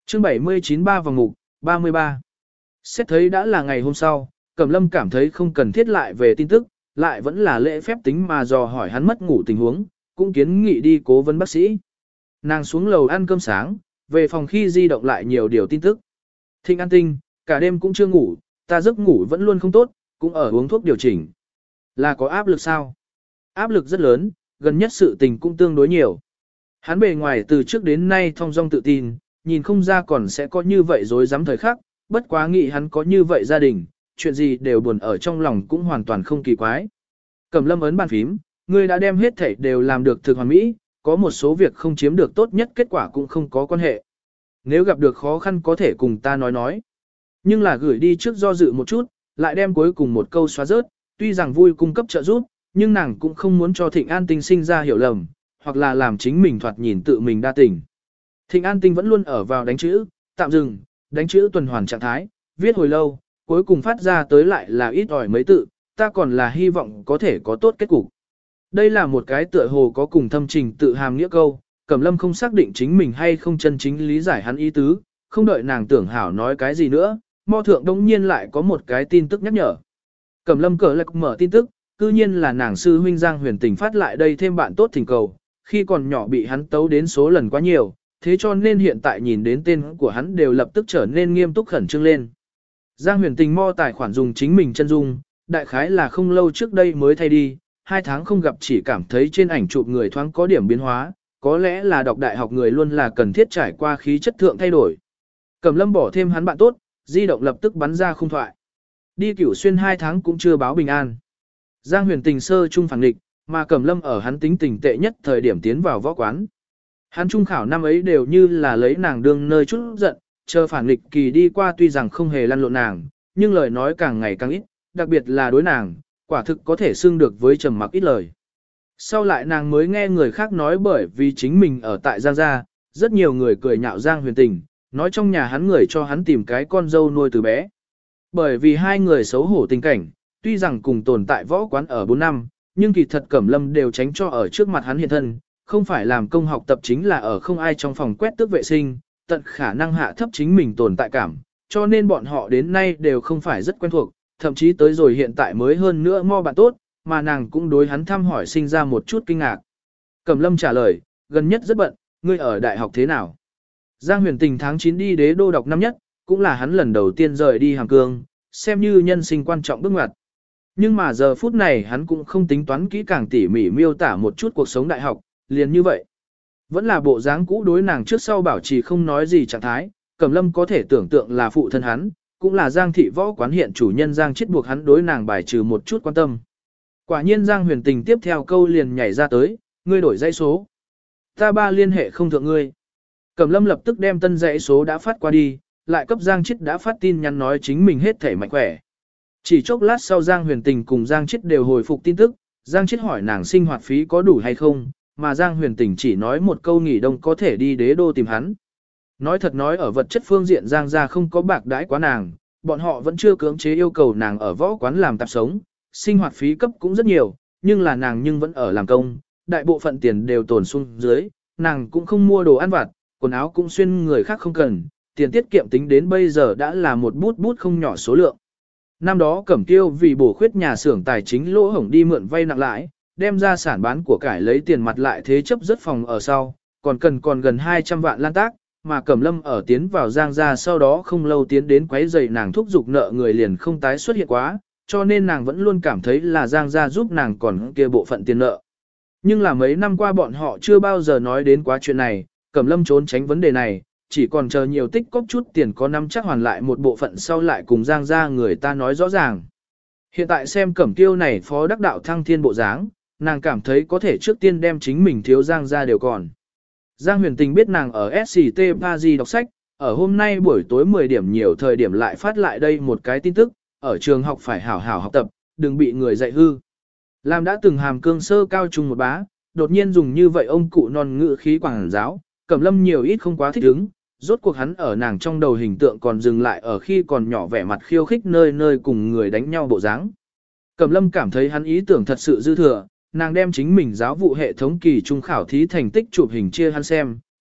Speaker 1: Chương 79 ba vòng ngục, 33. Xét thấy đã là ngày hôm sau, Cẩm Lâm cảm thấy không cần thiết lại về tin tức, lại vẫn là lễ phép tính mà dò hỏi hắn mất ngủ tình huống, cũng kiến nghị đi cố vấn bác sĩ. Nàng xuống lầu ăn cơm sáng, về phòng khi di động lại nhiều điều tin tức. Thịnh An Tinh, cả đêm cũng chưa ngủ, ta giấc ngủ vẫn luôn không tốt, cũng ở uống thuốc điều chỉnh. Là có áp lực sao? Áp lực rất lớn, gần nhất sự tình cũng tương đối nhiều. Hắn bề ngoài từ trước đến nay thong dong tự tin, nhìn không ra còn sẽ có như vậy dối dám thời khắc, bất quá nghĩ hắn có như vậy gia đình, chuyện gì đều buồn ở trong lòng cũng hoàn toàn không kỳ quái. Cẩm Lâm ấn bàn phím, ngươi đã đem hết thảy đều làm được thực hoàn mỹ, có một số việc không chiếm được tốt nhất kết quả cũng không có quan hệ. Nếu gặp được khó khăn có thể cùng ta nói. Nhưng là gửi đi trước do dự một chút, lại đem cuối cùng một câu xóa rớt, tuy rằng vui cung cấp trợ giúp, nhưng nàng cũng không muốn cho Thịnh An Tinh sinh ra hiểu lầm, hoặc là làm chính mình thoạt nhìn tự mình đa tình. Thịnh An Tinh vẫn luôn ở vào đánh chữ, tạm dừng, đánh chữ tuần hoàn trạng thái, viết hồi lâu, cuối cùng phát ra tới lại là ít ỏi mấy tự, ta còn là hy vọng có thể có tốt kết cục. Đây là một cái tựa hồ có cùng thâm trình tự hàm nghĩa câu, Cẩm Lâm không xác định chính mình hay không chân chính lý giải hắn ý tứ, không đợi nàng tưởng hảo nói cái gì nữa, Mo thượng đống nhiên lại có một cái tin tức nhắc nhở. Cẩm Lâm cờ lạc mở tin tức, cư nhiên là nàng sư huynh Giang Huyền Tình phát lại đây thêm bạn tốt thỉnh cầu, khi còn nhỏ bị hắn tấu đến số lần quá nhiều, thế cho nên hiện tại nhìn đến tên của hắn đều lập tức trở nên nghiêm túc khẩn trương lên. Giang Huyền Tình mo tài khoản dùng chính mình chân dung, đại khái là không lâu trước đây mới thay đi, 2 tháng không gặp chỉ cảm thấy trên ảnh chụp người thoáng có điểm biến hóa, có lẽ là đọc đại học người luôn là cần thiết trải qua khí chất thượng thay đổi. Cẩm Lâm bỏ thêm hắn bạn tốt, di động lập tức bắn ra khung thoại. Đi Cửu Xuyên 2 tháng cũng chưa báo bình an. Giang Huyền Tình sơ trung phản nghịch, mà Cẩm Lâm ở hắn tính tình tệ nhất thời điểm tiến vào võ quán. Hắn trung khảo năm ấy đều như là lấy nàng đương nơi chút giận, chờ phản nghịch kỳ đi qua tuy rằng không hề lăn lộn nàng, nhưng lời nói càng ngày càng ít, đặc biệt là đối nàng, quả thực có thể xưng được với trầm mặc ít lời. Sau lại nàng mới nghe người khác nói bởi vì chính mình ở tại Giang Gia, rất nhiều người cười nhạo Giang Huyền Tình, nói trong nhà hắn người cho hắn tìm cái con dâu nuôi từ bé. Bởi vì hai người xấu hổ tình cảnh, tuy rằng cùng tồn tại võ quán ở 4 năm, nhưng kỳ thật Cẩm Lâm đều tránh cho ở trước mặt hắn hiện thân, không phải làm công học tập chính là ở không ai trong phòng quét tước vệ sinh, tận khả năng hạ thấp chính mình tồn tại cảm, cho nên bọn họ đến nay đều không phải rất quen thuộc, thậm chí tới rồi hiện tại mới hơn nữa mo bạn tốt, mà nàng cũng đối hắn thăm hỏi sinh ra một chút kinh ngạc. Cẩm Lâm trả lời, gần nhất rất bận, ngươi ở đại học thế nào? Giang Huyền Tình tháng 9 đi Đế Đô đọc năm nhất, cũng là hắn lần đầu tiên rời đi Hàm Cương, xem như nhân sinh quan trọng bước ngoặt. Nhưng mà giờ phút này hắn cũng không tính toán kỹ càng tỉ mỉ miêu tả một chút cuộc sống đại học, liền như vậy. Vẫn là bộ dáng cũ đối nàng trước sau bảo trì không nói gì trạng thái, Cẩm Lâm có thể tưởng tượng là phụ thân hắn, cũng là Giang thị võ quán hiện chủ nhân Giang chết buộc hắn đối nàng bài trừ một chút quan tâm. Quả nhiên Giang Huyền Tình tiếp theo câu liền nhảy ra tới, ngươi đổi dãy số. Ta ba liên hệ không thượng ngươi. Cẩm Lâm lập tức đem tân dãy số đã phát qua đi, lại cấp Giang chết đã phát tin nhắn nói chính mình hết thể mạnh khỏe. Chỉ chốc lát sau Giang Huyền Tình cùng Giang chết đều hồi phục tin tức, Giang chết hỏi nàng sinh hoạt phí có đủ hay không, mà Giang Huyền Tình chỉ nói một câu nghỉ đông có thể đi Đế Đô tìm hắn. Nói thật nói ở vật chất phương diện Giang gia không có bạc đãi quá nàng, bọn họ vẫn chưa cưỡng chế yêu cầu nàng ở võ quán làm tạp sống, sinh hoạt phí cấp cũng rất nhiều, nhưng là nàng nhưng vẫn ở làm công, đại bộ phận tiền đều tồn xuống dưới, nàng cũng không mua đồ ăn vặt, quần áo cũng xuyên người khác không cần, tiền tiết kiệm tính đến bây giờ đã là một bút bút không nhỏ số lượng. Năm đó Cẩm Tiêu vì bổ khuyết nhà xưởng tài chính lỗ hổng đi mượn vay nặng lãi, đem ra sản bán của cải lấy tiền mặt lại thế chấp rất phòng ở sau, còn gần 200 vạn lan tác, mà Cẩm Lâm ở tiến vào Giang gia sau đó không lâu tiến đến quấy rầy nàng thúc giục nợ người liền không tái xuất hiện quá, cho nên nàng vẫn luôn cảm thấy là Giang gia giúp nàng còn kia bộ phận tiền nợ. Nhưng là mấy năm qua bọn họ chưa bao giờ nói đến quá chuyện này, Cẩm Lâm trốn tránh vấn đề này, chỉ còn chờ nhiều tích cóp chút tiền có năm chắc hoàn lại một bộ phận sau lại cùng Giang gia người ta nói rõ ràng. Hiện tại xem Cẩm Tiêu này phó đắc đạo thăng thiên bộ dáng, nàng cảm thấy có thể trước tiên đem chính mình thiếu Giang gia đều còn. Giang Huyền Tình biết nàng ở SCT Paris đọc sách, ở hôm nay buổi tối 10 điểm nhiều thời điểm lại phát lại đây một cái tin tức, ở trường học phải hảo hảo học tập, đừng bị người dạy hư. Làm đã từng Hàm Cương sơ cao trung một bá, đột nhiên dùng như vậy ông cụ non ngữ khí quảng giáo, Cẩm Lâm nhiều ít không quá thích ứng, rốt cuộc hắn ở nàng trong đầu hình tượng còn dừng lại ở khi còn nhỏ vẻ mặt khiêu khích nơi nơi cùng người đánh nhau bộ dáng. Cẩm Lâm cảm thấy hắn ý tưởng thật sự dư thừa, nàng đem chính mình giáo vụ hệ thống kỳ trung khảo thí thành tích chụp hình chia hắn xem,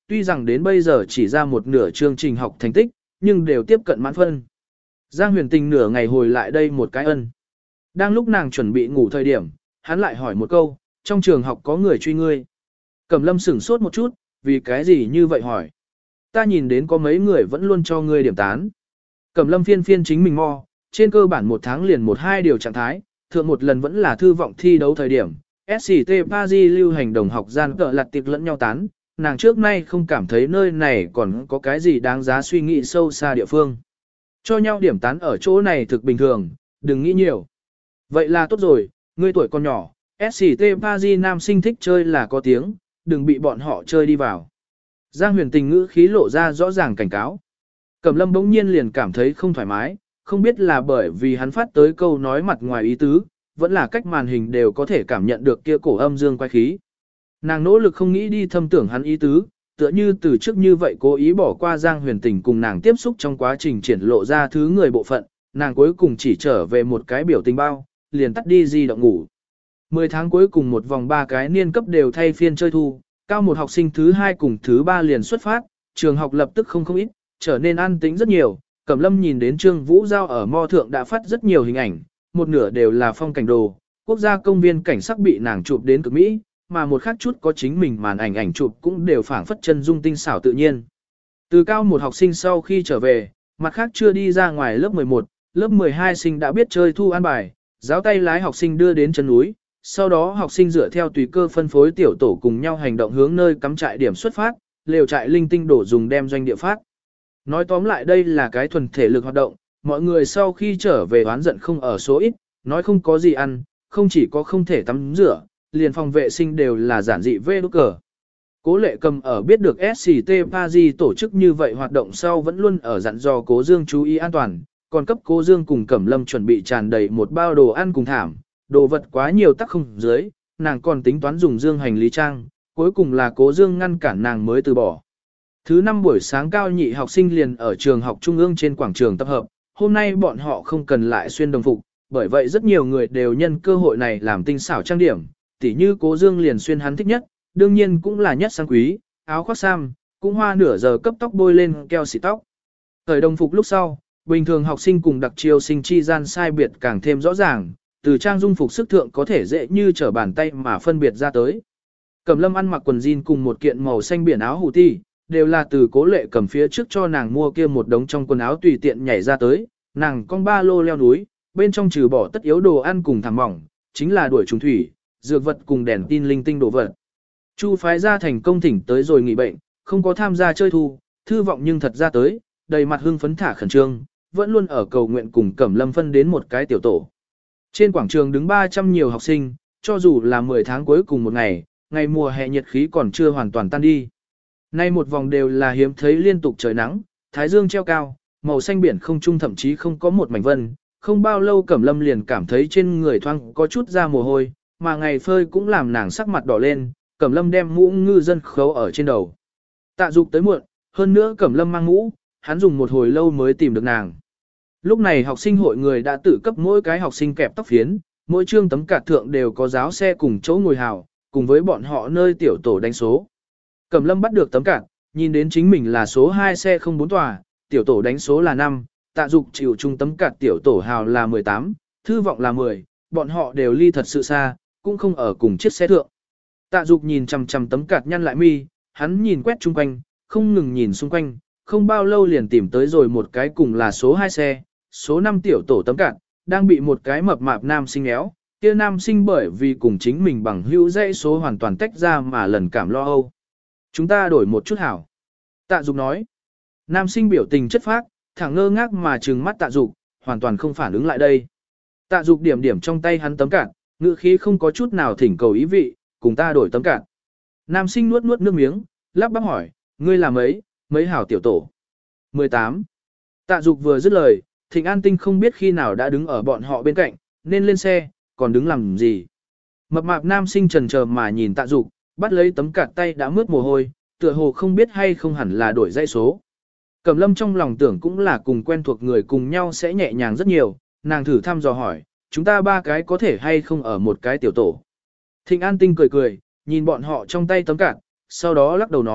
Speaker 1: tuy rằng đến bây giờ chỉ ra một nửa chương trình học thành tích, nhưng đều tiếp cận mãn phân. Giang Huyền Tình nửa ngày hồi lại đây một cái ân. Đang lúc nàng chuẩn bị ngủ thời điểm, hắn lại hỏi một câu, trong trường học có người truy ngươi. Cẩm Lâm sửng sốt một chút, vì cái gì như vậy hỏi. Ta nhìn đến có mấy người vẫn luôn cho ngươi điểm tán. Cẩm Lâm phiên phiên chính mình mo, trên cơ bản một tháng liền 1-2 điều trạng thái, thượng một lần vẫn là thư vọng thi đấu thời điểm. SCT Paris lưu hành đồng học gian cỡ lặt tiệc lẫn nhau tán, nàng trước nay không cảm thấy nơi này còn có cái gì đáng giá suy nghĩ sâu xa địa phương. Cho nhau điểm tán ở chỗ này thực bình thường, đừng nghĩ nhiều. Vậy là tốt rồi, ngươi tuổi còn nhỏ, SCT Paris nam sinh thích chơi là có tiếng, đừng bị bọn họ chơi đi vào. Giang Huyền Tình ngữ khí lộ ra rõ ràng cảnh cáo. Cẩm Lâm bỗng nhiên liền cảm thấy không thoải mái, không biết là bởi vì hắn phát tới câu nói mặt ngoài ý tứ, vẫn là cách màn hình đều có thể cảm nhận được kia cổ âm dương quay khí. Nàng nỗ lực không nghĩ đi thâm tưởng hắn ý tứ, tựa như từ trước như vậy cố ý bỏ qua Giang Huyền Tình cùng nàng tiếp xúc trong quá trình triển lộ ra thứ người bộ phận, nàng cuối cùng chỉ trở về một cái biểu tình bao, liền tắt đi di động ngủ. 10 tháng cuối cùng một vòng 3 cái niên cấp đều thay phiên chơi thu, cao một học sinh thứ 2 cùng thứ 3 liền xuất phát, trường học lập tức không ít, trở nên an tĩnh rất nhiều. Cẩm Lâm nhìn đến Trương Vũ Giao ở mo thượng đã phát rất nhiều hình ảnh, một nửa đều là phong cảnh đồ, quốc gia công viên cảnh sắc bị nàng chụp đến cực mỹ, mà một khác chút có chính mình màn ảnh chụp cũng đều phảng phất chân dung tinh xảo tự nhiên. Từ cao một học sinh sau khi trở về, mặt khác chưa đi ra ngoài lớp 11, lớp 12 sinh đã biết chơi thu an bài, giáo tay lái học sinh đưa đến chân núi, sau đó học sinh dựa theo tùy cơ phân phối tiểu tổ cùng nhau hành động hướng nơi cắm trại điểm xuất phát, lều trại linh tinh đổ dùng đem doanh địa phát. Nói tóm lại đây là cái thuần thể lực hoạt động, mọi người sau khi trở về oán giận không ở số ít, nói không có gì ăn, không chỉ có không thể tắm rửa, liền phòng vệ sinh đều là giản dị vê đút cờ. Cố Lệ Cầm ở biết được SCT Paris tổ chức như vậy hoạt động sau vẫn luôn ở dặn dò Cố Dương chú ý an toàn, còn cấp Cố Dương cùng Cẩm Lâm chuẩn bị tràn đầy một bao đồ ăn cùng thảm, đồ vật quá nhiều tắc không dưới, nàng còn tính toán dùng dương hành lý trang, cuối cùng là Cố Dương ngăn cản nàng mới từ bỏ. Thứ 5 buổi sáng cao nhị học sinh liền ở trường học trung ương trên quảng trường tập hợp, hôm nay bọn họ không cần lại xuyên đồng phục, bởi vậy rất nhiều người đều nhân cơ hội này làm tinh xảo trang điểm, tỉ như Cố Dương liền xuyên hắn thích nhất, đương nhiên cũng là nhất sang quý, áo khoác sam, cũng hoa nửa giờ cấp tóc bôi lên keo xịt tóc. Thời đồng phục lúc sau, bình thường học sinh cùng đặc chiêu sinh chi gian sai biệt càng thêm rõ ràng, từ trang dung phục sức thượng có thể dễ như trở bàn tay mà phân biệt ra tới. Cẩm Lâm ăn mặc quần jean cùng một kiện màu xanh biển áo hủ ti, đều là từ Cố Lệ Cầm phía trước cho nàng mua kia một đống trong quần áo tùy tiện nhảy ra tới, nàng con ba lô leo núi, bên trong trừ bỏ tất yếu đồ ăn cùng thảm mỏng, chính là đuổi trùng thủy, dược vật cùng đèn tin linh tinh đồ vật. Chu phái ra thành công thỉnh tới rồi nghỉ bệnh, không có tham gia chơi thu, thư vọng nhưng thật ra tới, đầy mặt hưng phấn thả khẩn trương, vẫn luôn ở cầu nguyện cùng Cẩm Lâm phân đến một cái tiểu tổ. Trên quảng trường đứng 300 nhiều học sinh, cho dù là 10 tháng cuối cùng một ngày, ngày mùa hè nhiệt khí còn chưa hoàn toàn tan đi. Nay một vòng đều là hiếm thấy liên tục trời nắng, thái dương treo cao, màu xanh biển không trung thậm chí không có một mảnh vân, không bao lâu Cẩm Lâm liền cảm thấy trên người thoang có chút ra mồ hôi, mà ngày phơi cũng làm nàng sắc mặt đỏ lên, Cẩm Lâm đem mũ ngư dân khấu ở trên đầu. Tạ Dục tới muộn, hơn nữa Cẩm Lâm mang mũ, hắn dùng một hồi lâu mới tìm được nàng. Lúc này học sinh hội người đã tự cấp mỗi cái học sinh kẹp tóc phiến, mỗi chương tấm cạt thượng đều có giáo xe cùng chỗ ngồi hào, cùng với bọn họ nơi tiểu tổ đánh số. Cẩm Lâm bắt được tấm cạt, nhìn đến chính mình là số 2 xe 04 tòa, tiểu tổ đánh số là 5, Tạ Dục chịu chung tấm cạt tiểu tổ hào là 18, thư vọng là 10, bọn họ đều ly thật sự xa, cũng không ở cùng chiếc xe thượng. Tạ Dục nhìn chằm chằm tấm cạt nhăn lại mi, hắn nhìn quét chung quanh, không ngừng nhìn xung quanh, không bao lâu liền tìm tới rồi một cái cùng là số 2 xe, số 5 tiểu tổ tấm cạt, đang bị một cái mập mạp nam sinh éo, kia nam sinh bởi vì cùng chính mình bằng hữu dãy số hoàn toàn tách ra mà lần cảm lo âu. Chúng ta đổi một chút hảo. Tạ Dục nói. Nam sinh biểu tình chất phác, thẳng ngơ ngác mà trừng mắt Tạ Dục, hoàn toàn không phản ứng lại đây. Tạ Dục điểm điểm trong tay hắn tấm cạt, ngữ khí không có chút nào thỉnh cầu ý vị, cùng ta đổi tấm cạt. Nam sinh nuốt nuốt nước miếng, lắp bắp hỏi, ngươi là mấy hảo tiểu tổ? 18. Tạ Dục vừa dứt lời, Thịnh An Tinh không biết khi nào đã đứng ở bọn họ bên cạnh, nên lên xe, còn đứng làm gì? Mập mạp nam sinh chần chờ mà nhìn Tạ Dục, bắt lấy tấm cạt tay đã mướt mồ hôi, tựa hồ không biết hay không hẳn là đổi dãy số. Cẩm Lâm trong lòng tưởng cũng là cùng quen thuộc người cùng nhau sẽ nhẹ nhàng rất nhiều, nàng thử thăm dò hỏi, chúng ta 3 cái có thể hay không ở một cái tiểu tổ. Thịnh An Tinh cười cười, nhìn bọn họ trong tay tấm cạt, sau đó lắc đầu nói,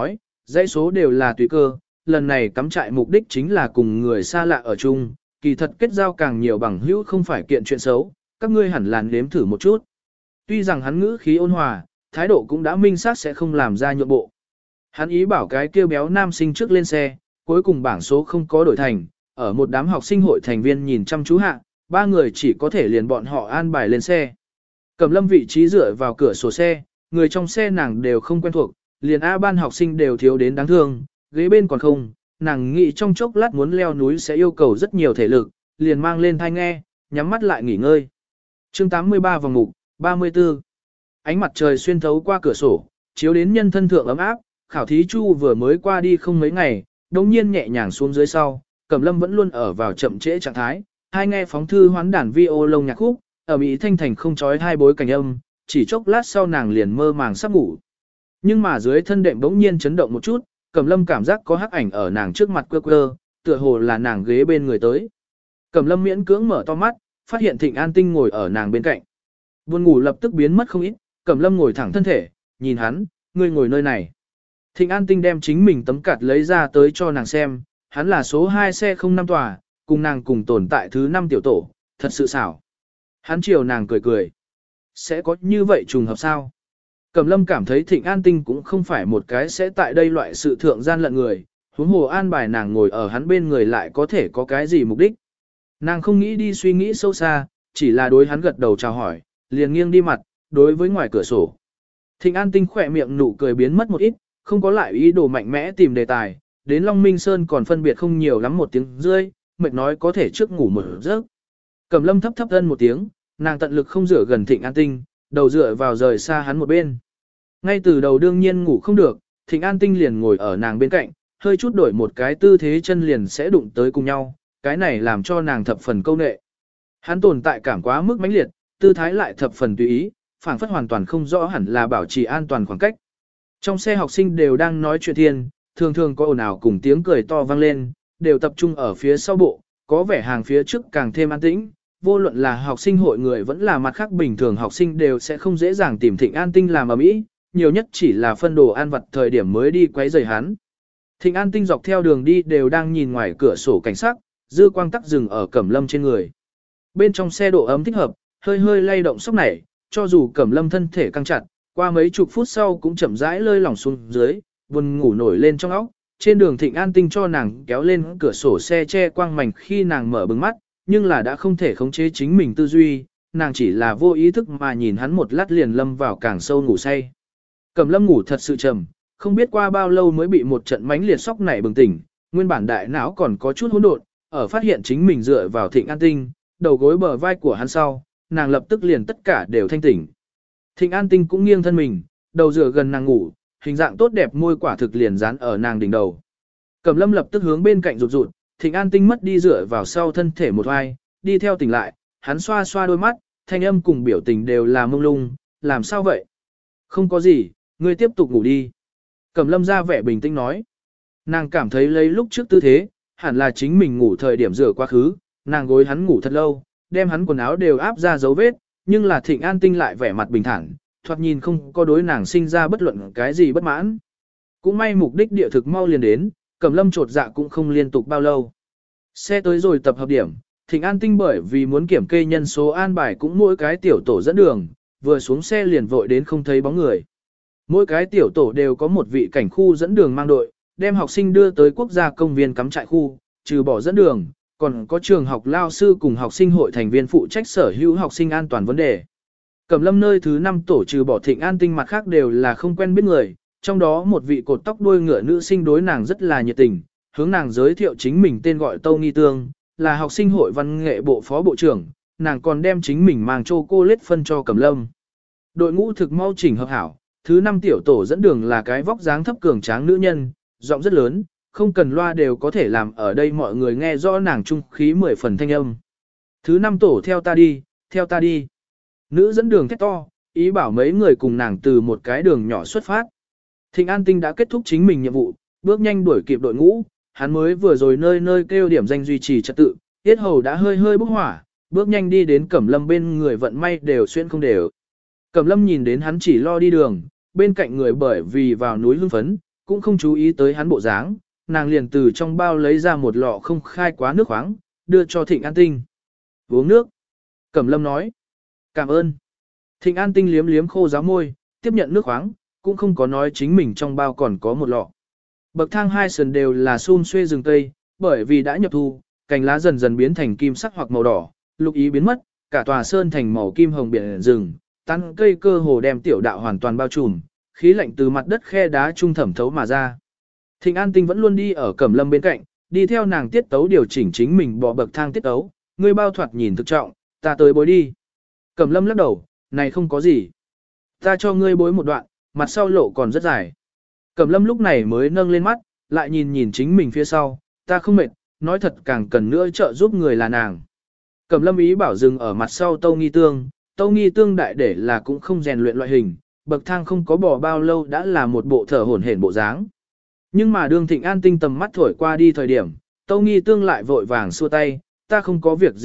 Speaker 1: dãy số đều là tùy cơ, lần này cắm trại mục đích chính là cùng người xa lạ ở chung, kỳ thật kết giao càng nhiều bằng hữu không phải kiện chuyện xấu, các ngươi hẳn là nếm thử một chút. Tuy rằng hắn ngữ khí ôn hòa, thái độ cũng đã minh xác sẽ không làm ra nhượng bộ. Hắn ý bảo cái kêu béo nam sinh trước lên xe, cuối cùng bảng số không có đổi thành, ở một đám học sinh hội thành viên nhìn chăm chú hạ, ba người chỉ có thể liền bọn họ an bài lên xe. Cẩm Lâm vị trí dựa vào cửa sổ xe, người trong xe nàng đều không quen thuộc, liền A ban học sinh đều thiếu đến đáng thương, ghế bên còn không, nàng nghĩ trong chốc lát muốn leo núi sẽ yêu cầu rất nhiều thể lực, liền mang lên thai nghe, nhắm mắt lại nghỉ ngơi. Chương 83 vòng mục, 34. Ánh mặt trời xuyên thấu qua cửa sổ, chiếu đến nhân thân thượng ấm áp, khảo thí chu vừa mới qua đi không mấy ngày, đồng nhiên nhẹ nhàng xuống dưới sau, Cẩm Lâm vẫn luôn ở vào chậm trễ trạng thái, hai nghe phóng thư hoán đàn vi ô lông nhạc khúc, ở Mỹ thanh thành không chói hai bối cảnh âm, chỉ chốc lát sau nàng liền mơ màng sắp ngủ. Nhưng mà dưới thân đệm bỗng nhiên chấn động một chút, Cẩm Lâm cảm giác có hắc ảnh ở nàng trước mặt quơ quơ, tựa hồ là nàng ghế bên người tới. Cẩm Lâm miễn cưỡng mở to mắt, phát hiện Thịnh An Tinh ngồi ở nàng bên cạnh. Buồn ngủ lập tức biến mất không ít, Cẩm Lâm ngồi thẳng thân thể, nhìn hắn, ngươi ngồi nơi này. Thịnh An Tinh đem chính mình tấm card lấy ra tới cho nàng xem, hắn là số 2 xe 05 tòa, cùng nàng cùng tồn tại thứ 5 tiểu tổ, thật sự xảo. Hắn chiều nàng cười cười. Sẽ có như vậy trùng hợp sao? Cẩm Lâm cảm thấy Thịnh An Tinh cũng không phải một cái sẽ tại đây loại sự thượng gian lận người, huống hồ an bài nàng ngồi ở hắn bên người lại có thể có cái gì mục đích. Nàng không nghĩ đi suy nghĩ sâu xa, chỉ là đối hắn gật đầu chào hỏi, liền nghiêng đi mặt, đối với ngoài cửa sổ. Thịnh An Tinh khỏe miệng nụ cười biến mất một ít, không có lại ý đồ mạnh mẽ tìm đề tài, đến Long Minh Sơn còn phân biệt không nhiều lắm 1 tiếng rưỡi, mệt nói có thể trước ngủ một giấc. Cẩm Lâm thấp thấp thân một tiếng, nàng tận lực không rửa gần Thịnh An Tinh, đầu dựa vào rời xa hắn một bên. Ngay từ đầu đương nhiên ngủ không được, Thịnh An Tinh liền ngồi ở nàng bên cạnh, hơi chút đổi một cái tư thế chân liền sẽ đụng tới cùng nhau, cái này làm cho nàng thập phần câu nệ. Hắn tồn tại cảm quá mức mãnh liệt, tư thái lại thập phần tùy ý, phảng phất hoàn toàn không rõ hẳn là bảo trì an toàn khoảng cách. Trong xe học sinh đều đang nói chuyện thiên, thường thường có ồn ào cùng tiếng cười to vang lên, đều tập trung ở phía sau bộ, có vẻ hàng phía trước càng thêm an tĩnh, vô luận là học sinh hội người vẫn là mặt khác bình thường học sinh đều sẽ không dễ dàng tìm Thịnh An Tinh làm ở mỹ, nhiều nhất chỉ là phân đồ ăn vặt thời điểm mới đi quấy rầy hắn. Thịnh An Tinh dọc theo đường đi đều đang nhìn ngoài cửa sổ cảnh sắc, dư quang tắc dừng ở Cẩm Lâm trên người. Bên trong xe độ ấm thích hợp, hơi hơi lay động sốc nảy, cho dù Cẩm Lâm thân thể căng chặt, qua mấy chục phút sau cũng chậm rãi lơi lỏng xuống dưới, buồn ngủ nổi lên trong óc. Trên đường Thịnh An Tinh cho nàng kéo lên cửa sổ xe che quang mảnh khi nàng mở bừng mắt, nhưng là đã không thể khống chế chính mình tư duy, nàng chỉ là vô ý thức mà nhìn hắn một lát liền lâm vào càng sâu ngủ say. Cẩm Lâm ngủ thật sự trầm, không biết qua bao lâu mới bị một trận mãnh liệt sốc nảy bừng tỉnh, nguyên bản đại não còn có chút hỗn độn, ở phát hiện chính mình dựa vào Thịnh An Tinh, đầu gối bờ vai của hắn sau, nàng lập tức liền tất cả đều thanh tỉnh. Thịnh An Tinh cũng nghiêng thân mình, đầu dựa gần nàng ngủ, hình dạng tốt đẹp môi quả thực liền dán ở nàng đỉnh đầu. Cẩm Lâm lập tức hướng bên cạnh rụt rụt, Thịnh An Tinh mất đi dựa vào sau thân thể một vai, đi theo tỉnh lại, hắn xoa xoa đôi mắt, thanh âm cùng biểu tình đều là mông lung, làm sao vậy? Không có gì, ngươi tiếp tục ngủ đi. Cẩm Lâm ra vẻ bình tĩnh nói. Nàng cảm thấy lấy lúc trước tư thế, hẳn là chính mình ngủ thời điểm rửa quá khứ, nàng gối hắn ngủ thật lâu, đem hắn quần áo đều áp ra dấu vết, nhưng là Thịnh An Tinh lại vẻ mặt bình thản, thoạt nhìn không có đối nàng sinh ra bất luận cái gì bất mãn. Cũng may mục đích địa thực mau liền đến, Cẩm Lâm trột dạ cũng không liên tục bao lâu. Xe tới rồi tập hợp điểm, Thịnh An Tinh bởi vì muốn kiểm kê nhân số an bài cũng mỗi cái tiểu tổ dẫn đường, vừa xuống xe liền vội đến không thấy bóng người. Mỗi cái tiểu tổ đều có một vị cảnh khu dẫn đường mang đội, đem học sinh đưa tới quốc gia công viên cắm trại khu, trừ bỏ dẫn đường, còn có trường học lao sư cùng học sinh hội thành viên phụ trách sở hữu học sinh an toàn vấn đề. Cẩm Lâm nơi thứ 5 tổ trừ bỏ Thịnh An Tinh mặt khác đều là không quen biết người, trong đó một vị cột tóc đuôi ngựa nữ sinh đối nàng rất là nhiệt tình, hướng nàng giới thiệu chính mình tên gọi Tâu Nghi Tương, là học sinh hội văn nghệ bộ phó bộ trưởng, nàng còn đem chính mình mang chocolate phân cho Cẩm Lâm. Đội ngũ thực mau chỉnh hợp hảo, thứ 5 tiểu tổ dẫn đường là cái vóc dáng thấp cường tráng nữ nhân, giọng rất lớn, không cần loa đều có thể làm ở đây mọi người nghe rõ nàng trung khí 10 phần thanh âm. Thứ 5 tổ theo ta đi, theo ta đi. Nữ dẫn đường thét to, ý bảo mấy người cùng nàng từ một cái đường nhỏ xuất phát. Thịnh An Tinh đã kết thúc chính mình nhiệm vụ, bước nhanh đuổi kịp đội ngũ, hắn mới vừa rồi nơi nơi kêu điểm danh duy trì trật tự, tiết hầu đã hơi hơi bốc hỏa, bước nhanh đi đến Cẩm Lâm bên người vận may đều xuyên không đều. Cẩm Lâm nhìn đến hắn chỉ lo đi đường, bên cạnh người bởi vì vào núi hưng phấn, cũng không chú ý tới hắn bộ dáng, nàng liền từ trong bao lấy ra một lọ không khai quá nước khoáng, đưa cho Thịnh An Tinh. Uống nước. Cẩm Lâm nói. Cảm ơn. Thịnh An Tinh liếm liếm khô ráo môi, tiếp nhận nước khoáng, cũng không có nói chính mình trong bao còn có một lọ. Bậc thang hai sườn đều là xum xuê rừng cây, bởi vì đã nhập thu, cành lá dần dần biến thành kim sắc hoặc màu đỏ, lục ý biến mất, cả tòa sơn thành màu kim hồng biển rừng, tán cây cơ hồ đem tiểu đạo hoàn toàn bao trùm, khí lạnh từ mặt đất khe đá trung thẩm thấu mà ra. Thịnh An Tinh vẫn luôn đi ở Cẩm Lâm bên cạnh, đi theo nàng tiết tấu điều chỉnh chính mình bỏ bậc thang tiết tấu, ngươi bao thoạt nhìn thực trọng, ta tới bối đi. Cẩm Lâm lắc đầu, này không có gì. Ta cho ngươi bối một đoạn, mặt sau lộ còn rất dài. Cẩm Lâm lúc này mới nâng lên mắt, lại nhìn nhìn chính mình phía sau, ta không mệt, nói thật càng cần nữa trợ giúp người là nàng. Cẩm Lâm ý bảo dừng ở mặt sau Tâu Nghi Tương đại để là cũng không rèn luyện loại hình, bậc thang không có bò bao lâu đã là một bộ thở hổn hển bộ dáng. Nhưng mà đương Thịnh An Tinh tầm mắt thổi qua đi thời điểm, Tâu Nghi Tương lại vội vàng xua tay, ta không có việc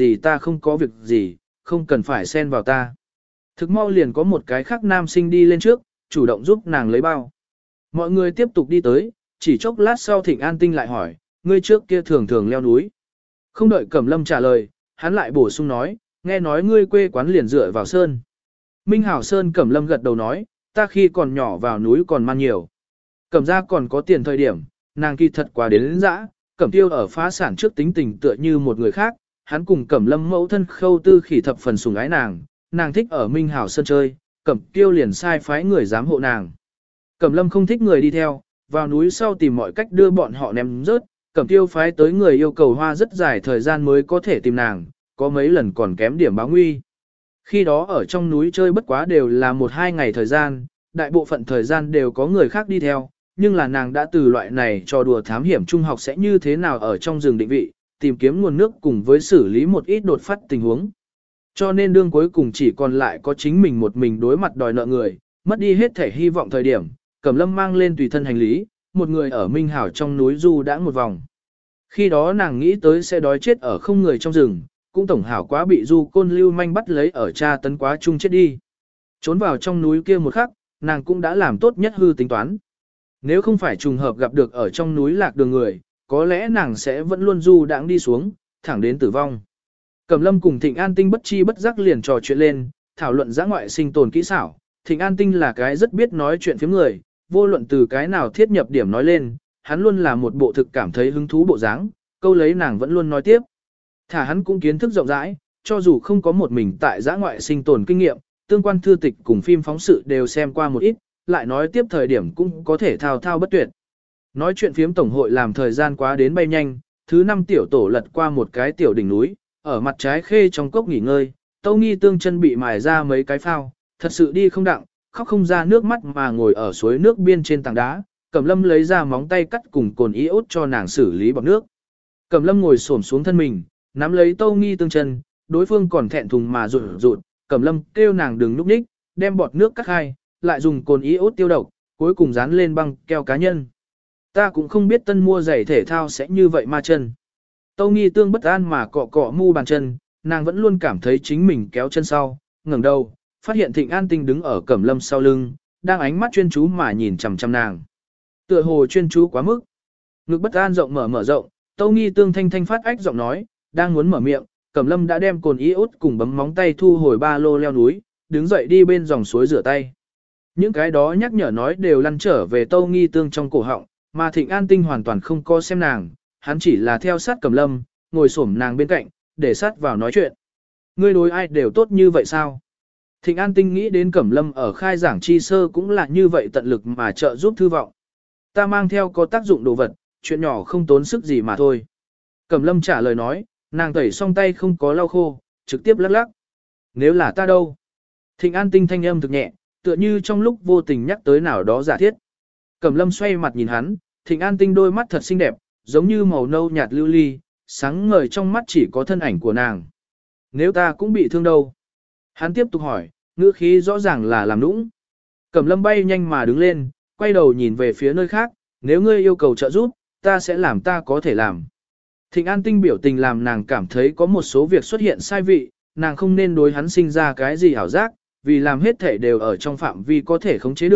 Speaker 1: gì, không cần phải xen vào ta. Thực mau liền có một cái khác nam sinh đi lên trước, chủ động giúp nàng lấy bao. Mọi người tiếp tục đi tới, chỉ chốc lát sau Thịnh An Tinh lại hỏi, ngươi trước kia thường thường leo núi. Không đợi Cẩm Lâm trả lời, hắn lại bổ sung nói, nghe nói ngươi quê quán liền dựa vào sơn. Minh Hảo Sơn. Cẩm Lâm gật đầu nói, ta khi còn nhỏ vào núi còn man nhiều. Cẩm ra còn có tiền thời điểm, nàng kỳ thật quá đến dã, Cẩm Tiêu ở phá sản trước tính tình tựa như một người khác, hắn cùng Cẩm Lâm mẫu thân Khâu Tư Khỉ thập phần sủng ái nàng thích ở Minh Hảo Sơn chơi, Cẩm Tiêu liền sai phái người giám hộ nàng. Cẩm Lâm không thích người đi theo, vào núi sau tìm mọi cách đưa bọn họ ném rớt, Cẩm Tiêu phái tới người yêu cầu hoa rất dài thời gian mới có thể tìm nàng, có mấy lần còn kém điểm báo nguy. Khi đó ở trong núi chơi bất quá đều là 1-2 ngày thời gian, đại bộ phận thời gian đều có người khác đi theo, nhưng là nàng đã từ loại này trò đùa thám hiểm trung học sẽ như thế nào ở trong rừng định vị, tìm kiếm nguồn nước cùng với xử lý một ít đột phát tình huống. Cho nên đương cuối cùng chỉ còn lại có chính mình một mình đối mặt đòi nợ người, mất đi hết thể hy vọng thời điểm, Cẩm Lâm mang lên tùy thân hành lý, một người ở Minh Hảo trong núi du đã một vòng. Khi đó nàng nghĩ tới sẽ đói chết ở không người trong rừng, cũng tổng hảo quá bị du côn lưu manh bắt lấy ở tra tấn quá chung chết đi. Trốn vào trong núi kia một khắc, nàng cũng đã làm tốt nhất hư tính toán. Nếu không phải trùng hợp gặp được ở trong núi lạc đường người, có lẽ nàng sẽ vẫn luôn du đãng đi xuống, thẳng đến tử vong. Cẩm Lâm cùng Thịnh An Tinh bất chi bất giác liền trò chuyện lên, thảo luận dã ngoại sinh tồn kỹ xảo. Thịnh An Tinh là cái rất biết nói chuyện phiếm người, vô luận từ cái nào thiết nhập điểm nói lên, hắn luôn là một bộ thực cảm thấy hứng thú bộ dáng, câu lấy nàng vẫn luôn nói tiếp. Thả hắn cũng kiến thức rộng rãi, cho dù không có một mình tại dã ngoại sinh tồn kinh nghiệm, tương quan thư tịch cùng phim phóng sự đều xem qua một ít, lại nói tiếp thời điểm cũng có thể thao thao bất tuyệt. Nói chuyện phiếm tổng hội làm thời gian quá đến bay nhanh, thứ 5 tiểu tổ lật qua một cái tiểu đỉnh núi, ở mặt trái khê trong cốc nghỉ ngơi, Tâu Nghi Tương chân bị mài ra mấy cái phao, thật sự đi không đặng, khóc không ra nước mắt mà ngồi ở suối nước biên trên tảng đá. Cẩm Lâm lấy ra móng tay cắt cùng cồn iốt cho nàng xử lý bọt nước. Cẩm Lâm ngồi xổm xuống thân mình, nắm lấy Tâu Nghi Tương chân, đối phương còn thẹn thùng mà rụt rụt, Cẩm Lâm kêu nàng đừng núp ních, đem bọt nước cắt hai, lại dùng cồn iốt tiêu độc, cuối cùng dán lên băng keo cá nhân. Ta cũng không biết tân mua giày thể thao sẽ như vậy ma chân. Tâu Nghi Tương bất an mà cọ cọ mu bàn chân, nàng vẫn luôn cảm thấy chính mình kéo chân sau, ngẩng đầu, phát hiện Thịnh An Tinh đứng ở Cẩm Lâm sau lưng, đang ánh mắt chuyên chú mà nhìn chằm chằm nàng. Tựa hồ chuyên chú quá mức. Ngực bất an rộng mở rộng, Tâu Nghi Tương thanh thanh phát ách giọng nói, đang muốn mở miệng, Cẩm Lâm đã đem cồn iốt cùng bấm móng tay thu hồi ba lô leo núi, đứng dậy đi bên dòng suối rửa tay. Những cái đó nhắc nhở nói đều lăn trở về Tâu Nghi Tương trong cổ họng, mà Thịnh An Tinh hoàn toàn không có xem nàng, hắn chỉ là theo sát Cẩm Lâm, ngồi xổm nàng bên cạnh, để sát vào nói chuyện. Ngươi đối ai đều tốt như vậy sao? Thịnh An Tinh nghĩ đến Cẩm Lâm ở khai giảng chi sơ cũng là như vậy tận lực mà trợ giúp thư vọng. Ta mang theo có tác dụng đồ vật, chuyện nhỏ không tốn sức gì mà thôi. Cẩm Lâm trả lời nói, nàng tẩy xong tay không có lau khô, trực tiếp lắc lắc. Nếu là ta đâu? Thịnh An Tinh thanh âm thực nhẹ, tựa như trong lúc vô tình nhắc tới nào đó giả thiết. Cẩm Lâm xoay mặt nhìn hắn, Thịnh An Tinh đôi mắt thật xinh đẹp, giống như màu nâu nhạt lưu ly, sáng ngời trong mắt chỉ có thân ảnh của nàng. Nếu ta cũng bị thương đâu? Hắn tiếp tục hỏi, ngữ khí rõ ràng là làm nũng. Cẩm Lâm bay nhanh mà đứng lên, quay đầu nhìn về phía nơi khác, nếu ngươi yêu cầu trợ giúp, ta sẽ làm ta có thể làm. Thịnh An Tinh biểu tình làm nàng cảm thấy có một số việc xuất hiện sai vị, nàng không nên đối hắn sinh ra cái gì ảo giác, vì làm hết thể đều ở trong phạm vi có thể khống chế được,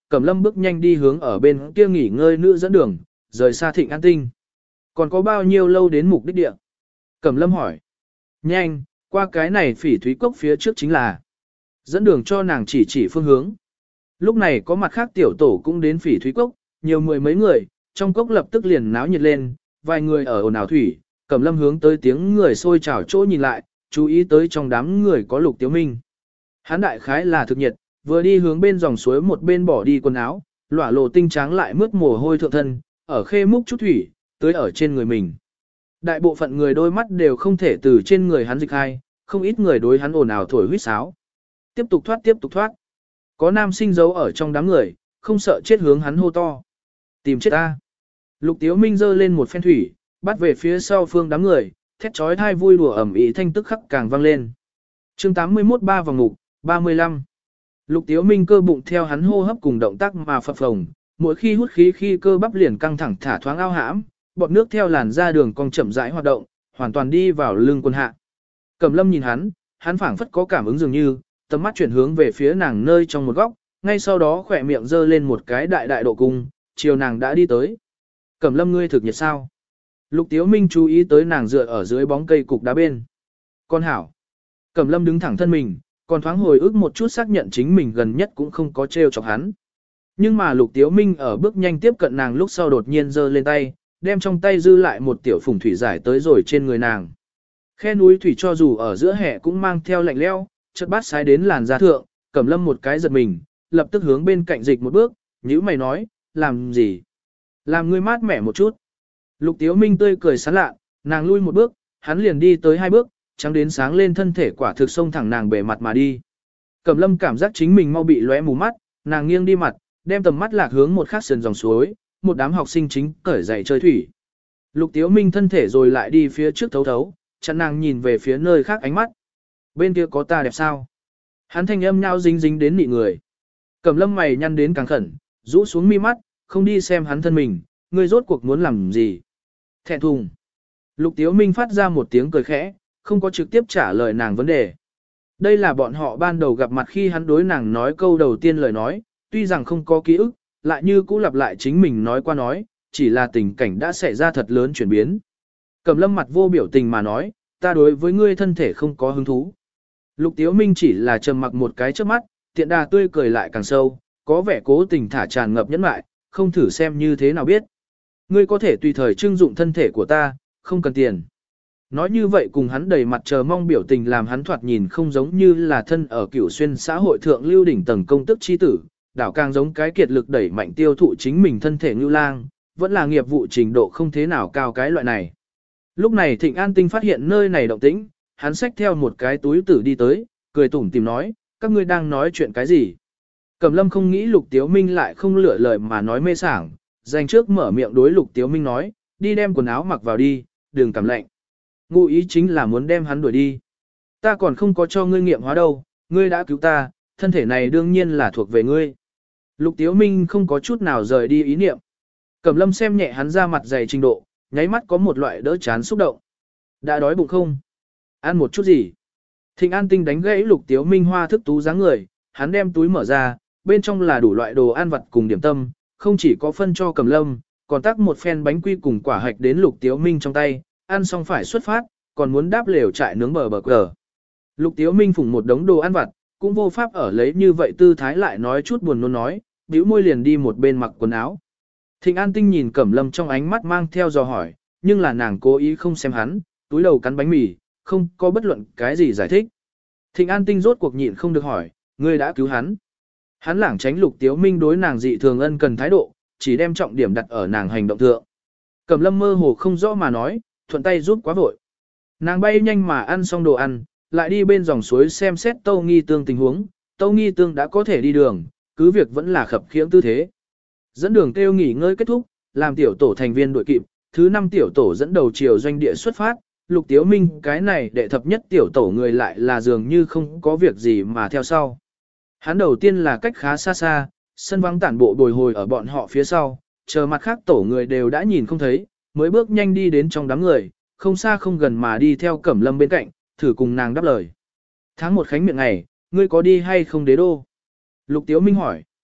Speaker 1: Cẩm Lâm bước nhanh đi hướng ở bên kia nghỉ ngơi nữ dẫn đường, rời xa Thịnh An Tinh. Còn có bao nhiêu lâu đến mục đích địa? Cẩm Lâm hỏi. Nhanh, qua cái này Phỉ Thúy Cốc phía trước chính là. Dẫn đường cho nàng chỉ phương hướng. Lúc này có mặt khác tiểu tổ cũng đến Phỉ Thúy Cốc, nhiều mười mấy người, trong cốc lập tức liền náo nhiệt lên, vài người ở ồn ào thủy, Cẩm Lâm hướng tới tiếng người sôi trào chỗ nhìn lại, chú ý tới trong đám người có Lục Tiếu Minh. Hắn đại khái là thực nhiệt, vừa đi hướng bên dòng suối một bên bỏ đi quần áo, lỏa lộ tinh trắng lại mướt mồ hôi thượng thân, ở khê múc chút thủy, tưới ở trên người mình. Đại bộ phận người đôi mắt đều không thể từ trên người hắn dịch hai, không ít người đối hắn ồn ào thổi huýt sáo. Tiếp tục thoát. Có nam sinh giấu ở trong đám người, không sợ chết hướng hắn hô to. Tìm chết ta. Lục Tiếu Minh giơ lên một phen thủy, bắt về phía sau phương đám người, thét chói tai vui đùa ẩm ý thanh tức khắc càng vang lên. Chương 81 ba vòng ngục, 35. Lục Tiếu Minh cơ bụng theo hắn hô hấp cùng động tác mà phập phồng, mỗi khi hút khí khi cơ bắp liền căng thẳng thả thoáng ao hãm, bọt nước theo làn da đường cong chậm rãi hoạt động, hoàn toàn đi vào lưng quân hạ. Cẩm Lâm nhìn hắn phảng phất có cảm ứng dường như, tầm mắt chuyển hướng về phía nàng nơi trong một góc, ngay sau đó khỏe miệng giơ lên một cái đại đại độ cung, chiều nàng đã đi tới. Cẩm Lâm ngươi thực nhiệt sao? Lục Tiếu Minh chú ý tới nàng dựa ở dưới bóng cây cục đá bên. Con hảo. Cẩm Lâm đứng thẳng thân mình, còn thoáng hồi ức một chút xác nhận chính mình gần nhất cũng không có trêu chọc hắn. Nhưng mà Lục Tiếu Minh ở bước nhanh tiếp cận nàng lúc sau đột nhiên giơ lên tay, đem trong tay dư lại một tiểu phùng thủy giải tới rồi trên người nàng. Khe núi thủy cho dù ở giữa hè cũng mang theo lạnh lẽo, chợt bát sái đến làn da thượng, Cẩm Lâm một cái giật mình, lập tức hướng bên cạnh dịch một bước, nhíu mày nói, làm gì? Làm ngươi mát mẻ một chút. Lục Tiếu Minh tươi cười sán lạ, nàng lui một bước, hắn liền đi tới hai bước, trắng đến sáng lên thân thể quả thực xông thẳng nàng bề mặt mà đi. Cẩm Lâm cảm giác chính mình mau bị lóe mù mắt, nàng nghiêng đi mặt, đem tầm mắt lạc hướng một khắc sườn dòng suối, một đám học sinh chính cởi giày chơi thủy. Lục Tiếu Minh thân thể rồi lại đi phía trước thấu thấu, chặn nàng nhìn về phía nơi khác ánh mắt. Bên kia có ta đẹp sao? Hắn thanh âm nhao dính dính đến nị người. Cẩm Lâm mày nhăn đến càng khẩn, rũ xuống mi mắt, không đi xem hắn thân mình, ngươi rốt cuộc muốn làm gì? Thẹn thùng. Lục Tiếu Minh phát ra một tiếng cười khẽ, không có trực tiếp trả lời nàng vấn đề. Đây là bọn họ ban đầu gặp mặt khi hắn đối nàng nói câu đầu tiên lời nói, tuy rằng không có ký ức, lại như cũ lặp lại chính mình nói qua nói, chỉ là tình cảnh đã xảy ra thật lớn chuyển biến. Cẩm Lâm mặt vô biểu tình mà nói, ta đối với ngươi thân thể không có hứng thú. Lục Tiếu Minh chỉ là trầm mặc một cái trước mắt, tiện đà tươi cười lại càng sâu, có vẻ cố tình thả tràn ngập nhẫn mại, không thử xem như thế nào biết. Ngươi có thể tùy thời trưng dụng thân thể của ta, không cần tiền. Nói như vậy cùng hắn đầy mặt chờ mong biểu tình làm hắn thoạt nhìn không giống như là thân ở Cửu Xuyên xã hội thượng lưu đỉnh tầng công tức chi tử, đảo càng giống cái kiệt lực đẩy mạnh tiêu thụ chính mình thân thể ngưu lang, vẫn là nghiệp vụ trình độ không thế nào cao cái loại này. Lúc này Thịnh An Tinh phát hiện nơi này động tĩnh, hắn xách theo một cái túi tử đi tới, cười tủm tìm nói, các ngươi đang nói chuyện cái gì? Cẩm Lâm không nghĩ Lục Tiếu Minh lại không lựa lời mà nói mê sảng, dành trước mở miệng đối Lục Tiếu Minh nói, đi đem quần áo mặc vào đi, đừng cảm lạnh. Ngụ ý chính là muốn đem hắn đuổi đi. Ta còn không có cho ngươi nghiệm hóa đâu, ngươi đã cứu ta, thân thể này đương nhiên là thuộc về ngươi. Lục Tiếu Minh không có chút nào rời đi ý niệm. Cẩm Lâm xem nhẹ hắn ra mặt dày trình độ, nháy mắt có một loại đỡ chán xúc động. Đã đói bụng không? Ăn một chút gì? Thịnh An Tinh đánh gãy Lục Tiếu Minh hoa thức tú dáng người, hắn đem túi mở ra, bên trong là đủ loại đồ ăn vặt cùng điểm tâm, không chỉ có phân cho Cẩm Lâm, còn tác một phen bánh quy cùng quả hạch đến Lục Tiếu Minh trong tay, ăn xong phải xuất phát, còn muốn đáp lều trại nướng bờ cờ. Lục Tiếu Minh phủng một đống đồ ăn vặt, cũng vô pháp ở lấy như vậy tư thái lại nói chút buồn nôn nói, bĩu môi liền đi một bên mặc quần áo. Thịnh An Tinh nhìn Cẩm Lâm trong ánh mắt mang theo dò hỏi, nhưng là nàng cố ý không xem hắn, túi đầu cắn bánh mì, không có bất luận cái gì giải thích. Thịnh An Tinh rốt cuộc nhịn không được hỏi, ngươi đã cứu hắn. Hắn lảng tránh Lục Tiếu Minh đối nàng dị thường ân cần thái độ, chỉ đem trọng điểm đặt ở nàng hành động thượng. Cẩm Lâm mơ hồ không rõ mà nói, thuận tay giúp quá vội. Nàng bay nhanh mà ăn xong đồ ăn, lại đi bên dòng suối xem xét Tâu Nghi Tương tình huống, Tâu Nghi Tương đã có thể đi đường, cứ việc vẫn là khập khiễng tư thế. Dẫn đường kêu nghỉ ngơi kết thúc, làm tiểu tổ thành viên đội kịp, thứ 5 tiểu tổ dẫn đầu chiều doanh địa xuất phát, Lục Tiếu Minh cái này đệ thập nhất tiểu tổ người lại là dường như không có việc gì mà theo sau. Hắn đầu tiên là cách khá xa xa, sân vắng tản bộ bồi hồi ở bọn họ phía sau, chờ mặt khác tổ người đều đã nhìn không thấy, mới bước nhanh đi đến trong đám người, không xa không gần mà đi theo Cẩm Lâm bên cạnh, thử cùng nàng đáp lời. Tháng 1 khánh miệng ngày, ngươi có đi hay không đế đô? Lục Tiếu Minh hỏi.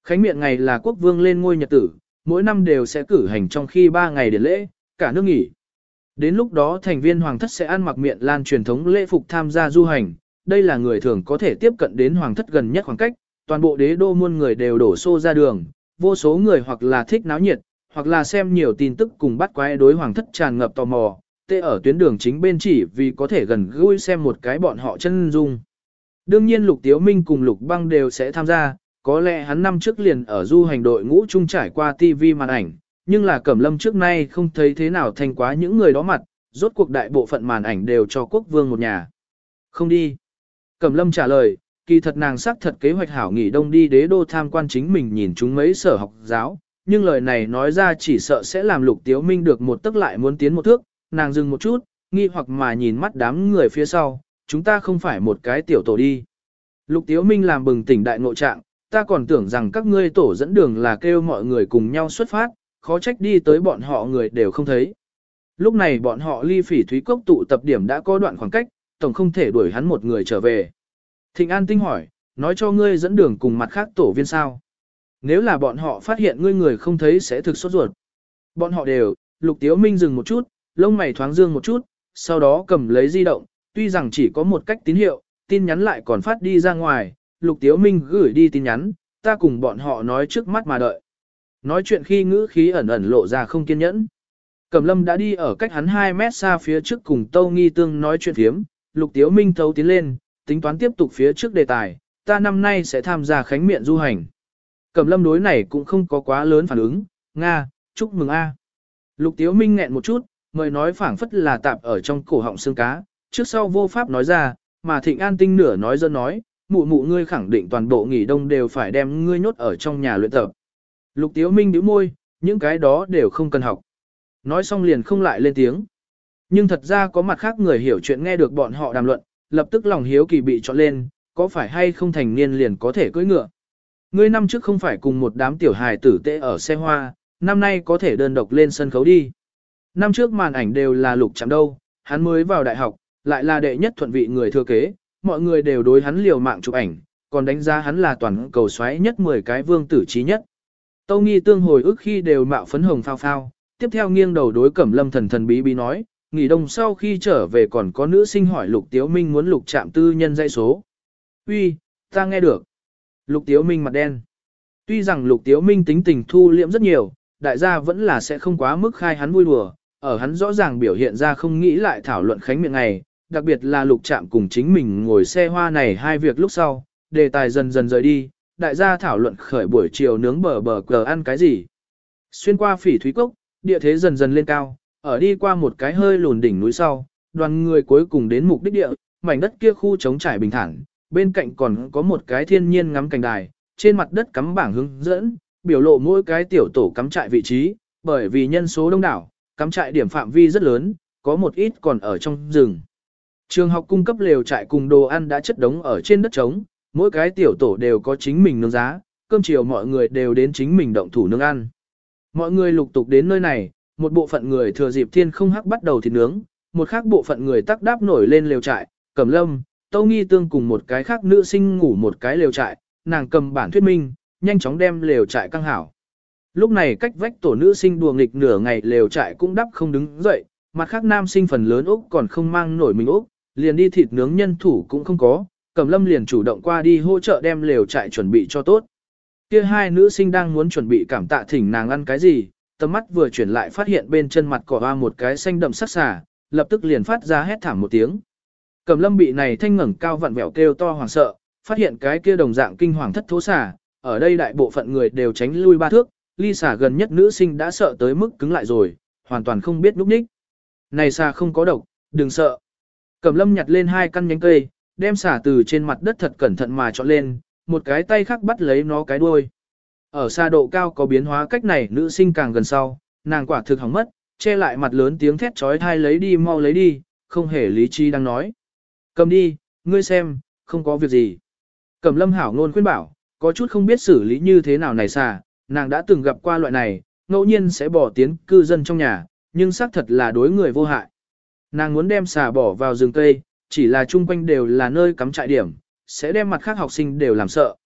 Speaker 1: Khánh miệng ngày là quốc vương lên ngôi nhật tử, mỗi năm đều sẽ cử hành trong khi 3 ngày điển lễ, cả nước nghỉ. Đến lúc đó thành viên hoàng thất sẽ ăn mặc miện lan truyền thống lễ phục tham gia du hành, đây là người thường có thể tiếp cận đến hoàng thất gần nhất khoảng cách, toàn bộ đế đô muôn người đều đổ xô ra đường, vô số người hoặc là thích náo nhiệt, hoặc là xem nhiều tin tức cùng bắt quái đối hoàng thất tràn ngập tò mò, tê ở tuyến đường chính bên chỉ vì có thể gần gũi xem một cái bọn họ chân dung. Đương nhiên Lục Tiếu Minh cùng Lục Băng đều sẽ tham gia, có lẽ hắn năm trước liền ở du hành đội ngũ chung trải qua TV màn ảnh, nhưng là Cẩm Lâm trước nay không thấy thế nào thành quá những người đó mặt, rốt cuộc đại bộ phận màn ảnh đều cho quốc vương một nhà. Không đi. Cẩm Lâm trả lời, kỳ thật nàng xác thật kế hoạch hảo nghỉ đông đi đế đô tham quan chính mình nhìn chúng mấy sở học giáo, nhưng lời này nói ra chỉ sợ sẽ làm Lục Tiếu Minh được một tức lại muốn tiến một thước, nàng dừng một chút, nghi hoặc mà nhìn mắt đám người phía sau, chúng ta không phải một cái tiểu tổ đi. Lục Tiếu Minh làm bừng tỉnh đại ngộ trạng, ta còn tưởng rằng các ngươi tổ dẫn đường là kêu mọi người cùng nhau xuất phát, khó trách đi tới bọn họ người đều không thấy. Lúc này bọn họ ly Phỉ Thúy Cốc tụ tập điểm đã có đoạn khoảng cách, tổng không thể đuổi hắn một người trở về. Thịnh An Tinh hỏi, nói cho ngươi dẫn đường cùng mặt khác tổ viên sao? Nếu là bọn họ phát hiện ngươi người không thấy sẽ thực sốt ruột. Bọn họ đều, Lục Tiếu Minh dừng một chút, lông mày thoáng dương một chút, sau đó cầm lấy di động, tuy rằng chỉ có một cách tín hiệu, tin nhắn lại còn phát đi ra ngoài, Lục Tiếu Minh gửi đi tin nhắn, ta cùng bọn họ nói trước mắt mà đợi. Nói chuyện khi ngữ khí ẩn ẩn lộ ra không kiên nhẫn. Cẩm Lâm đã đi ở cách hắn 2 mét xa phía trước cùng Tâu Nghi Tương nói chuyện phiếm, Lục Tiếu Minh thấu tiến lên, tính toán tiếp tục phía trước đề tài, ta năm nay sẽ tham gia khánh miện du hành. Cẩm Lâm đối này cũng không có quá lớn phản ứng, Nga, chúc mừng A. Lục Tiếu Minh nghẹn một chút, mời nói phảng phất là tạp ở trong cổ họng xương cá, trước sau vô pháp nói ra, mà Thịnh An Tinh nửa nói dân nói, mụ mụ ngươi khẳng định toàn bộ nghỉ đông đều phải đem ngươi nhốt ở trong nhà luyện tập. Lục Tiếu Minh nhíu môi, những cái đó đều không cần học. Nói xong liền không lại lên tiếng. Nhưng thật ra có mặt khác người hiểu chuyện nghe được bọn họ đàm luận, lập tức lòng hiếu kỳ bị trọn lên, có phải hay không thành niên liền có thể cưỡi ngựa. Ngươi năm trước không phải cùng một đám tiểu hài tử tệ ở xe hoa, năm nay có thể đơn độc lên sân khấu đi. Năm trước màn ảnh đều là Lục Trạm đâu, hắn mới vào đại học, lại là đệ nhất thuận vị người thừa kế, mọi người đều đối hắn liều mạng chụp ảnh, còn đánh giá hắn là toàn cầu xoáy nhất 10 cái vương tử trí nhất. Tâu Nghi Tương hồi ức khi đều mạo phấn hồng phao phao, tiếp theo nghiêng đầu đối Cẩm Lâm thần thần bí bí nói, nghỉ đông sau khi trở về còn có nữ sinh hỏi Lục Tiếu Minh muốn Lục Trạm tư nhân dãy số. Uy, ta nghe được. Lục Tiếu Minh mặt đen. Tuy rằng Lục Tiếu Minh tính tình thu liễm rất nhiều, đại gia vẫn là sẽ không quá mức khai hắn vui đùa, ở hắn rõ ràng biểu hiện ra không nghĩ lại thảo luận khánh miệng ngày, đặc biệt là Lục Trạm cùng chính mình ngồi xe hoa này hai việc lúc sau, đề tài dần dần rời đi, đại gia thảo luận khởi buổi chiều nướng bờ cờ ăn cái gì. Xuyên qua Phỉ Thúy Cốc, địa thế dần dần lên cao, ở đi qua một cái hơi lùn đỉnh núi sau, đoàn người cuối cùng đến mục đích địa, mảnh đất kia khu trống trải bình thản, bên cạnh còn có một cái thiên nhiên ngắm cảnh đài, trên mặt đất cắm bảng hướng dẫn, biểu lộ mỗi cái tiểu tổ cắm trại vị trí, bởi vì nhân số đông đảo, cắm trại điểm phạm vi rất lớn, có một ít còn ở trong rừng. Trường học cung cấp lều trại cùng đồ ăn đã chất đống ở trên đất trống, mỗi cái tiểu tổ đều có chính mình nướng giá, cơm chiều mọi người đều đến chính mình động thủ nướng ăn. Mọi người lục tục đến nơi này, một bộ phận người thừa dịp thiên không hắc bắt đầu thịt nướng, một khác bộ phận người tắc đáp nổi lên lều trại, Cẩm Lâm, Tâu Nghi Tương cùng một cái khác nữ sinh ngủ một cái lều trại, nàng cầm bản thuyết minh, nhanh chóng đem lều trại căng hảo. Lúc này cách vách tổ nữ sinh đùa nghịch nửa ngày lều trại cũng đắp không đứng dậy, mặt khác nam sinh phần lớn Úc còn không mang nổi mình Úc, liền đi thịt nướng nhân thủ cũng không có, Cẩm Lâm liền chủ động qua đi hỗ trợ đem lều trại chuẩn bị cho tốt. Kia hai nữ sinh đang muốn chuẩn bị cảm tạ thỉnh nàng ăn cái gì, tầm mắt vừa chuyển lại phát hiện bên chân mặt cỏ hoa một cái xanh đậm sắc xà, lập tức liền phát ra hét thảm một tiếng. Cẩm Lâm bị này thanh ngẩng cao vặn vẹo kêu to hoảng sợ, phát hiện cái kia đồng dạng kinh hoàng thất thố xà, ở đây đại bộ phận người đều tránh lui 3 thước, ly xà gần nhất nữ sinh đã sợ tới mức cứng lại rồi, hoàn toàn không biết núp ních. Này xà không có độc, đừng sợ. Cẩm Lâm nhặt lên 2 căn nhánh cây, đem xà từ trên mặt đất thật cẩn thận mà chọn lên, một cái tay khác bắt lấy nó cái đuôi. Ở xa độ cao có biến hóa cách này nữ sinh càng gần sau, nàng quả thực hỏng mất, che lại mặt lớn tiếng thét trói thai lấy đi mau lấy đi, không hề lý trí đang nói. Cầm đi, ngươi xem, không có việc gì. Cẩm Lâm hảo ngôn khuyên bảo, có chút không biết xử lý như thế nào này xà, nàng đã từng gặp qua loại này, ngẫu nhiên sẽ bỏ tiến cư dân trong nhà, nhưng xác thật là đối người vô hại. Nàng muốn đem xà bỏ vào rừng cây, chỉ là chung quanh đều là nơi cắm trại điểm, sẽ đem mặt khác học sinh đều làm sợ.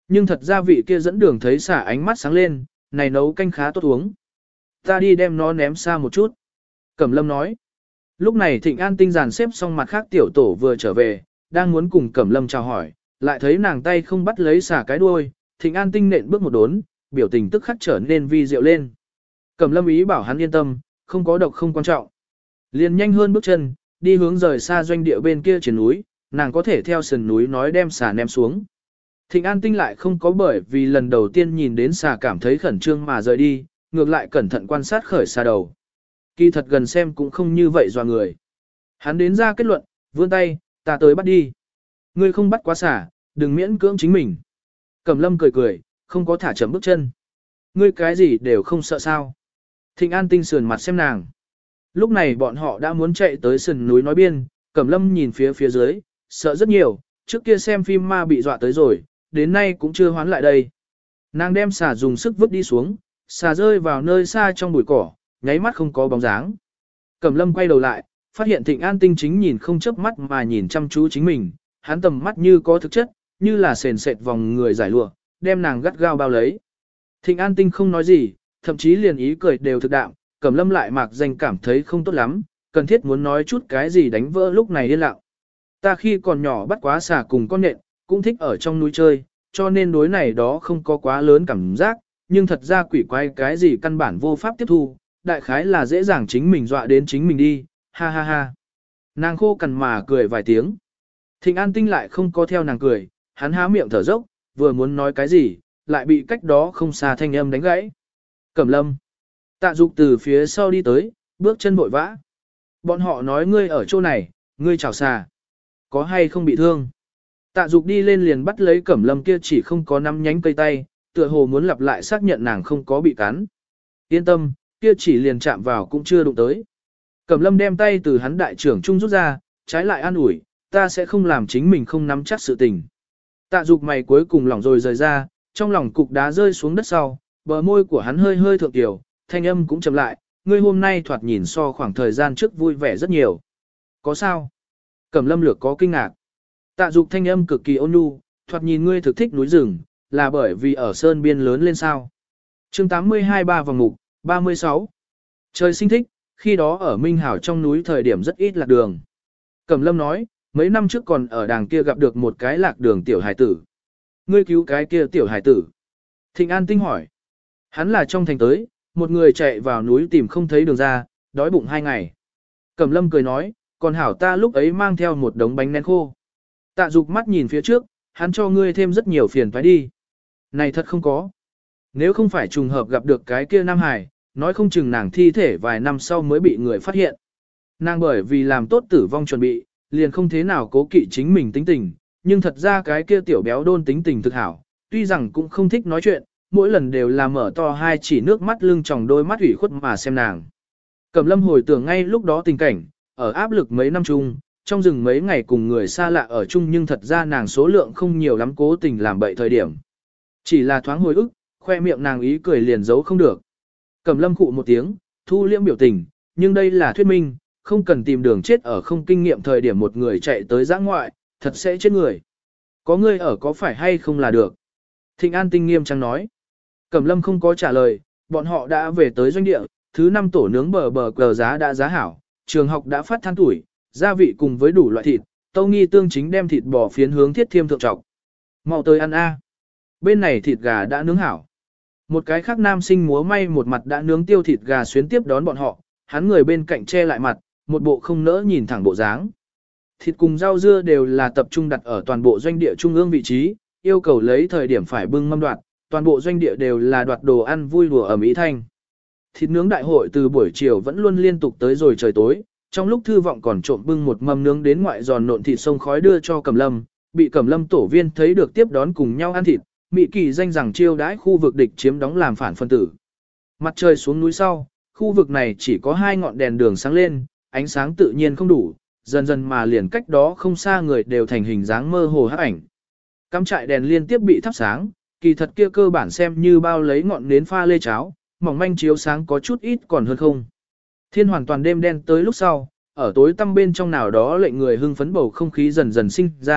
Speaker 1: Nhưng thật ra vị kia dẫn đường thấy xả ánh mắt sáng lên, này nấu canh khá tốt uống. Ta đi đem nó ném xa một chút. Cẩm Lâm nói. Lúc này Thịnh An Tinh dàn xếp xong mặt khác tiểu tổ vừa trở về, đang muốn cùng Cẩm Lâm chào hỏi, lại thấy nàng tay không bắt lấy xả cái đuôi, Thịnh An Tinh nện bước một đốn, biểu tình tức khắc trở nên vi diệu lên. Cẩm Lâm ý bảo hắn yên tâm, không có độc không quan trọng. Liền nhanh hơn bước chân, đi hướng rời xa doanh địa bên kia trên núi, nàng có thể theo sườn núi nói đem xả ném xuống. Thịnh An Tinh lại không có bởi vì lần đầu tiên nhìn đến xà cảm thấy khẩn trương mà rời đi, ngược lại cẩn thận quan sát khởi xà đầu. Kỳ thật gần xem cũng không như vậy dò người. Hắn đến ra kết luận, vươn tay, ta tới bắt đi. Ngươi không bắt quá xà, đừng miễn cưỡng chính mình. Cẩm Lâm cười cười, không có thả chậm bước chân. Ngươi cái gì đều không sợ sao. Thịnh An Tinh sườn mặt xem nàng. Lúc này bọn họ đã muốn chạy tới sườn núi nói biên, Cẩm Lâm nhìn phía dưới, sợ rất nhiều, trước kia xem phim ma bị dọa tới rồi, đến nay cũng chưa hoán lại đây. Nàng đem xà dùng sức vứt đi xuống, xà rơi vào nơi xa trong bụi cỏ, nháy mắt không có bóng dáng. Cẩm Lâm quay đầu lại, phát hiện Thịnh An Tinh chính nhìn không chớp mắt mà nhìn chăm chú chính mình, hắn tầm mắt như có thực chất, như là sền sệt vòng người giải lụa, đem nàng gắt gao bao lấy. Thịnh An Tinh không nói gì, thậm chí liền ý cười đều thực đạm, Cẩm Lâm lại mạc danh cảm thấy không tốt lắm, cần thiết muốn nói chút cái gì đánh vỡ lúc này yên lặng. Ta khi còn nhỏ bắt quá xà cùng con nện, cũng thích ở trong núi chơi, cho nên đối này đó không có quá lớn cảm giác, nhưng thật ra quỷ quái cái gì căn bản vô pháp tiếp thu, đại khái là dễ dàng chính mình dọa đến chính mình đi, ha ha ha. Nàng khô cằn mà cười vài tiếng. Thịnh An Tinh lại không có theo nàng cười, hắn há miệng thở dốc, vừa muốn nói cái gì, lại bị cách đó không xa thanh âm đánh gãy. Cẩm Lâm. Tạ Dục từ phía sau đi tới, bước chân vội vã. Bọn họ nói ngươi ở chỗ này, ngươi chào xà. Có hay không bị thương? Tạ Dục đi lên liền bắt lấy Cẩm Lâm kia chỉ không có nắm nhánh cây tay, tựa hồ muốn lặp lại xác nhận nàng không có bị cắn. Yên tâm, kia chỉ liền chạm vào cũng chưa đụng tới. Cẩm Lâm đem tay từ hắn đại trưởng trung rút ra, trái lại an ủi, ta sẽ không làm chính mình không nắm chắc sự tình. Tạ Dục mày cuối cùng lỏng rồi rời ra, trong lòng cục đá rơi xuống đất sau, bờ môi của hắn hơi hơi thượng tiểu, thanh âm cũng chậm lại, ngươi hôm nay thoạt nhìn so khoảng thời gian trước vui vẻ rất nhiều. Có sao? Cẩm Lâm lược có kinh ngạc. Tạ Dục thanh âm cực kỳ ôn nhu, thoạt nhìn ngươi thực thích núi rừng, là bởi vì ở sơn biên lớn lên sao. Chương 82 ba vòng mục, 36. Trời sinh thích, khi đó ở Minh Hảo trong núi thời điểm rất ít lạc đường. Cẩm Lâm nói, mấy năm trước còn ở đàng kia gặp được một cái lạc đường tiểu hải tử. Ngươi cứu cái kia tiểu hải tử. Thịnh An Tinh hỏi. Hắn là trong thành tới, một người chạy vào núi tìm không thấy đường ra, đói bụng 2 ngày. Cẩm Lâm cười nói, còn hảo ta lúc ấy mang theo một đống bánh nén khô. Tạ Dục mắt nhìn phía trước, hắn cho ngươi thêm rất nhiều phiền phải đi. Này thật không có. Nếu không phải trùng hợp gặp được cái kia Nam Hải, nói không chừng nàng thi thể vài năm sau mới bị người phát hiện. Nàng bởi vì làm tốt tử vong chuẩn bị, liền không thế nào cố kỵ chính mình tính tình, nhưng thật ra cái kia tiểu béo đôn tính tình thực hảo, tuy rằng cũng không thích nói chuyện, mỗi lần đều là mở to hai chỉ nước mắt lưng tròng đôi mắt ủy khuất mà xem nàng. Cẩm Lâm hồi tưởng ngay lúc đó tình cảnh, ở áp lực mấy năm chung, trong rừng mấy ngày cùng người xa lạ ở chung nhưng thật ra nàng số lượng không nhiều lắm cố tình làm bậy thời điểm. Chỉ là thoáng hồi ức, khoe miệng nàng ý cười liền giấu không được. Cẩm Lâm khụ một tiếng, thu liễm biểu tình, nhưng đây là thuyết minh, không cần tìm đường chết ở không kinh nghiệm thời điểm một người chạy tới giã ngoại, thật sẽ chết người. Có người ở có phải hay không là được. Thịnh An Tinh nghiêm trang nói. Cẩm Lâm không có trả lời, bọn họ đã về tới doanh địa, thứ 5 tổ nướng bờ cờ giá đã giá hảo, trường học đã phát than tuổi, gia vị cùng với đủ loại thịt, Tâu Nghi Tương chính đem thịt bò phiến hướng Thiết Thiêm thượng trọc. Mau tới ăn a. Bên này thịt gà đã nướng hảo. Một cái khác nam sinh múa may một mặt đã nướng tiêu thịt gà xuyến tiếp đón bọn họ, hắn người bên cạnh che lại mặt, một bộ không nỡ nhìn thẳng bộ dáng. Thịt cùng rau dưa đều là tập trung đặt ở toàn bộ doanh địa trung ương vị trí, yêu cầu lấy thời điểm phải bưng mâm đoạt, toàn bộ doanh địa đều là đoạt đồ ăn vui đùa ở Mỹ Thanh. Thịt nướng đại hội từ buổi chiều vẫn luôn liên tục tới rồi trời tối, trong lúc Thư Vọng còn trộm bưng một mâm nướng đến ngoại giòn nộn thịt sông khói đưa cho Cẩm Lâm, bị Cẩm Lâm tổ viên thấy được tiếp đón cùng nhau ăn thịt, Mỹ Kỳ danh rằng chiêu đãi khu vực địch chiếm đóng làm phản phân tử. Mặt trời xuống núi sau, khu vực này chỉ có 2 ngọn đèn đường sáng lên, ánh sáng tự nhiên không đủ, dần dần mà liền cách đó không xa người đều thành hình dáng mơ hồ hắc ảnh. Cắm trại đèn liên tiếp bị thắp sáng, kỳ thật kia cơ bản xem như bao lấy ngọn nến pha lê cháo, mỏng manh chiếu sáng có chút ít còn hơn không. Thiên hoàn toàn đêm đen tới lúc sau, ở tối tăm bên trong nào đó lệnh người hưng phấn bầu không khí dần dần sinh ra,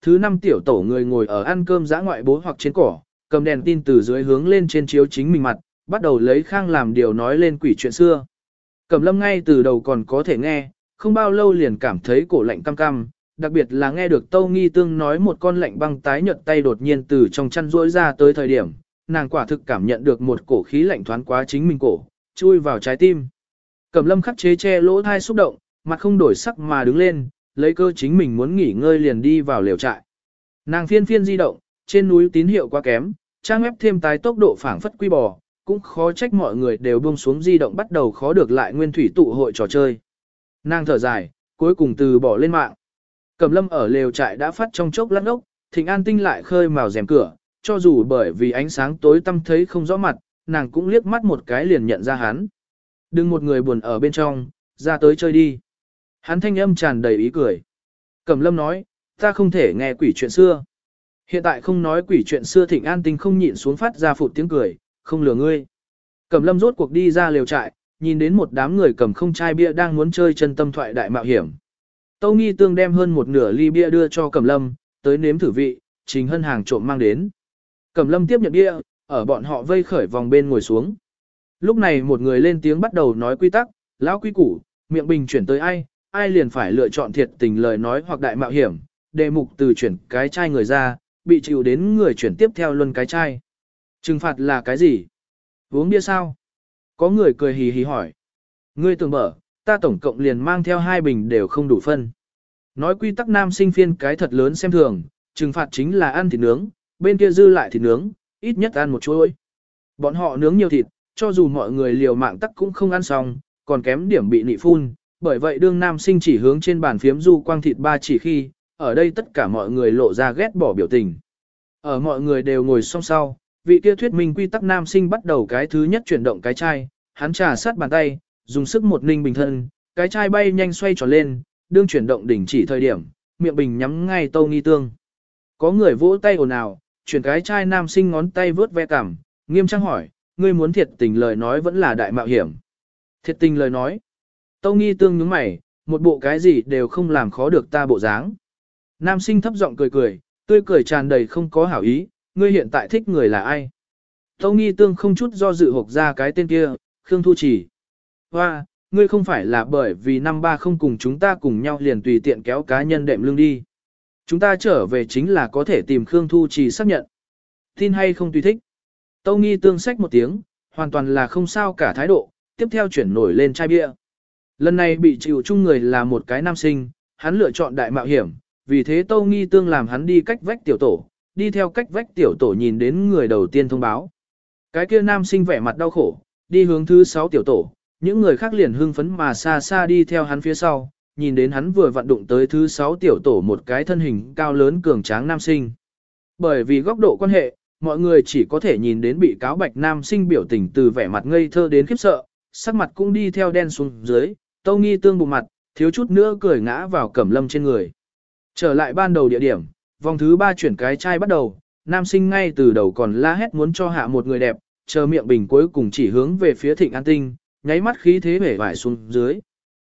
Speaker 1: Thứ 5 tiểu tổ người ngồi ở ăn cơm dã ngoại bố hoặc trên cỏ, cầm đèn tin từ dưới hướng lên trên chiếu chính mình mặt, bắt đầu lấy khang làm điều nói lên quỷ chuyện xưa. Cẩm Lâm ngay từ đầu còn có thể nghe, không bao lâu liền cảm thấy cổ lạnh cam cam, đặc biệt là nghe được Tâu Nghi Tương nói một con lạnh băng tái nhợt tay đột nhiên từ trong chăn rỗi ra tới thời điểm, nàng quả thực cảm nhận được một cổ khí lạnh thoáng quá chính mình cổ, chui vào trái tim. Cẩm Lâm khắc chế che lỗ thai xúc động, mặt không đổi sắc mà đứng lên, lấy cơ chính mình muốn nghỉ ngơi liền đi vào lều trại. Nàng phiên phiên di động, trên núi tín hiệu quá kém, trang web thêm tái tốc độ phảng phất quy bò, cũng khó trách mọi người đều buông xuống di động bắt đầu khó được lại nguyên thủy tụ hội trò chơi. Nàng thở dài, cuối cùng từ bỏ lên mạng. Cẩm Lâm ở lều trại đã phát trong chốc lát ốc, Thịnh An Tinh lại khơi mào rèm cửa, cho dù bởi vì ánh sáng tối tăm thấy không rõ mặt, nàng cũng liếc mắt một cái liền nhận ra hắn. Đừng một người buồn ở bên trong, ra tới chơi đi. Hắn thanh âm tràn đầy ý cười. Cẩm Lâm nói, ta không thể nghe quỷ chuyện xưa. Hiện tại không nói quỷ chuyện xưa, Thịnh An Tinh không nhịn xuống phát ra phụt tiếng cười, không lừa ngươi. Cẩm Lâm rốt cuộc đi ra lều trại, nhìn đến một đám người cầm không chai bia đang muốn chơi chân tâm thoại đại mạo hiểm. Tâu Nghi Tương đem hơn một nửa ly bia đưa cho Cẩm Lâm, tới nếm thử vị, Trình Hân hàng trộm mang đến. Cẩm Lâm tiếp nhận bia, ở bọn họ vây khởi vòng bên ngồi xuống. Lúc này một người lên tiếng bắt đầu nói quy tắc, lão quy củ, miệng bình chuyển tới ai, ai liền phải lựa chọn thiệt tình lời nói hoặc đại mạo hiểm, đề mục từ chuyển cái chai người ra, bị chịu đến người chuyển tiếp theo luân cái chai. Trừng phạt là cái gì? Uống bia sao? Có người cười hì hì hỏi. Ngươi tưởng mở, ta tổng cộng liền mang theo 2 bình đều không đủ phân. Nói quy tắc nam sinh phiên cái thật lớn xem thường, trừng phạt chính là ăn thịt nướng, bên kia dư lại thịt nướng, ít nhất ăn một chuỗi. Bọn họ nướng nhiều thịt, cho dù mọi người liều mạng tắc cũng không ăn xong, còn kém điểm bị nị phun, bởi vậy đương nam sinh chỉ hướng trên bàn phiếm du quang thịt ba chỉ khi, ở đây tất cả mọi người lộ ra ghét bỏ biểu tình. Ở mọi người đều ngồi song sau, vị kia thuyết minh quy tắc nam sinh bắt đầu cái thứ nhất chuyển động cái chai, hắn trà sát bàn tay, dùng sức một ninh bình thân, cái chai bay nhanh xoay tròn lên, đương chuyển động đỉnh chỉ thời điểm, miệng bình nhắm ngay Tâu Nghi Tương. Có người vỗ tay ồn ào, chuyển cái chai nam sinh ngón tay vớt ve cằm, nghiêm trang hỏi, ngươi muốn thiệt tình lời nói vẫn là đại mạo hiểm. Thiệt tình lời nói. Tâu Nghi Tương nhướng mày, một bộ cái gì đều không làm khó được ta bộ dáng. Nam sinh thấp giọng cười cười, tươi cười tràn đầy không có hảo ý, ngươi hiện tại thích người là ai? Tâu Nghi Tương không chút do dự hộc ra cái tên kia, Khương Thu Chỉ. Hoa, ngươi không phải là bởi vì năm ba không cùng chúng ta cùng nhau liền tùy tiện kéo cá nhân đệm lưng đi. Chúng ta trở về chính là có thể tìm Khương Thu Chỉ xác nhận. Tin hay không tùy thích. Tâu Nghi Tương xách một tiếng, hoàn toàn là không sao cả thái độ, tiếp theo chuyển nổi lên chai bia. Lần này bị chịu chung người là một cái nam sinh, hắn lựa chọn đại mạo hiểm, vì thế Tâu Nghi Tương làm hắn đi cách vách tiểu tổ, đi theo cách vách tiểu tổ nhìn đến người đầu tiên thông báo. Cái kia nam sinh vẻ mặt đau khổ, đi hướng thứ 6 tiểu tổ, những người khác liền hưng phấn mà xa xa đi theo hắn phía sau, nhìn đến hắn vừa vận động tới thứ 6 tiểu tổ một cái thân hình cao lớn cường tráng nam sinh. Bởi vì góc độ quan hệ, mọi người chỉ có thể nhìn đến bị cáo bạch nam sinh biểu tình từ vẻ mặt ngây thơ đến khiếp sợ, sắc mặt cũng đi theo đen xuống dưới, Tâu Nghi Tương bụng mặt, thiếu chút nữa cười ngã vào Cẩm Lâm trên người. Trở lại ban đầu địa điểm, vòng thứ 3 chuyển cái chai bắt đầu, nam sinh ngay từ đầu còn la hét muốn cho hạ một người đẹp, chờ miệng bình cuối cùng chỉ hướng về phía Thịnh An Tinh, nháy mắt khí thế vẻ vải xuống dưới.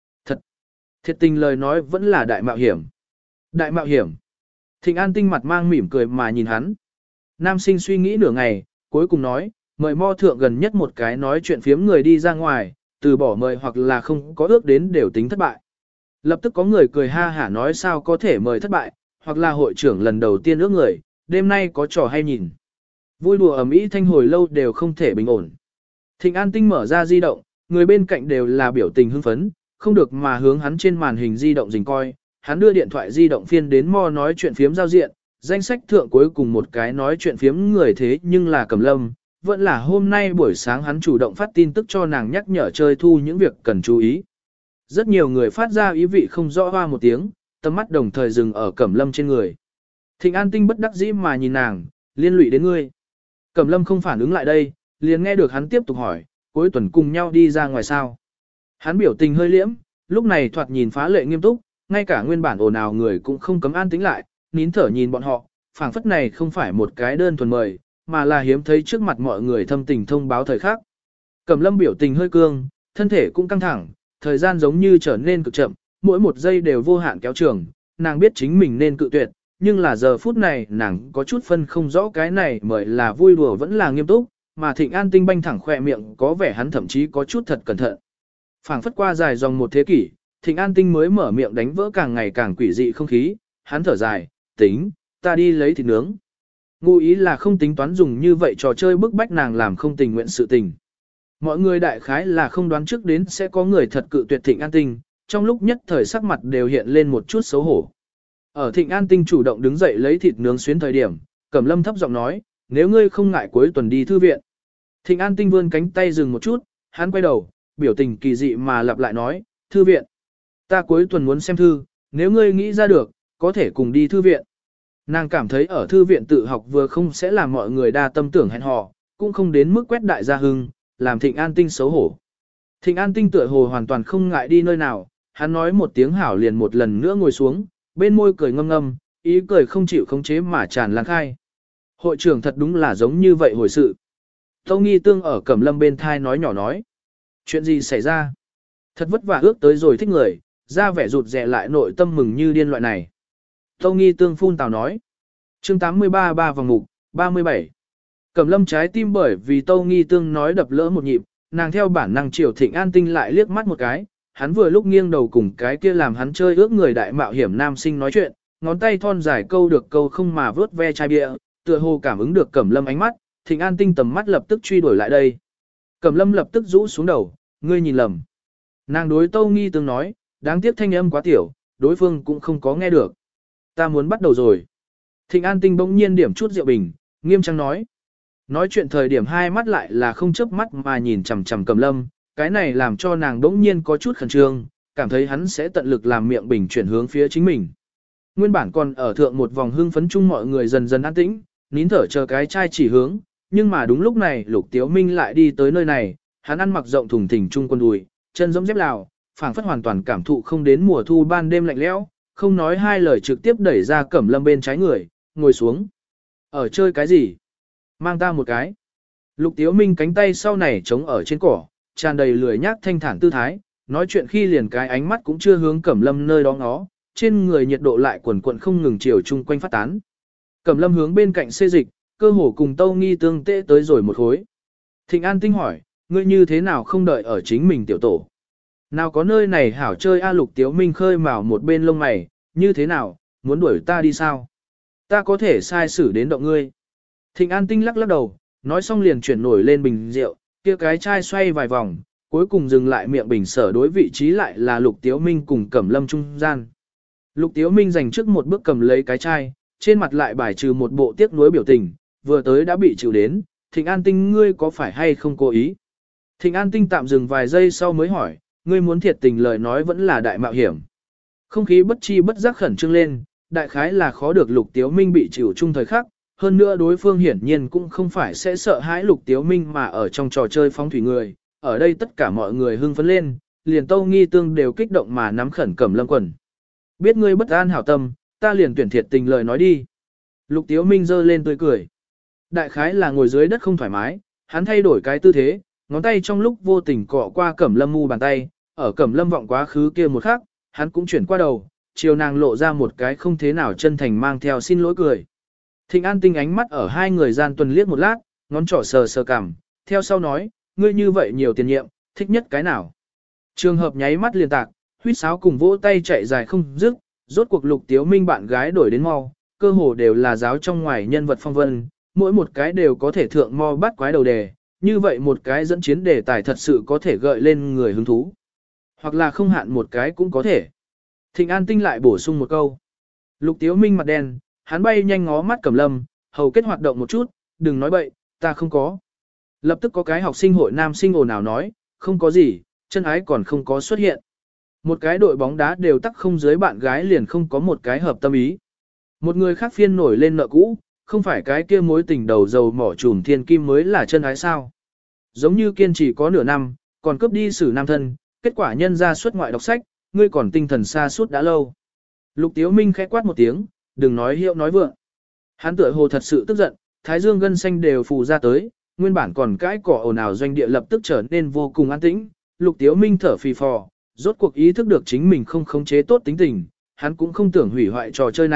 Speaker 1: Thiệt tình lời nói vẫn là đại mạo hiểm. Đại mạo hiểm. Thịnh An Tinh mặt mang mỉm cười mà nhìn hắn. Nam sinh suy nghĩ nửa ngày, cuối cùng nói, mời mo thượng gần nhất một cái nói chuyện phiếm người đi ra ngoài, từ bỏ mời hoặc là không có ước đến đều tính thất bại. Lập tức có người cười ha hả nói sao có thể mời thất bại, hoặc là hội trưởng lần đầu tiên ước người, đêm nay có trò hay nhìn. Vui đùa ầm ĩ thanh hồi lâu đều không thể bình ổn. Thịnh An Tinh mở ra di động, người bên cạnh đều là biểu tình hưng phấn, không được mà hướng hắn trên màn hình di động dình coi. Hắn đưa điện thoại di động phiên đến mo nói chuyện phiếm giao diện, danh sách thượng cuối cùng một cái nói chuyện phiếm người thế nhưng là Cẩm Lâm. Vẫn là hôm nay buổi sáng hắn chủ động phát tin tức cho nàng nhắc nhở chơi thu những việc cần chú ý. Rất nhiều người phát ra ý vị không rõ hoa một tiếng, tầm mắt đồng thời dừng ở Cẩm Lâm trên người. Thịnh An Tinh bất đắc dĩ mà nhìn nàng, liên lụy đến ngươi. Cẩm Lâm không phản ứng lại đây, liền nghe được hắn tiếp tục hỏi, cuối tuần cùng nhau đi ra ngoài sao. Hắn biểu tình hơi liễm, lúc này thoạt nhìn phá lệ nghiêm túc, ngay cả nguyên bản ồn ào người cũng không cấm an tĩnh lại, nín thở nhìn bọn họ, phảng phất này không phải một cái đơn thuần mời, mà là hiếm thấy trước mặt mọi người thâm tình thông báo thời khắc. Cẩm Lâm biểu tình hơi cương, thân thể cũng căng thẳng, thời gian giống như trở nên cực chậm, mỗi một giây đều vô hạn kéo trường, nàng biết chính mình nên cự tuyệt, nhưng là giờ phút này nàng có chút phân không rõ cái này mời là vui đùa vẫn là nghiêm túc, mà Thịnh An Tinh banh thẳng khỏe miệng có vẻ hắn thậm chí có chút thật cẩn thận. Phảng phất qua dài dòng một thế kỷ, Thịnh An Tinh mới mở miệng đánh vỡ càng ngày càng quỷ dị không khí, hắn thở dài, tính, ta đi lấy thịt nướng. Ngụ ý là không tính toán dùng như vậy trò chơi bức bách nàng làm không tình nguyện sự tình. Mọi người đại khái là không đoán trước đến sẽ có người thật cự tuyệt Thịnh An Tinh, trong lúc nhất thời sắc mặt đều hiện lên một chút xấu hổ. Ở Thịnh An Tinh chủ động đứng dậy lấy thịt nướng xuyến thời điểm, Cẩm Lâm thấp giọng nói, nếu ngươi không ngại cuối tuần đi thư viện. Thịnh An Tinh vươn cánh tay dừng một chút, hắn quay đầu, biểu tình kỳ dị mà lặp lại nói, thư viện. Ta cuối tuần muốn xem thư, nếu ngươi nghĩ ra được, có thể cùng đi thư viện. Nàng cảm thấy ở thư viện tự học vừa không sẽ làm mọi người đa tâm tưởng hẹn hò, cũng không đến mức quét đại gia hưng, làm Thịnh An Tinh xấu hổ. Thịnh An Tinh tựa hồ hoàn toàn không ngại đi nơi nào, hắn nói một tiếng hảo liền một lần nữa ngồi xuống, bên môi cười ngâm ngâm, ý cười không chịu khống chế mà tràn lan khai. Hội trưởng thật đúng là giống như vậy hồi sự. Tâu Nghi Tương ở Cẩm Lâm bên thai nói nhỏ nói. Chuyện gì xảy ra? Thật vất vả ước tới rồi thích người, ra vẻ rụt rè lại nội tâm mừng như điên loại này. Tâu Nghi Tương phun tào nói. Chương 83 ba vòng mục, 37. Cẩm Lâm trái tim bởi vì Tâu Nghi Tương nói đập lỡ một nhịp, nàng theo bản năng chiều Thịnh An Tinh lại liếc mắt một cái, hắn vừa lúc nghiêng đầu cùng cái kia làm hắn chơi ước người đại mạo hiểm nam sinh nói chuyện, ngón tay thon dài câu được câu không mà vớt ve chai bia, tựa hồ cảm ứng được Cẩm Lâm ánh mắt, Thịnh An Tinh tầm mắt lập tức truy đuổi lại đây. Cẩm Lâm lập tức rũ xuống đầu, ngươi nhìn lầm. Nàng đối Tâu Nghi Tương nói, đáng tiếc thanh âm quá tiểu, đối phương cũng không có nghe được. Ta muốn bắt đầu rồi. Thịnh An Tinh bỗng nhiên điểm chút rượu bình, nghiêm trang nói. Nói chuyện thời điểm hai mắt lại là không chớp mắt mà nhìn chằm chằm Cẩm Lâm, cái này làm cho nàng bỗng nhiên có chút khẩn trương, cảm thấy hắn sẽ tận lực làm miệng bình chuyển hướng phía chính mình. Nguyên bản còn ở thượng một vòng hưng phấn chung mọi người dần dần an tĩnh, nín thở chờ cái chai chỉ hướng, nhưng mà đúng lúc này Lục Tiếu Minh lại đi tới nơi này, hắn ăn mặc rộng thùng thình trung quần đùi, chân giống dép lào, phảng phất hoàn toàn cảm thụ không đến mùa thu ban đêm lạnh lẽo, không nói hai lời trực tiếp đẩy ra Cẩm Lâm bên trái người, ngồi xuống. Ở chơi cái gì? Mang ta một cái. Lục Tiếu Minh cánh tay sau này chống ở trên cỏ, tràn đầy lười nhác thanh thản tư thái, nói chuyện khi liền cái ánh mắt cũng chưa hướng Cẩm Lâm nơi đó ngó, trên người nhiệt độ lại quần quần không ngừng chiều chung quanh phát tán. Cẩm Lâm hướng bên cạnh xê dịch, cơ hồ cùng Tâu Nghi Tương tệ tới rồi một khối. Thịnh An Tinh hỏi, ngươi như thế nào không đợi ở chính mình tiểu tổ? Nào có nơi này hảo chơi a. Lục Tiếu Minh khơi mào một bên lông mày, như thế nào, muốn đuổi ta đi sao? Ta có thể sai xử đến động ngươi. Thịnh An Tinh lắc lắc đầu, nói xong liền chuyển nổi lên bình rượu, kia cái chai xoay vài vòng, cuối cùng dừng lại miệng bình sở đối vị trí lại là Lục Tiếu Minh cùng Cẩm Lâm trung gian. Lục Tiếu Minh dành trước một bước cầm lấy cái chai, trên mặt lại bài trừ một bộ tiếc nuối biểu tình, vừa tới đã bị chịu đến, Thịnh An Tinh ngươi có phải hay không cố ý? Thịnh An Tinh tạm dừng vài giây sau mới hỏi, ngươi muốn thiệt tình lời nói vẫn là đại mạo hiểm. Không khí bất chi bất giác khẩn trương lên, đại khái là khó được Lục Tiếu Minh bị chịu chung thời khắc, hơn nữa đối phương hiển nhiên cũng không phải sẽ sợ hãi Lục Tiếu Minh mà ở trong trò chơi phong thủy người, ở đây tất cả mọi người hưng phấn lên, liền Tâu Nghi Tương đều kích động mà nắm khẩn Cẩm Lâm quần. Biết ngươi bất an hảo tâm, ta liền tuyển thiệt tình lời nói đi. Lục Tiếu Minh giơ lên tươi cười. Đại khái là ngồi dưới đất không thoải mái, hắn thay đổi cái tư thế, ngón tay trong lúc vô tình cọ qua Cẩm Lâm mu bàn tay, ở Cẩm Lâm vọng quá khứ kia một khắc, hắn cũng chuyển qua đầu, chiều nàng lộ ra một cái không thế nào chân thành mang theo xin lỗi cười. Thịnh An Tinh ánh mắt ở hai người gian tuần liếc một lát, ngón trỏ sờ sờ cằm, theo sau nói, ngươi như vậy nhiều tiền nhiệm, thích nhất cái nào? Trường hợp nháy mắt liền tạc, huýt sáo cùng vỗ tay chạy dài không dứt, rốt cuộc Lục Tiếu Minh bạn gái đổi đến mau, cơ hồ đều là giáo trong ngoài nhân vật phong vân, mỗi một cái đều có thể thượng mo bắt quái đầu đề, như vậy một cái dẫn chiến đề tài thật sự có thể gợi lên người hứng thú. Hoặc là không hạn một cái cũng có thể. Thịnh An Tinh lại bổ sung một câu. Lục Tiếu Minh mặt đen, hắn bay nhanh ngó mắt Cẩm Lâm, hầu kết hoạt động một chút, đừng nói bậy, ta không có. Lập tức có cái học sinh hội nam sinh ồn ào nói, không có gì, chân ái còn không có xuất hiện. Một cái đội bóng đá đều tắc không dưới bạn gái liền không có một cái hợp tâm ý. Một người khác phiên nổi lên nợ cũ, không phải cái kia mối tình đầu dầu mỏ trùm thiên kim mới là chân ái sao. Giống như kiên trì có nửa năm, còn cướp đi xử nam thân, kết quả nhân ra xuất ngoại đọc sách, ngươi còn tinh thần xa suốt đã lâu. Lục Tiếu Minh khẽ quát một tiếng, đừng nói hiệu nói vượng. Hắn tựa hồ thật sự tức giận, thái dương gân xanh đều phù ra tới, nguyên bản còn cái cỏ ồn ào doanh địa lập tức trở nên vô cùng an tĩnh. Lục Tiếu Minh thở phì phò, rốt cuộc ý thức được chính mình không khống chế tốt tính tình, hắn cũng không tưởng hủy hoại trò chơi này,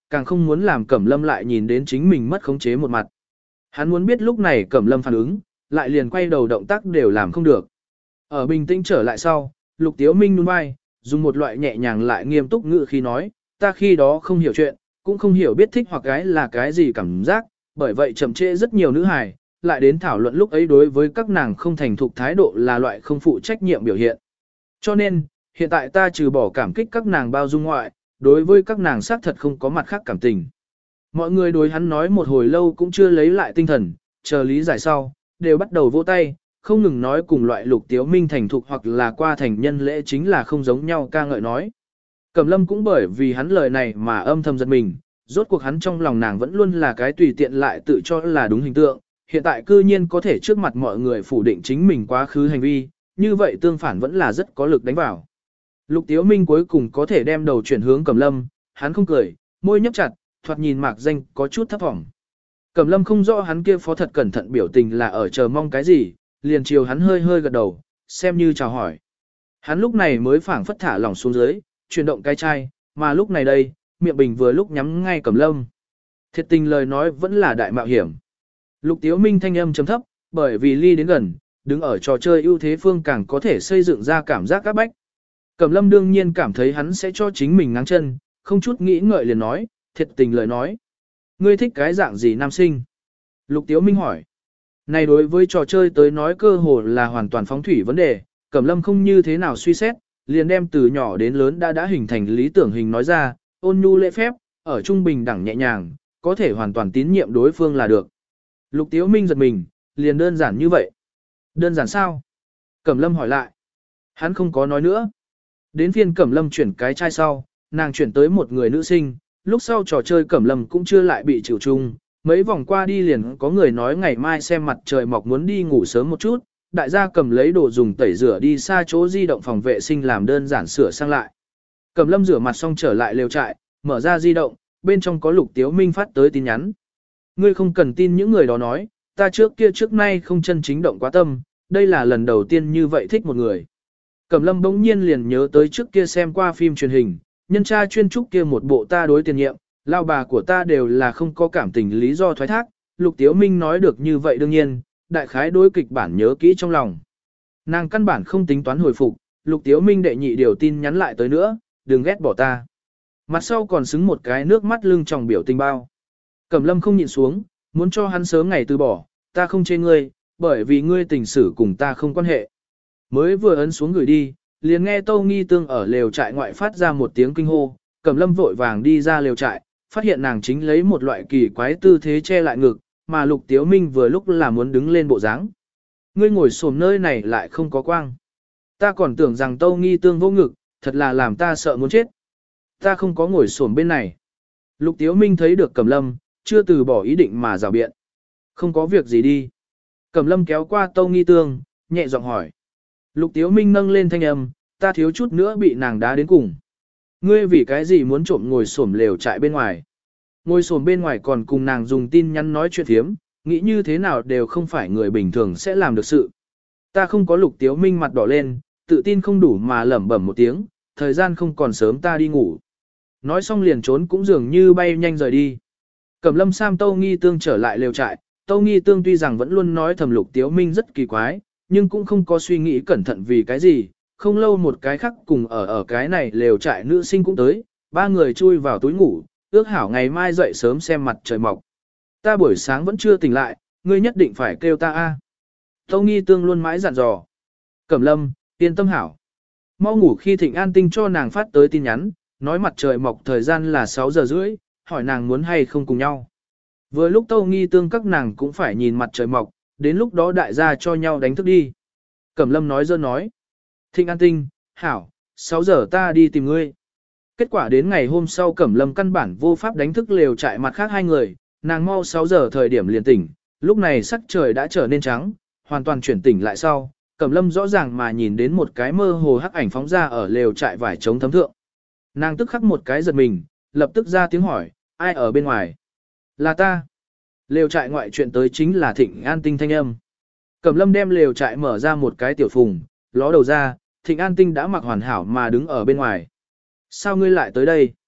Speaker 1: càng không muốn làm Cẩm Lâm lại nhìn đến chính mình mất khống chế một mặt. Hắn muốn biết lúc này Cẩm Lâm phản ứng, lại liền quay đầu động tác đều làm không được. Ở bình tĩnh trở lại sau, Lục Tiếu Minh nhún vai, dùng một loại nhẹ nhàng lại nghiêm túc ngữ khi nói, ta khi đó không hiểu chuyện, cũng không hiểu biết thích hoặc gái là cái gì cảm giác, bởi vậy chậm trễ rất nhiều nữ hài, lại đến thảo luận lúc ấy đối với các nàng không thành thục thái độ là loại không phụ trách nhiệm biểu hiện. Cho nên, hiện tại ta trừ bỏ cảm kích các nàng bao dung ngoại, đối với các nàng xác thật không có mặt khác cảm tình. Mọi người đối hắn nói một hồi lâu cũng chưa lấy lại tinh thần, chờ lý giải sau, đều bắt đầu vỗ tay, không ngừng nói cùng loại Lục Tiếu Minh thành thục hoặc là qua thành nhân lễ chính là không giống nhau ca ngợi nói. Cẩm Lâm cũng bởi vì hắn lời này mà âm thầm giật mình, rốt cuộc hắn trong lòng nàng vẫn luôn là cái tùy tiện lại tự cho là đúng hình tượng, hiện tại cư nhiên có thể trước mặt mọi người phủ định chính mình quá khứ hành vi, như vậy tương phản vẫn là rất có lực đánh vào. Lục Tiếu Minh cuối cùng có thể đem đầu chuyển hướng Cẩm Lâm, hắn không cười, môi nhấp chặt, thoạt nhìn mạc danh có chút thấp vọng. Cẩm Lâm không rõ hắn kia phó thật cẩn thận biểu tình là ở chờ mong cái gì, liền chiều hắn hơi hơi gật đầu, xem như chào hỏi. Hắn lúc này mới phảng phất thả lỏng xuống dưới, chuyển động cái chai, mà lúc này đây, miệng bình vừa lúc nhắm ngay Cẩm Lâm. Thiệt tình lời nói vẫn là đại mạo hiểm. Lục Tiếu Minh thanh âm trầm thấp, bởi vì ly đến gần, đứng ở trò chơi ưu thế phương càng có thể xây dựng ra cảm giác các bách. Cẩm Lâm đương nhiên cảm thấy hắn sẽ cho chính mình ngáng chân, không chút nghĩ ngợi liền nói, thiệt tình lời nói. Ngươi thích cái dạng gì nam sinh? Lục Tiếu Minh hỏi. Này đối với trò chơi tới nói cơ hồ là hoàn toàn phóng thủy vấn đề, Cẩm Lâm không như thế nào suy xét, liền đem từ nhỏ đến lớn đã hình thành lý tưởng hình nói ra, ôn nhu lễ phép, ở trung bình đẳng nhẹ nhàng, có thể hoàn toàn tín nhiệm đối phương là được. Lục Tiếu Minh giật mình, liền đơn giản như vậy. Đơn giản sao? Cẩm Lâm hỏi lại. Hắn không có nói nữa. Đến phiên Cẩm Lâm chuyển cái chai sau, nàng chuyển tới một người nữ sinh, lúc sau trò chơi Cẩm Lâm cũng chưa lại bị chịu chung. Mấy vòng qua đi liền có người nói ngày mai xem mặt trời mọc muốn đi ngủ sớm một chút, đại gia cầm lấy đồ dùng tẩy rửa đi xa chỗ di động phòng vệ sinh làm đơn giản sửa sang lại. Cẩm Lâm rửa mặt xong trở lại lều trại, mở ra di động, bên trong có Lục Tiếu Minh phát tới tin nhắn. Ngươi không cần tin những người đó nói, ta trước kia trước nay không chân chính động quá tâm, đây là lần đầu tiên như vậy thích một người. Cẩm Lâm bỗng nhiên liền nhớ tới trước kia xem qua phim truyền hình, nhân tra chuyên trúc kia một bộ ta đối tiền nhiệm, lao bà của ta đều là không có cảm tình lý do thoái thác, Lục Tiếu Minh nói được như vậy đương nhiên, đại khái đối kịch bản nhớ kỹ trong lòng. Nàng căn bản không tính toán hồi phục, Lục Tiếu Minh đệ nhị điều tin nhắn lại tới nữa, đừng ghét bỏ ta. Mặt sau còn xứng một cái nước mắt lưng tròng biểu tình bao. Cẩm Lâm không nhịn xuống, muốn cho hắn sớm ngày từ bỏ, ta không chê ngươi, bởi vì ngươi tình xử cùng ta không quan hệ. Mới vừa ấn xuống gửi đi, liền nghe Tâu Nghi Tương ở lều trại ngoại phát ra một tiếng kinh hô, Cẩm Lâm vội vàng đi ra lều trại, phát hiện nàng chính lấy một loại kỳ quái tư thế che lại ngực, mà Lục Tiếu Minh vừa lúc là muốn đứng lên bộ dáng. Ngươi ngồi xổm nơi này lại không có quang. Ta còn tưởng rằng Tâu Nghi Tương vô ngực, thật là làm ta sợ muốn chết. Ta không có ngồi xổm bên này. Lục Tiếu Minh thấy được Cẩm Lâm, chưa từ bỏ ý định mà rào biện. Không có việc gì đi. Cẩm Lâm kéo qua Tâu Nghi Tương, nhẹ giọng hỏi. Lục Tiếu Minh nâng lên thanh âm, ta thiếu chút nữa bị nàng đá đến cùng. Ngươi vì cái gì muốn trộm ngồi xổm lều trại bên ngoài? Ngồi xổm bên ngoài còn cùng nàng dùng tin nhắn nói chuyện thiếm, nghĩ như thế nào đều không phải người bình thường sẽ làm được sự. Ta không có. Lục Tiếu Minh mặt đỏ lên, tự tin không đủ mà lẩm bẩm một tiếng, thời gian không còn sớm ta đi ngủ. Nói xong liền trốn cũng dường như bay nhanh rời đi. Cẩm Lâm Sam Tâu Nghi Tương trở lại lều trại, Tâu Nghi Tương tuy rằng vẫn luôn nói thầm Lục Tiếu Minh rất kỳ quái, nhưng cũng không có suy nghĩ cẩn thận vì cái gì, không lâu một cái khác cùng ở cái này lều trại nữ sinh cũng tới, ba người chui vào túi ngủ, ước hảo ngày mai dậy sớm xem mặt trời mọc. Ta buổi sáng vẫn chưa tỉnh lại, ngươi nhất định phải kêu ta a. Tâu Nghi Tương luôn mãi dặn dò. Cẩm Lâm, yên tâm hảo. Mau ngủ khi Thịnh An Tinh cho nàng phát tới tin nhắn, nói mặt trời mọc thời gian là 6 giờ rưỡi, hỏi nàng muốn hay không cùng nhau. Vừa lúc Tâu Nghi Tương các nàng cũng phải nhìn mặt trời mọc, đến lúc đó đại gia cho nhau đánh thức đi. Cẩm Lâm nói dơ nói. Thịnh An Tinh, hảo, 6 giờ ta đi tìm ngươi. Kết quả đến ngày hôm sau Cẩm Lâm căn bản vô pháp đánh thức lều trại mặt khác hai người, nàng mau 6 giờ thời điểm liền tỉnh, lúc này sắc trời đã trở nên trắng, hoàn toàn chuyển tỉnh lại sau, Cẩm Lâm rõ ràng mà nhìn đến một cái mơ hồ hắc ảnh phóng ra ở lều trại vải chống thấm thượng. Nàng tức khắc một cái giật mình, lập tức ra tiếng hỏi, ai ở bên ngoài? Là ta. Lều trại ngoại chuyện tới chính là Thịnh An Tinh thanh âm. Cẩm Lâm đem lều trại mở ra một cái tiểu phùng, ló đầu ra, Thịnh An Tinh đã mặc hoàn hảo mà đứng ở bên ngoài. Sao ngươi lại tới đây?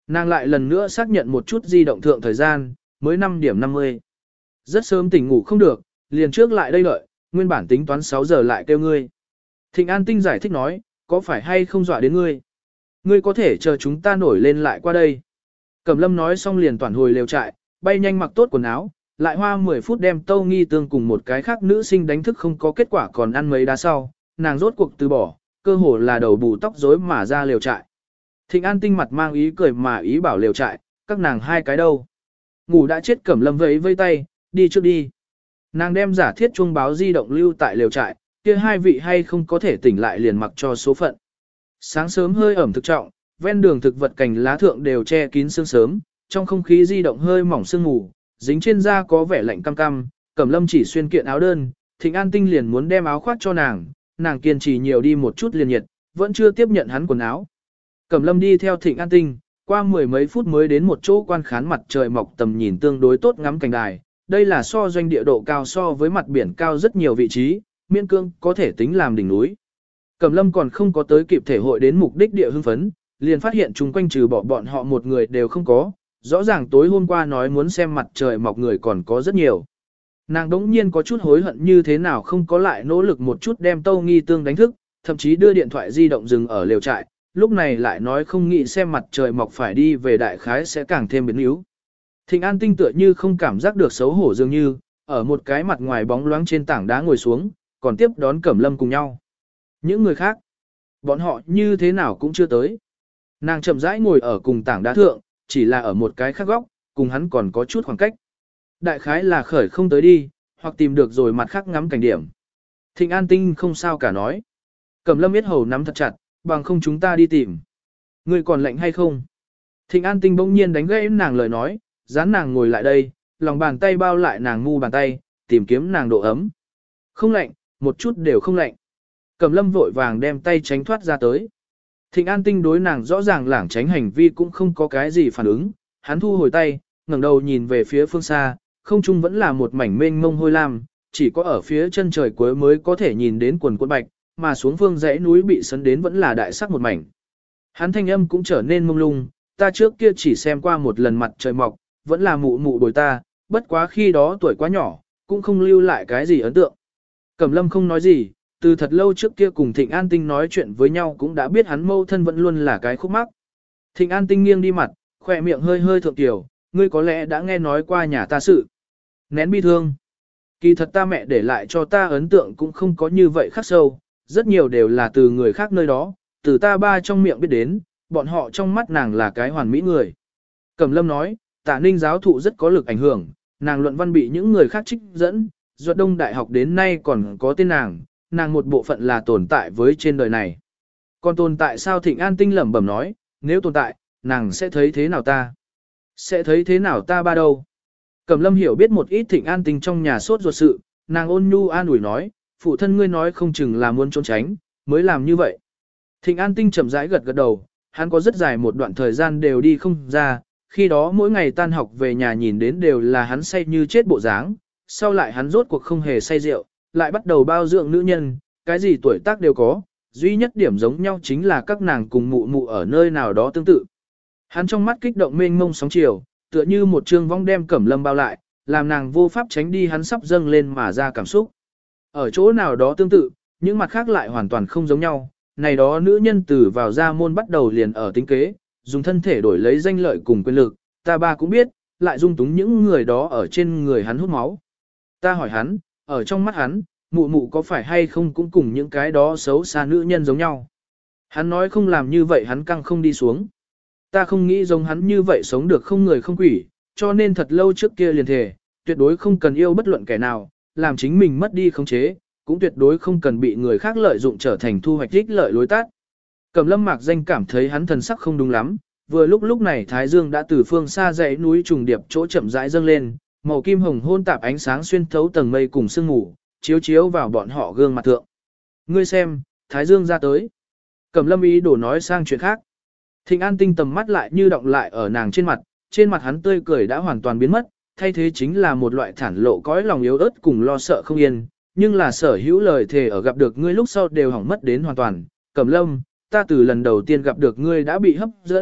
Speaker 1: Nàng lại lần nữa xác nhận một chút di động thượng thời gian, mới 5 điểm 50. Rất sớm tỉnh ngủ không được, liền trước lại đây đợi, nguyên bản tính toán 6 giờ lại kêu ngươi. Thịnh An Tinh giải thích nói, có phải hay không dọa đến ngươi? Ngươi có thể chờ chúng ta nổi lên lại qua đây. Cẩm Lâm nói xong liền toàn hồi lều trại, bay nhanh mặc tốt quần áo, lại hoa 10 phút đem Tâu Nghi Tương cùng một cái khác nữ sinh đánh thức không có kết quả còn ăn mấy đá sau, nàng rốt cuộc từ bỏ, cơ hồ là đầu bù tóc rối mà ra lều trại. Thịnh An Tinh mặt mang ý cười mà ý bảo lều trại, các nàng hai cái đâu. Ngủ đã chết Cẩm Lâm vẫy tay, đi trước đi. Nàng đem giả thiết chuông báo di động lưu tại lều trại, kia hai vị hay không có thể tỉnh lại liền mặc cho số phận. Sáng sớm hơi ẩm thực trọng, ven đường thực vật cành lá thượng đều che kín sương sớm, trong không khí di động hơi mỏng sương mù, dính trên da có vẻ lạnh cam cam, Cẩm Lâm chỉ xuyên kiện áo đơn, Thịnh An Tinh liền muốn đem áo khoác cho nàng kiên trì nhiều đi một chút liền nhiệt, vẫn chưa tiếp nhận hắn quần áo. Cẩm Lâm đi theo Thịnh An Tinh, qua mười mấy phút mới đến một chỗ quan khán mặt trời mọc tầm nhìn tương đối tốt ngắm cảnh đài, đây là so doanh địa độ cao so với mặt biển cao rất nhiều vị trí, miễn cương có thể tính làm đỉnh núi. Cẩm Lâm còn không có tới kịp thể hội đến mục đích địa hưng phấn, liền phát hiện chung quanh trừ bỏ bọn họ một người đều không có, rõ ràng tối hôm qua nói muốn xem mặt trời mọc người còn có rất nhiều. Nàng đống nhiên có chút hối hận như thế nào không có lại nỗ lực một chút đem Tâu Nghi Tương đánh thức, thậm chí đưa điện thoại di động dừng ở lều trại, lúc này lại nói không nghĩ xem mặt trời mọc phải đi về đại khái sẽ càng thêm biến yếu. Thịnh An Tinh tựa như không cảm giác được xấu hổ dường như, ở một cái mặt ngoài bóng loáng trên tảng đá ngồi xuống, còn tiếp đón Cẩm Lâm cùng nhau. Những người khác, bọn họ như thế nào cũng chưa tới. Nàng chậm rãi ngồi ở cùng tảng đá thượng, chỉ là ở một cái khác góc, cùng hắn còn có chút khoảng cách. Đại khái là khởi không tới đi, hoặc tìm được rồi mặt khác ngắm cảnh điểm. Thịnh An Tinh không sao cả nói. Cẩm Lâm biết hầu nắm thật chặt, bằng không chúng ta đi tìm. Người còn lạnh hay không? Thịnh An Tinh bỗng nhiên đánh gãy nàng lời nói, dán nàng ngồi lại đây, lòng bàn tay bao lại nàng mu bàn tay, tìm kiếm nàng độ ấm. Không lạnh, một chút đều không lạnh. Cẩm Lâm vội vàng đem tay tránh thoát ra tới. Thịnh An Tinh đối nàng rõ ràng lảng tránh hành vi cũng không có cái gì phản ứng, hắn thu hồi tay, ngẩng đầu nhìn về phía phương xa, không trung vẫn là một mảnh mênh mông hôi lam, chỉ có ở phía chân trời cuối mới có thể nhìn đến quần cuộn bạch, mà xuống phương dãy núi bị sấn đến vẫn là đại sắc một mảnh. Hắn thanh âm cũng trở nên mông lung, ta trước kia chỉ xem qua một lần mặt trời mọc, vẫn là mụ mụ bồi ta, bất quá khi đó tuổi quá nhỏ, cũng không lưu lại cái gì ấn tượng. Cẩm Lâm không nói gì, từ thật lâu trước kia cùng Thịnh An Tinh nói chuyện với nhau cũng đã biết hắn mâu thân vẫn luôn là cái khúc mắc. Thịnh An Tinh nghiêng đi mặt, khỏe miệng hơi hơi thượng tiểu, ngươi có lẽ đã nghe nói qua nhà ta sự. Nén bi thương. Kỳ thật ta mẹ để lại cho ta ấn tượng cũng không có như vậy khắc sâu, rất nhiều đều là từ người khác nơi đó, từ ta ba trong miệng biết đến, bọn họ trong mắt nàng là cái hoàn mỹ người. Cẩm Lâm nói, Tạ Ninh giáo thụ rất có lực ảnh hưởng, nàng luận văn bị những người khác trích dẫn, Duật Đông Đại học đến nay còn có tên nàng một bộ phận là tồn tại với trên đời này. Còn tồn tại sao? Thịnh An Tinh lẩm bẩm nói, nếu tồn tại, nàng sẽ thấy thế nào ta? Sẽ thấy thế nào ta ba đâu? Cẩm Lâm hiểu biết một ít Thịnh An Tinh trong nhà sốt ruột sự, nàng ôn nhu an ủi nói, phụ thân ngươi nói không chừng là muốn trốn tránh, mới làm như vậy. Thịnh An Tinh chậm rãi gật gật đầu, hắn có rất dài một đoạn thời gian đều đi không ra, khi đó mỗi ngày tan học về nhà nhìn đến đều là hắn say như chết bộ dáng, sau lại hắn rốt cuộc không hề say rượu, lại bắt đầu bao dưỡng nữ nhân, cái gì tuổi tác đều có, duy nhất điểm giống nhau chính là các nàng cùng mụ mụ ở nơi nào đó tương tự. Hắn trong mắt kích động mênh mông sóng chiều, tựa như một trường vong đem Cẩm Lâm bao lại, làm nàng vô pháp tránh đi hắn sắp dâng lên mà ra cảm xúc. Ở chỗ nào đó tương tự, những mặt khác lại hoàn toàn không giống nhau, này đó nữ nhân từ vào ra môn bắt đầu liền ở tính kế, dùng thân thể đổi lấy danh lợi cùng quyền lực, ta ba cũng biết, lại dung túng những người đó ở trên người hắn hút máu. Ta hỏi hắn, ở trong mắt hắn, mụ mụ có phải hay không cũng cùng những cái đó xấu xa nữ nhân giống nhau. Hắn nói không làm như vậy hắn căng không đi xuống. Ta không nghĩ giống hắn như vậy sống được không người không quỷ, cho nên thật lâu trước kia liền thề, tuyệt đối không cần yêu bất luận kẻ nào, làm chính mình mất đi khống chế, cũng tuyệt đối không cần bị người khác lợi dụng trở thành thu hoạch ích lợi lối tát. Cẩm Lâm mạc danh cảm thấy hắn thần sắc không đúng lắm, vừa lúc này Thái Dương đã từ phương xa dãy núi trùng điệp chỗ chậm rãi dâng lên, màu kim hồng hôn tạp ánh sáng xuyên thấu tầng mây cùng sương mù, chiếu chiếu vào bọn họ gương mặt thượng. Ngươi xem, Thái Dương ra tới. Cẩm Lâm ý đồ nói sang chuyện khác. Thịnh An Tinh tầm mắt lại như động lại ở nàng trên mặt hắn tươi cười đã hoàn toàn biến mất, thay thế chính là một loại thản lộ cõi lòng yếu ớt cùng lo sợ không yên, nhưng là sở hữu lời thề ở gặp được ngươi lúc sau đều hỏng mất đến hoàn toàn. Cẩm Lâm, ta từ lần đầu tiên gặp được ngươi đã bị hấp dẫn,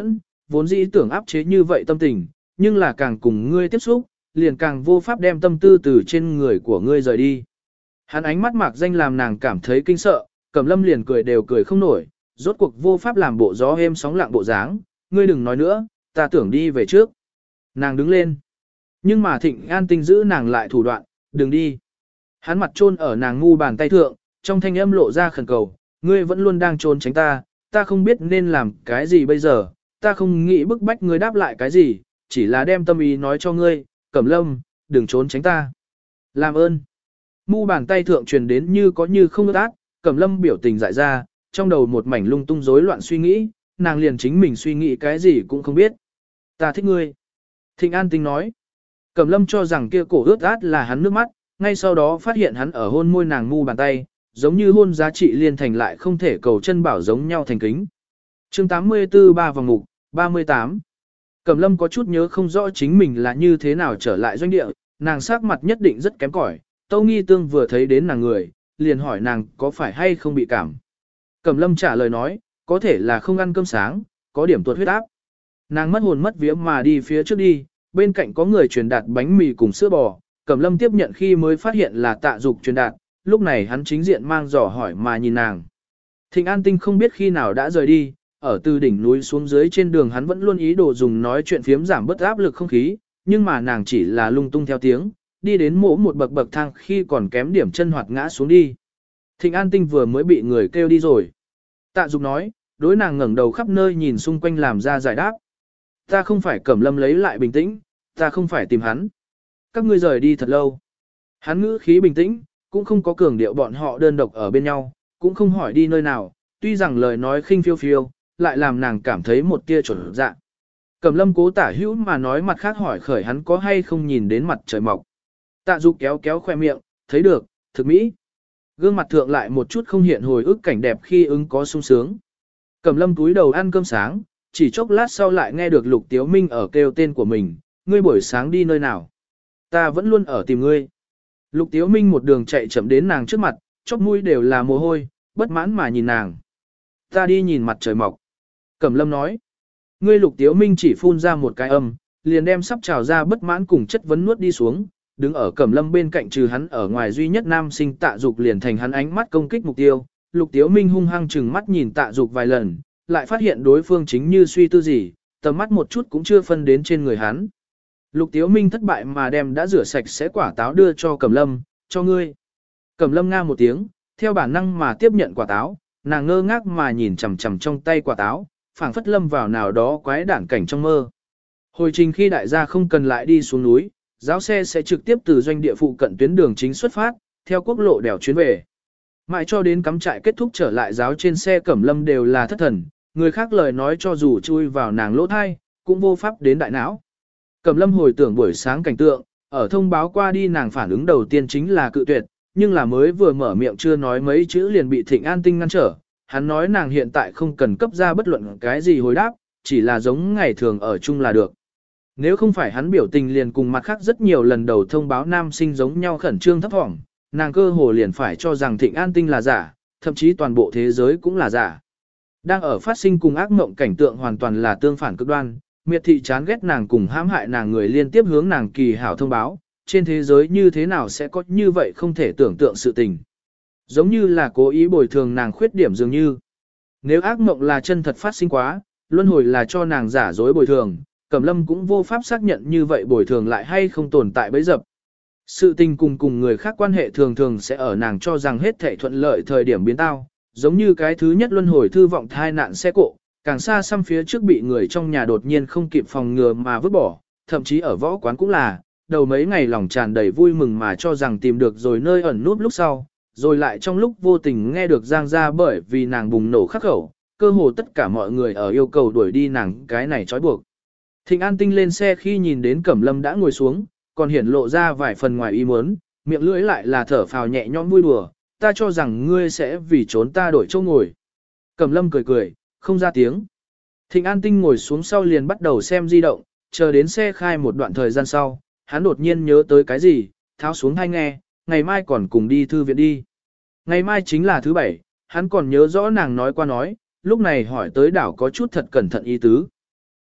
Speaker 1: vốn dĩ tưởng áp chế như vậy tâm tình, nhưng là càng cùng ngươi tiếp xúc, liền càng vô pháp đem tâm tư từ trên người của ngươi rời đi. Hắn ánh mắt mạc danh làm nàng cảm thấy kinh sợ, Cẩm Lâm liền cười đều cười không nổi, rốt cuộc vô pháp làm bộ gió êm sóng lặng bộ dáng, ngươi đừng nói nữa, ta tưởng đi về trước. Nàng đứng lên, nhưng mà Thịnh An Tinh giữ nàng lại thủ đoạn, đừng đi. Hắn mặt chôn ở nàng ngu bàn tay thượng, trong thanh âm lộ ra khẩn cầu, ngươi vẫn luôn đang trốn tránh ta, ta không biết nên làm cái gì bây giờ, ta không nghĩ bức bách ngươi đáp lại cái gì, chỉ là đem tâm ý nói cho ngươi, Cẩm Lâm, đừng trốn tránh ta. Làm ơn. Mu bàn tay thượng truyền đến như có như không ướt át, Cẩm Lâm biểu tình dại ra, trong đầu một mảnh lung tung rối loạn suy nghĩ, nàng liền chính mình suy nghĩ cái gì cũng không biết. Ta thích ngươi. Thịnh An Tinh nói. Cẩm Lâm cho rằng kia cổ ướt át là hắn nước mắt, ngay sau đó phát hiện hắn ở hôn môi nàng mu bàn tay, giống như hôn giá trị liên thành lại không thể cầu chân bảo giống nhau thành kính. Chương 84 ba vòng mục, 38. Cẩm Lâm có chút nhớ không rõ chính mình là như thế nào trở lại doanh địa, nàng sắc mặt nhất định rất kém cỏi. Tâu Nghi Tương vừa thấy đến nàng người, liền hỏi nàng có phải hay không bị cảm. Cẩm Lâm trả lời nói, có thể là không ăn cơm sáng, có điểm tuột huyết áp. Nàng mất hồn mất vía mà đi phía trước đi, bên cạnh có người truyền đạt bánh mì cùng sữa bò, Cẩm Lâm tiếp nhận khi mới phát hiện là Tạ Dục truyền đạt, lúc này hắn chính diện mang giỏ hỏi mà nhìn nàng. Thịnh An Tinh không biết khi nào đã rời đi, ở từ đỉnh núi xuống dưới trên đường hắn vẫn luôn ý đồ dùng nói chuyện phiếm giảm bớt áp lực không khí, nhưng mà nàng chỉ là lung tung theo tiếng, đi đến mỗ một bậc bậc thang khi còn kém điểm chân hoạt ngã xuống đi. Thịnh An Tinh vừa mới bị người kêu đi rồi. Tạ Dục nói, đối nàng ngẩng đầu khắp nơi nhìn xung quanh làm ra giải đáp. Ta không phải Cẩm Lâm lấy lại bình tĩnh, ta không phải tìm hắn. Các ngươi rời đi thật lâu. Hắn ngữ khí bình tĩnh, cũng không có cường điệu bọn họ đơn độc ở bên nhau, cũng không hỏi đi nơi nào, tuy rằng lời nói khinh phiêu phiêu, lại làm nàng cảm thấy một tia chuẩn dạ. Cẩm Lâm cố tả hữu mà nói mặt khác hỏi khởi hắn có hay không nhìn đến mặt trời mọc. Tạ Dục kéo kéo khoe miệng, thấy được, thực mỹ. Gương mặt thượng lại một chút không hiện hồi ức cảnh đẹp khi ứng có sung sướng. Cẩm Lâm túi đầu ăn cơm sáng, chỉ chốc lát sau lại nghe được Lục Tiếu Minh ở kêu tên của mình, ngươi buổi sáng đi nơi nào? Ta vẫn luôn ở tìm ngươi. Lục Tiếu Minh một đường chạy chậm đến nàng trước mặt, chóp mũi đều là mồ hôi, bất mãn mà nhìn nàng. Ta đi nhìn mặt trời mọc. Cẩm Lâm nói. Ngươi Lục Tiếu Minh chỉ phun ra một cái âm, liền đem sắp trào ra bất mãn cùng chất vấn nuốt đi xuống, đứng ở Cẩm Lâm bên cạnh trừ hắn ở ngoài duy nhất nam sinh Tạ Dục liền thành hắn ánh mắt công kích mục tiêu. Lục Tiếu Minh hung hăng chừng mắt nhìn Tạ Dục vài lần, lại phát hiện đối phương chính như suy tư gì, tầm mắt một chút cũng chưa phân đến trên người hắn. Lục Tiếu Minh thất bại mà đem đã rửa sạch sẽ quả táo đưa cho Cẩm Lâm, cho ngươi. Cẩm Lâm nga một tiếng, theo bản năng mà tiếp nhận quả táo, nàng ngơ ngác mà nhìn chằm chằm trong tay quả táo, phảng phất lâm vào nào đó quái đản cảnh trong mơ. Hồi trình khi đại gia không cần lại đi xuống núi, giáo xe sẽ trực tiếp từ doanh địa phụ cận tuyến đường chính xuất phát, theo quốc lộ đèo chuyến về. Mãi cho đến cắm trại kết thúc trở lại giáo trên xe Cẩm Lâm đều là thất thần, người khác lời nói cho dù chui vào nàng lỗ thai, cũng vô pháp đến đại não. Cẩm Lâm hồi tưởng buổi sáng cảnh tượng, ở thông báo qua đi nàng phản ứng đầu tiên chính là cự tuyệt, nhưng là mới vừa mở miệng chưa nói mấy chữ liền bị Thịnh An Tinh ngăn trở. Hắn nói nàng hiện tại không cần cấp ra bất luận cái gì hồi đáp, chỉ là giống ngày thường ở chung là được. Nếu không phải hắn biểu tình liền cùng mặt khác rất nhiều lần đầu thông báo nam sinh giống nhau khẩn trương thấp thỏm, nàng cơ hồ liền phải cho rằng Thịnh An Tinh là giả, thậm chí toàn bộ thế giới cũng là giả. Đang ở phát sinh cùng ác mộng cảnh tượng hoàn toàn là tương phản cực đoan, miệt thị chán ghét nàng cùng hãm hại nàng người liên tiếp hướng nàng kỳ hảo thông báo, trên thế giới như thế nào sẽ có như vậy không thể tưởng tượng sự tình. Giống như là cố ý bồi thường nàng khuyết điểm dường như. Nếu ác mộng là chân thật phát sinh quá, luân hồi là cho nàng giả dối bồi thường, Cẩm Lâm cũng vô pháp xác nhận như vậy bồi thường lại hay không tồn tại bấy dập. Sự tình cùng người khác quan hệ thường thường sẽ ở nàng cho rằng hết thảy thuận lợi thời điểm biến tao, giống như cái thứ nhất luân hồi thư vọng thai nạn xe cộ, càng xa xăm phía trước bị người trong nhà đột nhiên không kịp phòng ngừa mà vứt bỏ, thậm chí ở võ quán cũng là, đầu mấy ngày lòng tràn đầy vui mừng mà cho rằng tìm được rồi nơi ẩn núp lúc sau, rồi lại trong lúc vô tình nghe được Giang ra bởi vì nàng bùng nổ khắc khẩu, cơ hồ tất cả mọi người ở yêu cầu đuổi đi nàng cái này trói buộc. Thịnh An Tinh lên xe khi nhìn đến Cẩm Lâm đã ngồi xuống, còn hiển lộ ra vài phần ngoài ý muốn, miệng lưỡi lại là thở phào nhẹ nhõm vui đùa, ta cho rằng ngươi sẽ vì trốn ta đổi chỗ ngồi. Cẩm Lâm cười cười, không ra tiếng. Thịnh An Tinh ngồi xuống sau liền bắt đầu xem di động, chờ đến xe khai một đoạn thời gian sau, hắn đột nhiên nhớ tới cái gì, tháo xuống hay nghe, ngày mai còn cùng đi thư viện đi. Ngày mai chính là thứ bảy, hắn còn nhớ rõ nàng nói qua nói, lúc này hỏi tới đảo có chút thật cẩn thận ý tứ.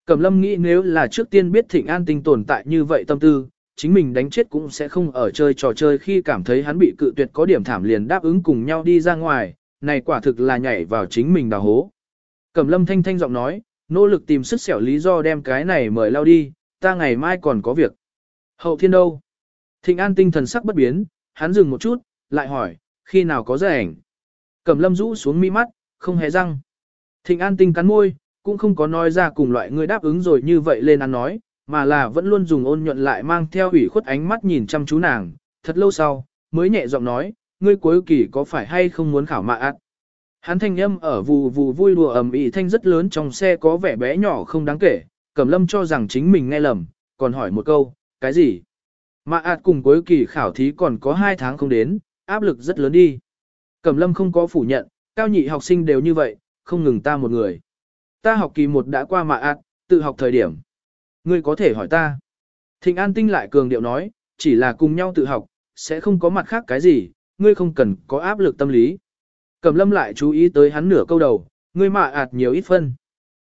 Speaker 1: Cẩm Lâm nghĩ nếu là trước tiên biết Thịnh An Tinh tồn tại như vậy tâm tư, chính mình đánh chết cũng sẽ không ở chơi trò chơi khi cảm thấy hắn bị cự tuyệt có điểm thảm liền đáp ứng cùng nhau đi ra ngoài, này quả thực là nhảy vào chính mình đào hố. Cẩm Lâm thanh thanh giọng nói, nỗ lực tìm sức xẻo lý do đem cái này mời lao đi, ta ngày mai còn có việc. Hậu thiên đâu? Thịnh An Tinh thần sắc bất biến, hắn dừng một chút, lại hỏi, khi nào có rảnh? Cẩm Lâm rũ xuống mi mắt, không hề răng. Thịnh An Tinh cắn môi, cũng không có nói ra cùng loại người đáp ứng rồi như vậy lên ăn nói, mà là vẫn luôn dùng ôn nhuận lại mang theo ủy khuất ánh mắt nhìn chăm chú nàng, thật lâu sau, mới nhẹ giọng nói, ngươi cuối kỳ có phải hay không muốn khảo mạ ạt? Hắn thanh âm ở vù vù vui đùa ầm ĩ thanh rất lớn trong xe có vẻ bé nhỏ không đáng kể, Cẩm Lâm cho rằng chính mình nghe lầm, còn hỏi một câu, cái gì? Mạ ạt cùng cuối kỳ khảo thí còn có 2 tháng không đến, áp lực rất lớn đi. Cẩm Lâm không có phủ nhận, cao nhị học sinh đều như vậy, không ngừng ta một người. Ta học kỳ 1 đã qua mạ ạt, tự học thời điểm. Ngươi có thể hỏi ta. Thịnh An Tinh lại cường điệu nói, chỉ là cùng nhau tự học, sẽ không có mặt khác cái gì, ngươi không cần có áp lực tâm lý. Cẩm Lâm lại chú ý tới hắn nửa câu đầu, ngươi mạ ạt nhiều ít phân.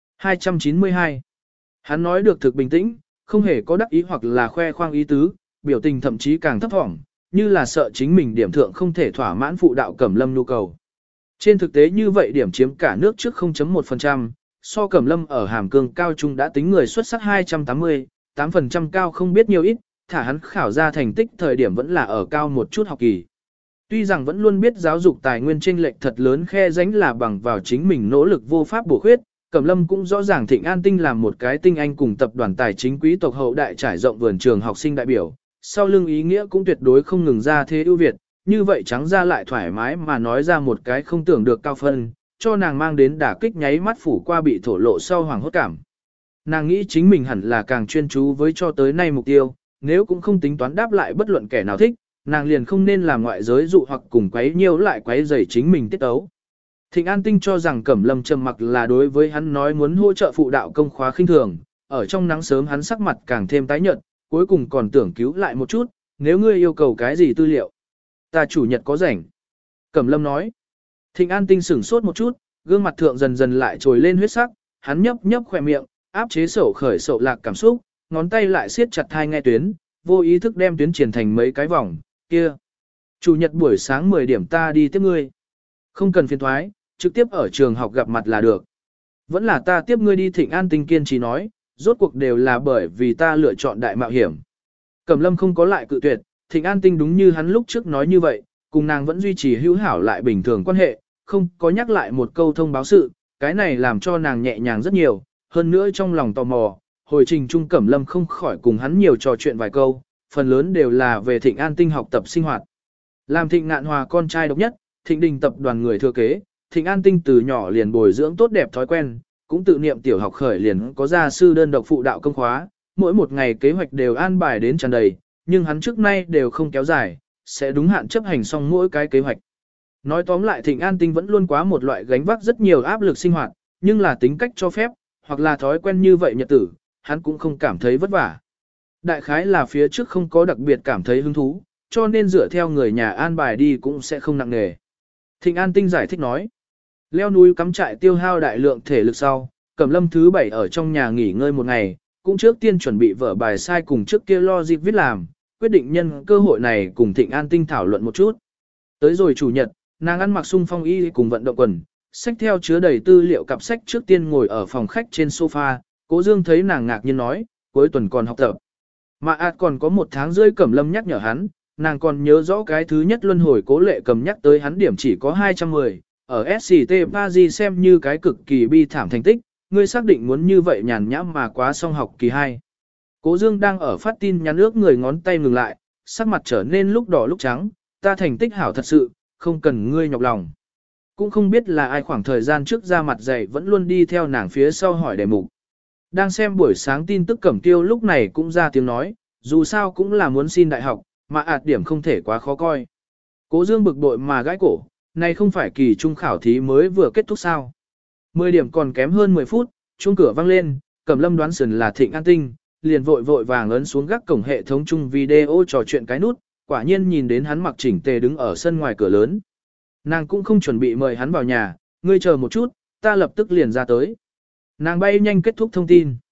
Speaker 1: 292. Hắn nói được thực bình tĩnh, không hề có đắc ý hoặc là khoe khoang ý tứ, biểu tình thậm chí càng thấp thỏm, như là sợ chính mình điểm thượng không thể thỏa mãn phụ đạo Cẩm Lâm nhu cầu. Trên thực tế như vậy điểm chiếm cả nước trước 0.1%, so Cẩm Lâm ở Hàm Cương cao trung đã tính người xuất sắc 280, 8% cao không biết nhiều ít, thả hắn khảo ra thành tích thời điểm vẫn là ở cao một chút học kỳ. Tuy rằng vẫn luôn biết giáo dục tài nguyên chênh lệch thật lớn khe rãnh là bằng vào chính mình nỗ lực vô pháp bổ khuyết, Cẩm Lâm cũng rõ ràng Thịnh An Tinh làm một cái tinh anh cùng tập đoàn tài chính quý tộc hậu đại trải rộng vườn trường học sinh đại biểu, sau lưng ý nghĩa cũng tuyệt đối không ngừng ra thế ưu việt, như vậy trắng ra lại thoải mái mà nói ra một cái không tưởng được cao phân, cho nàng mang đến đả kích nháy mắt phủ qua bị thổ lộ sau hoàng hốt cảm. Nàng nghĩ chính mình hẳn là càng chuyên chú với cho tới nay mục tiêu, nếu cũng không tính toán đáp lại bất luận kẻ nào thích, nàng liền không nên làm ngoại giới dụ hoặc cùng quấy nhiễu lại quấy rầy chính mình tiết ấu. Thịnh An Tinh cho rằng Cẩm Lâm trầm mặc là đối với hắn nói muốn hỗ trợ phụ đạo công khóa khinh thường, ở trong nắng sớm hắn sắc mặt càng thêm tái nhợt, cuối cùng còn tưởng cứu lại một chút, nếu ngươi yêu cầu cái gì tư liệu. Ta chủ nhật có rảnh. Cẩm Lâm nói. Thịnh An Tinh sửng sốt một chút, gương mặt thượng dần dần lại trồi lên huyết sắc, hắn nhấp nhấp khỏe miệng, áp chế sầu khởi sầu lạc cảm xúc, ngón tay lại siết chặt hai nghe tuyến, vô ý thức đem tuyến triển thành mấy cái vòng, kia. Chủ nhật buổi sáng 10 điểm ta đi tiếp ngươi. Không cần phiền thoái, trực tiếp ở trường học gặp mặt là được. Vẫn là ta tiếp ngươi đi. Thịnh An Tinh kiên trì nói, rốt cuộc đều là bởi vì ta lựa chọn đại mạo hiểm. Cẩm Lâm không có lại cự tuyệt, Thịnh An Tinh đúng như hắn lúc trước nói như vậy, cùng nàng vẫn duy trì hữu hảo lại bình thường quan hệ, không có nhắc lại một câu thông báo sự, cái này làm cho nàng nhẹ nhàng rất nhiều, hơn nữa trong lòng tò mò, hồi trình trung Cẩm Lâm không khỏi cùng hắn nhiều trò chuyện vài câu, phần lớn đều là về Thịnh An Tinh học tập sinh hoạt. Làm Thịnh Ngạn Hòa con trai độc nhất, Thịnh Đình tập đoàn người thừa kế, Thịnh An Tinh từ nhỏ liền bồi dưỡng tốt đẹp thói quen, cũng tự niệm tiểu học khởi liền có gia sư đơn độc phụ đạo công khóa, mỗi một ngày kế hoạch đều an bài đến tràn đầy, nhưng hắn trước nay đều không kéo dài, sẽ đúng hạn chấp hành xong mỗi cái kế hoạch. Nói tóm lại Thịnh An Tinh vẫn luôn quá một loại gánh vác rất nhiều áp lực sinh hoạt, nhưng là tính cách cho phép, hoặc là thói quen như vậy nhật tử, hắn cũng không cảm thấy vất vả. Đại khái là phía trước không có đặc biệt cảm thấy hứng thú, cho nên dựa theo người nhà an bài đi cũng sẽ không nặng nề. Thịnh An Tinh giải thích nói, leo núi cắm trại tiêu hao đại lượng thể lực sau, Cẩm Lâm thứ 7 ở trong nhà nghỉ ngơi một ngày, cũng trước tiên chuẩn bị vở bài sai cùng trước kia lo dịp viết làm, quyết định nhân cơ hội này cùng Thịnh An Tinh thảo luận một chút. Tới rồi chủ nhật, nàng ăn mặc sung phong y cùng vận động quần, sách theo chứa đầy tư liệu cặp sách trước tiên ngồi ở phòng khách trên sofa, Cố Dương thấy nàng ngạc nhiên nói, cuối tuần còn học tập. Mà còn có 1 tháng rưỡi. Cẩm Lâm nhắc nhở hắn, nàng còn nhớ rõ cái thứ nhất luân hồi Cố Lệ Cầm nhắc tới hắn điểm chỉ có 210, ở SCT Paris xem như cái cực kỳ bi thảm thành tích, ngươi xác định muốn như vậy nhàn nhã mà quá xong học kỳ 2. Cố Dương đang ở phát tin nhắn ước người ngón tay ngừng lại, sắc mặt trở nên lúc đỏ lúc trắng, ta thành tích hảo thật sự, không cần ngươi nhọc lòng. Cũng không biết là ai khoảng thời gian trước ra mặt dày vẫn luôn đi theo nàng phía sau hỏi đề mục. Đang xem buổi sáng tin tức Cẩm Tiêu lúc này cũng ra tiếng nói, dù sao cũng là muốn xin đại học, mà điểm không thể quá khó coi. Cố Dương bực bội mà gãi cổ, này không phải kỳ trung khảo thí mới vừa kết thúc sao. 10 điểm còn kém hơn 10 phút, chuông cửa vang lên, Cẩm Lâm đoán sườn là Thịnh An Tinh, liền vội vội vàng ấn xuống gác cổng hệ thống chung video trò chuyện cái nút, quả nhiên nhìn đến hắn mặc chỉnh tề đứng ở sân ngoài cửa lớn. Nàng cũng không chuẩn bị mời hắn vào nhà, ngươi chờ một chút, ta lập tức liền ra tới. Nàng bay nhanh kết thúc thông tin.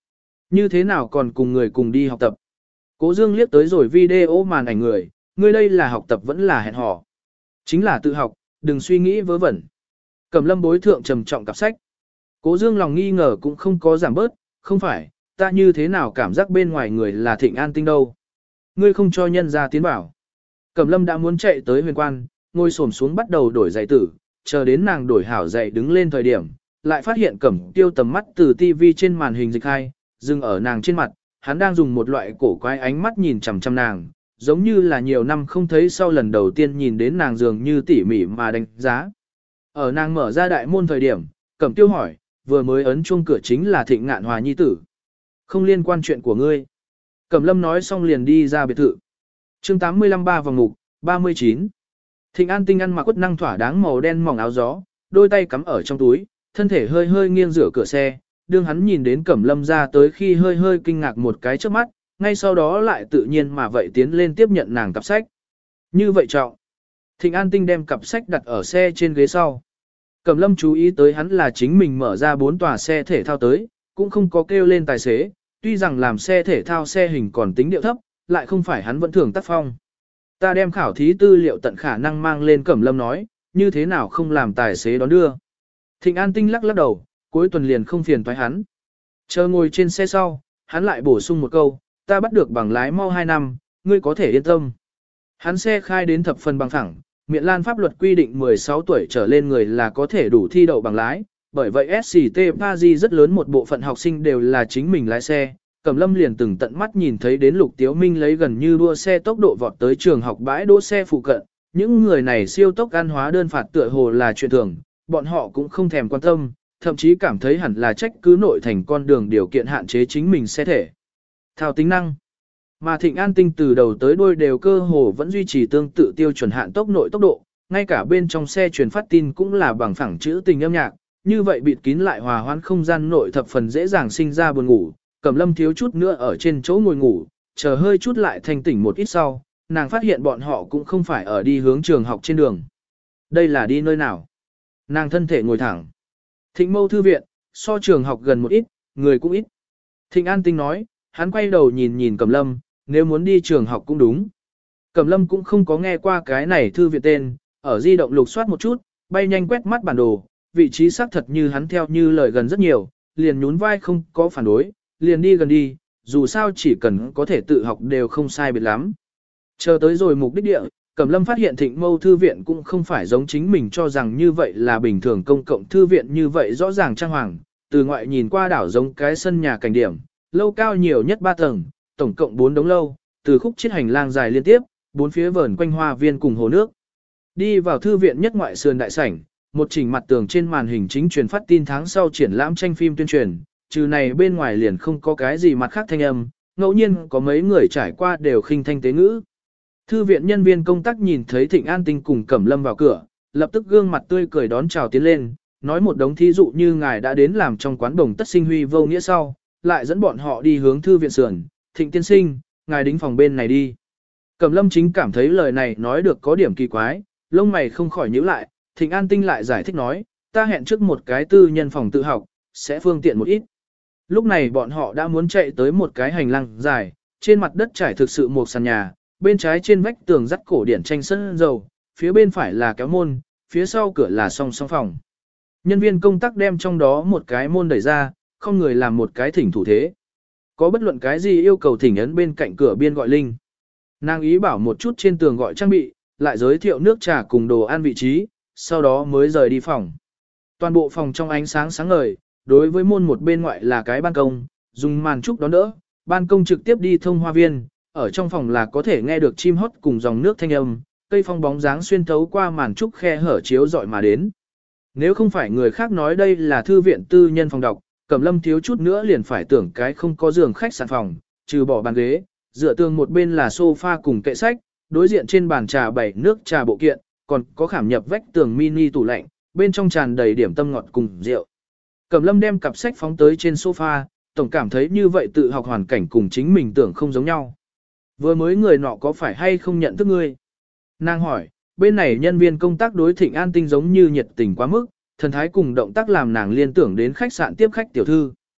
Speaker 1: Như thế nào còn cùng người cùng đi học tập? Cố Dương liếc tới rồi video màn ảnh người, ngươi đây là học tập vẫn là hẹn hò. Chính là tự học, đừng suy nghĩ vớ vẩn. Cẩm Lâm bối thượng trầm trọng cặp sách. Cố Dương lòng nghi ngờ cũng không có giảm bớt, không phải, ta như thế nào cảm giác bên ngoài người là Thịnh An Tinh đâu. Ngươi không cho nhân ra tiến bảo. Cẩm Lâm đã muốn chạy tới huyền quan, ngồi xổm xuống bắt đầu đổi giày tử, chờ đến nàng đổi hảo giày đứng lên thời điểm, lại phát hiện Cẩm Tiêu tầm mắt từ TV trên màn hình dịch hai, dừng ở nàng trên mặt, hắn đang dùng một loại cổ quái ánh mắt nhìn chằm chằm nàng, giống như là nhiều năm không thấy sau lần đầu tiên nhìn đến nàng dường như tỉ mỉ mà đánh giá. Ở nàng mở ra đại môn thời điểm, Cẩm Tiêu hỏi, vừa mới ấn chuông cửa chính là Thịnh Ngạn Hòa nhi tử. Không liên quan chuyện của ngươi. Cẩm Lâm nói xong liền đi ra biệt thự. Chương 85 ba vòng mục, 39. Thịnh An Tinh ăn mặc quất năng thỏa đáng màu đen mỏng áo gió, đôi tay cắm ở trong túi, thân thể hơi hơi nghiêng rửa cửa xe, đương hắn nhìn đến Cẩm Lâm ra tới khi hơi hơi kinh ngạc một cái trước mắt, ngay sau đó lại tự nhiên mà vậy tiến lên tiếp nhận nàng cặp sách. Như vậy trọng. Thịnh An Tinh đem cặp sách đặt ở xe trên ghế sau. Cẩm Lâm chú ý tới hắn là chính mình mở ra 4 tòa xe thể thao tới, cũng không có kêu lên tài xế, tuy rằng làm xe thể thao xe hình còn tính điệu thấp, lại không phải hắn vẫn thường tác phong. Ta đem khảo thí tư liệu tận khả năng mang lên. Cẩm Lâm nói, như thế nào không làm tài xế đón đưa. Thịnh An Tinh lắc lắc đầu, cuối tuần liền không phiền toái hắn. Chờ ngồi trên xe sau, hắn lại bổ sung một câu, ta bắt được bằng lái mau 2 năm, ngươi có thể yên tâm. Hắn xe khai đến thập phần bằng phẳng, Miện Lan pháp luật quy định 16 tuổi trở lên người là có thể đủ thi đậu bằng lái, bởi vậy SCT Paris rất lớn một bộ phận học sinh đều là chính mình lái xe. Cẩm Lâm liền từng tận mắt nhìn thấy đến Lục Tiếu Minh lấy gần như đua xe tốc độ vọt tới trường học bãi đỗ xe phụ cận, những người này siêu tốc ăn hóa đơn phạt tựa hồ là chuyện thường, bọn họ cũng không thèm quan tâm, thậm chí cảm thấy hẳn là trách cứ nội thành con đường điều kiện hạn chế chính mình xe thể thao tính năng. Mà Thịnh An Tinh từ đầu tới đuôi đều cơ hồ vẫn duy trì tương tự tiêu chuẩn hạn tốc nội tốc độ, ngay cả bên trong xe truyền phát tin cũng là bằng phẳng trữ tình âm nhạc, như vậy bịt kín lại hòa hoãn không gian nội thập phần dễ dàng sinh ra buồn ngủ. Cẩm Lâm thiếu chút nữa ở trên chỗ ngồi ngủ, chờ hơi chút lại thanh tỉnh một ít sau, nàng phát hiện bọn họ cũng không phải ở đi hướng trường học trên đường. Đây là đi nơi nào? Nàng thân thể ngồi thẳng. Thịnh Mâu thư viện, so trường học gần một ít, người cũng ít. Thịnh An Tinh nói, hắn quay đầu nhìn nhìn Cẩm Lâm, nếu muốn đi trường học cũng đúng. Cẩm Lâm cũng không có nghe qua cái này thư viện tên, ở di động lục soát một chút, bay nhanh quét mắt bản đồ, vị trí xác thật như hắn theo như lời gần rất nhiều, liền nhún vai không có phản đối, liền đi gần đi, dù sao chỉ cần có thể tự học đều không sai biệt lắm. Chờ tới rồi mục đích địa, Cẩm Lâm phát hiện Thịnh Mâu thư viện cũng không phải giống chính mình cho rằng như vậy là bình thường công cộng thư viện như vậy rõ ràng trang hoàng, từ ngoại nhìn qua đảo giống cái sân nhà cảnh điểm, lâu cao nhiều nhất 3 tầng, tổng cộng 4 đống lâu, từ khúc chiết hành lang dài liên tiếp, bốn phía vờn quanh hoa viên cùng hồ nước. Đi vào thư viện nhất ngoại sườn đại sảnh, một chỉnh mặt tường trên màn hình chính truyền phát tin tháng sau triển lãm tranh phim tuyên truyền, trừ này bên ngoài liền không có cái gì mặt khác thanh âm, ngẫu nhiên có mấy người trải qua đều khinh thanh tế ngữ. Thư viện nhân viên công tác nhìn thấy Thịnh An Tinh cùng Cẩm Lâm vào cửa, lập tức gương mặt tươi cười đón chào tiến lên, nói một đống thí dụ như ngài đã đến làm trong quán đồng tất sinh huy vô nghĩa sau, lại dẫn bọn họ đi hướng thư viện sườn. Thịnh tiên sinh, ngài đính phòng bên này đi. Cẩm Lâm chính cảm thấy lời này nói được có điểm kỳ quái, lông mày không khỏi nhíu lại, Thịnh An Tinh lại giải thích nói, ta hẹn trước một cái tư nhân phòng tự học, sẽ phương tiện một ít. Lúc này bọn họ đã muốn chạy tới một cái hành lang dài, trên mặt đất trải thực sự một sàn nhà, bên trái trên vách tường dắt cổ điển tranh sân dầu, phía bên phải là kéo môn, phía sau cửa là song song phòng. Nhân viên công tác đem trong đó một cái môn đẩy ra, không người làm một cái thỉnh thủ thế. Có bất luận cái gì yêu cầu thỉnh ấn bên cạnh cửa biên gọi linh. Nàng ý bảo một chút trên tường gọi trang bị, lại giới thiệu nước trà cùng đồ ăn vị trí, sau đó mới rời đi phòng. Toàn bộ phòng trong ánh sáng sáng ngời, đối với môn một bên ngoại là cái ban công, dùng màn trúc đón đỡ, ban công trực tiếp đi thông hoa viên, ở trong phòng là có thể nghe được chim hót cùng dòng nước thanh âm, cây phong bóng dáng xuyên thấu qua màn trúc khe hở chiếu dọi mà đến. Nếu không phải người khác nói đây là thư viện tư nhân phòng đọc, Cẩm Lâm thiếu chút nữa liền phải tưởng cái không có giường khách sạn phòng, trừ bỏ bàn ghế, dựa tường một bên là sofa cùng kệ sách, đối diện trên bàn trà bày nước trà bộ kiện, còn có khảm nhập vách tường mini tủ lạnh, bên trong tràn đầy điểm tâm ngọt cùng rượu. Cẩm Lâm đem cặp sách phóng tới trên sofa, tổng cảm thấy như vậy tự học hoàn cảnh cùng chính mình tưởng không giống nhau. Vừa mới người nọ có phải hay không nhận thức ngươi? Nàng hỏi, bên này nhân viên công tác đối Thịnh An Tinh giống như nhiệt tình quá mức, thần thái cùng động tác làm nàng liên tưởng đến khách sạn tiếp khách tiểu thư.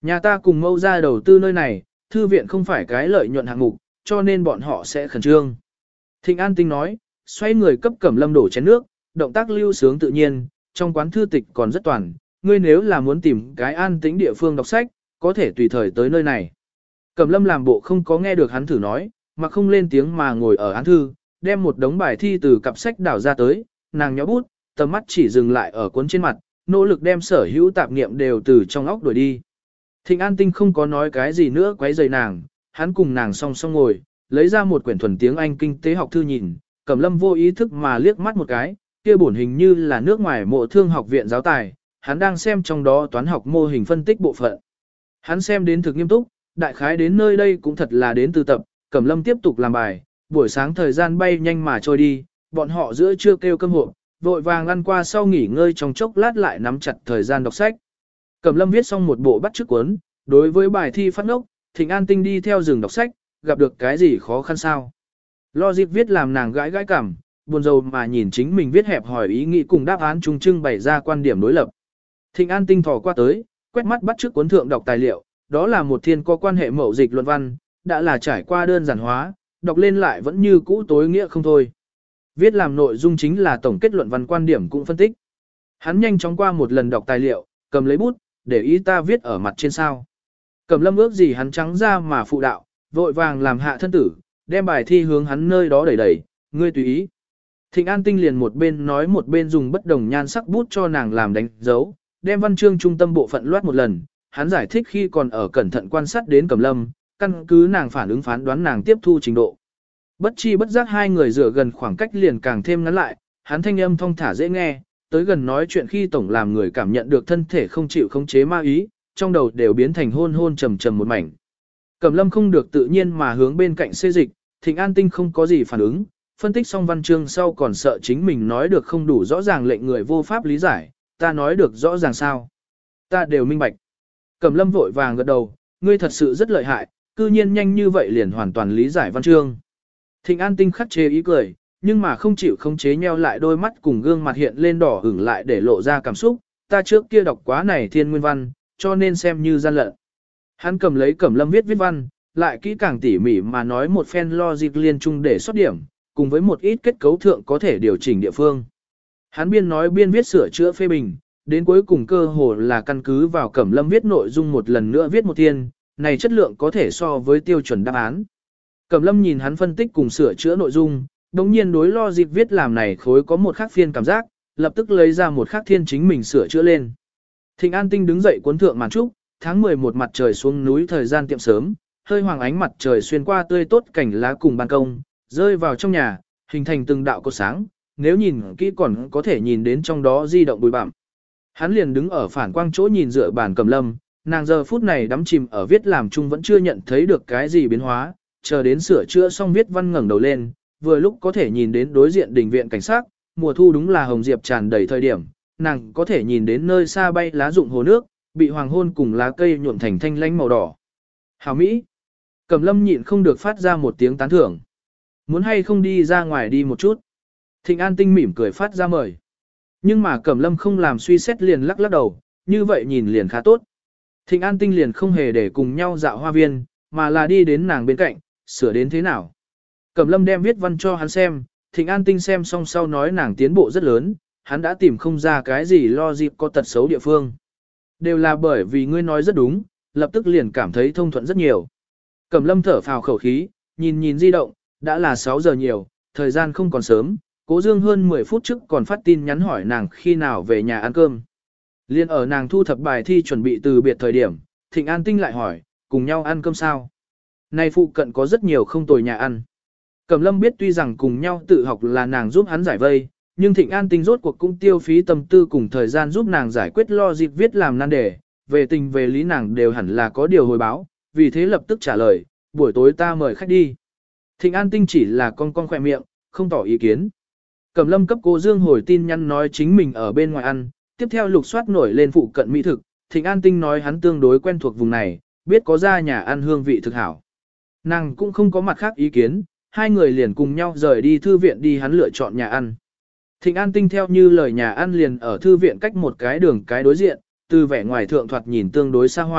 Speaker 1: Nhà ta cùng mâu ra đầu tư nơi này, thư viện không phải cái lợi nhuận hạng mục, cho nên bọn họ sẽ khẩn trương. Thịnh An Tinh nói, xoay người cấp Cẩm Lâm đổ chén nước, động tác lưu sướng tự nhiên, trong quán thư tịch còn rất toàn, ngươi nếu là muốn tìm cái an tĩnh địa phương đọc sách, có thể tùy thời tới nơi này. Cẩm Lâm làm bộ không có nghe được hắn thử nói, mà không lên tiếng mà ngồi ở án thư, đem một đống bài thi từ cặp sách đảo ra tới, nàng nhó bút, tầm mắt chỉ dừng lại ở cuốn trên mặt, nỗ lực đem sở hữu tạp niệm đều từ trong óc đuổi đi. Thịnh An Tinh không có nói cái gì nữa quấy rầy nàng, hắn cùng nàng song song ngồi, lấy ra một quyển thuần tiếng Anh kinh tế học thư nhìn, Cẩm Lâm vô ý thức mà liếc mắt một cái, kia bổn hình như là nước ngoài mộ thương học viện giáo tài, hắn đang xem trong đó toán học mô hình phân tích bộ phận. Hắn xem đến thực nghiêm túc, đại khái đến nơi đây cũng thật là đến từ tập, Cẩm Lâm tiếp tục làm bài, buổi sáng thời gian bay nhanh mà trôi đi, bọn họ giữa trưa kêu cơm hộp, vội vàng ăn qua sau nghỉ ngơi trong chốc lát lại nắm chặt thời gian đọc sách. Cẩm Lâm viết xong một bộ bắt chước cuốn, đối với bài thi phát ngốc, Thịnh An Tinh đi theo rừng đọc sách, gặp được cái gì khó khăn sao? Logic viết làm nàng gãi gãi cảm, buồn rầu mà nhìn chính mình viết hẹp hỏi ý nghĩ cùng đáp án trung trưng bày ra quan điểm đối lập. Thịnh An Tinh thò qua tới, quét mắt bắt chước cuốn thượng đọc tài liệu, đó là một thiên có quan hệ mậu dịch luận văn, đã là trải qua đơn giản hóa, đọc lên lại vẫn như cũ tối nghĩa không thôi. Viết làm nội dung chính là tổng kết luận văn quan điểm cũng phân tích. Hắn nhanh chóng qua một lần đọc tài liệu, cầm lấy bút, để ý ta viết ở mặt trên sao. Cẩm Lâm ước gì hắn trắng ra mà phụ đạo, vội vàng làm hạ thân tử, đem bài thi hướng hắn nơi đó đẩy đẩy, ngươi tùy ý. Thịnh An Tinh liền một bên nói một bên dùng bất đồng nhan sắc bút cho nàng làm đánh dấu, đem văn chương trung tâm bộ phận loát một lần, hắn giải thích khi còn ở cẩn thận quan sát đến Cẩm Lâm, căn cứ nàng phản ứng phán đoán nàng tiếp thu trình độ. Bất chi bất giác hai người dựa gần khoảng cách liền càng thêm ngắn lại, hắn thanh âm thong thả dễ nghe, tới gần nói chuyện khi tổng làm người cảm nhận được thân thể không chịu khống chế ma ý, trong đầu đều biến thành hôn hôn trầm trầm một mảnh. Cẩm Lâm không được tự nhiên mà hướng bên cạnh xê dịch, Thịnh An Tinh không có gì phản ứng, phân tích xong văn chương sau còn sợ chính mình nói được không đủ rõ ràng lệnh người vô pháp lý giải, ta nói được rõ ràng sao? Ta đều minh bạch. Cẩm Lâm vội vàng gật đầu, ngươi thật sự rất lợi hại, cư nhiên nhanh như vậy liền hoàn toàn lý giải văn chương. Thịnh An Tinh khắc chế ý cười, nhưng mà không chịu khống chế nheo lại đôi mắt cùng gương mặt hiện lên đỏ ửng lại để lộ ra cảm xúc, ta trước kia đọc quá này thiên nguyên văn, cho nên xem như gian lận. Hắn cầm lấy Cẩm Lâm viết văn, lại kỹ càng tỉ mỉ mà nói một phen logic liên chung để xuất điểm, cùng với một ít kết cấu thượng có thể điều chỉnh địa phương. Hắn biên nói biên viết sửa chữa phê bình, đến cuối cùng cơ hồ là căn cứ vào Cẩm Lâm viết nội dung một lần nữa viết một thiên, này chất lượng có thể so với tiêu chuẩn đáp án. Cẩm Lâm nhìn hắn phân tích cùng sửa chữa nội dung, đồng nhiên đối logic viết làm này khối có một khác phiên cảm giác, lập tức lấy ra một khác thiên chính mình sửa chữa lên. Thịnh An Tinh đứng dậy cuốn thượng màn trúc, tháng 11 mặt trời xuống núi thời gian tiệm sớm, hơi hoàng ánh mặt trời xuyên qua tươi tốt cảnh lá cùng ban công, rơi vào trong nhà, hình thành từng đạo cột sáng, nếu nhìn kỹ còn có thể nhìn đến trong đó di động bụi bặm. Hắn liền đứng ở phản quang chỗ nhìn dựa bàn Cẩm Lâm, nàng giờ phút này đắm chìm ở viết làm chung vẫn chưa nhận thấy được cái gì biến hóa, chờ đến sửa chữa xong viết văn ngẩng đầu lên, vừa lúc có thể nhìn đến đối diện đình viện cảnh sát, mùa thu đúng là hồng diệp tràn đầy thời điểm, nàng có thể nhìn đến nơi xa bay lá rụng hồ nước, bị hoàng hôn cùng lá cây nhuộm thành thanh lanh màu đỏ. Hảo Mỹ! Cẩm Lâm nhịn không được phát ra một tiếng tán thưởng. Muốn hay không đi ra ngoài đi một chút? Thịnh An Tinh mỉm cười phát ra mời. Nhưng mà Cẩm Lâm không làm suy xét liền lắc lắc đầu, như vậy nhìn liền khá tốt. Thịnh An Tinh liền không hề để cùng nhau dạo hoa viên, mà là đi đến nàng bên cạnh, sửa đến thế nào. Cẩm Lâm đem viết văn cho hắn xem, Thịnh An Tinh xem xong sau nói nàng tiến bộ rất lớn, hắn đã tìm không ra cái gì lo dịp có tật xấu địa phương. Đều là bởi vì ngươi nói rất đúng, lập tức liền cảm thấy thông thuận rất nhiều. Cẩm Lâm thở phào khẩu khí, nhìn nhìn di động, đã là 6 giờ nhiều, thời gian không còn sớm, Cố Dương hơn 10 phút trước còn phát tin nhắn hỏi nàng khi nào về nhà ăn cơm. Liên ở nàng thu thập bài thi chuẩn bị từ biệt thời điểm, Thịnh An Tinh lại hỏi, cùng nhau ăn cơm sao? Nay phụ cận có rất nhiều không tồi nhà ăn. Cẩm Lâm biết tuy rằng cùng nhau tự học là nàng giúp hắn giải vây, nhưng Thịnh An Tinh rốt cuộc cũng tiêu phí tâm tư cùng thời gian giúp nàng giải quyết lo dịp viết làm nan đề, về tình về lý nàng đều hẳn là có điều hồi báo, vì thế lập tức trả lời, buổi tối ta mời khách đi. Thịnh An Tinh chỉ là con khỏe miệng, không tỏ ý kiến. Cẩm Lâm cấp Cố Dương hồi tin nhắn nói chính mình ở bên ngoài ăn, tiếp theo lục soát nổi lên phụ cận mỹ thực, Thịnh An Tinh nói hắn tương đối quen thuộc vùng này, biết có ra nhà ăn hương vị thực hảo. Nàng cũng không có mặt khác ý kiến, hai người liền cùng nhau rời đi thư viện đi hắn lựa chọn nhà ăn. Thịnh An Tinh theo như lời nhà ăn liền ở thư viện cách một cái đường cái đối diện, từ vẻ ngoài thượng thoạt nhìn tương đối xa hoa,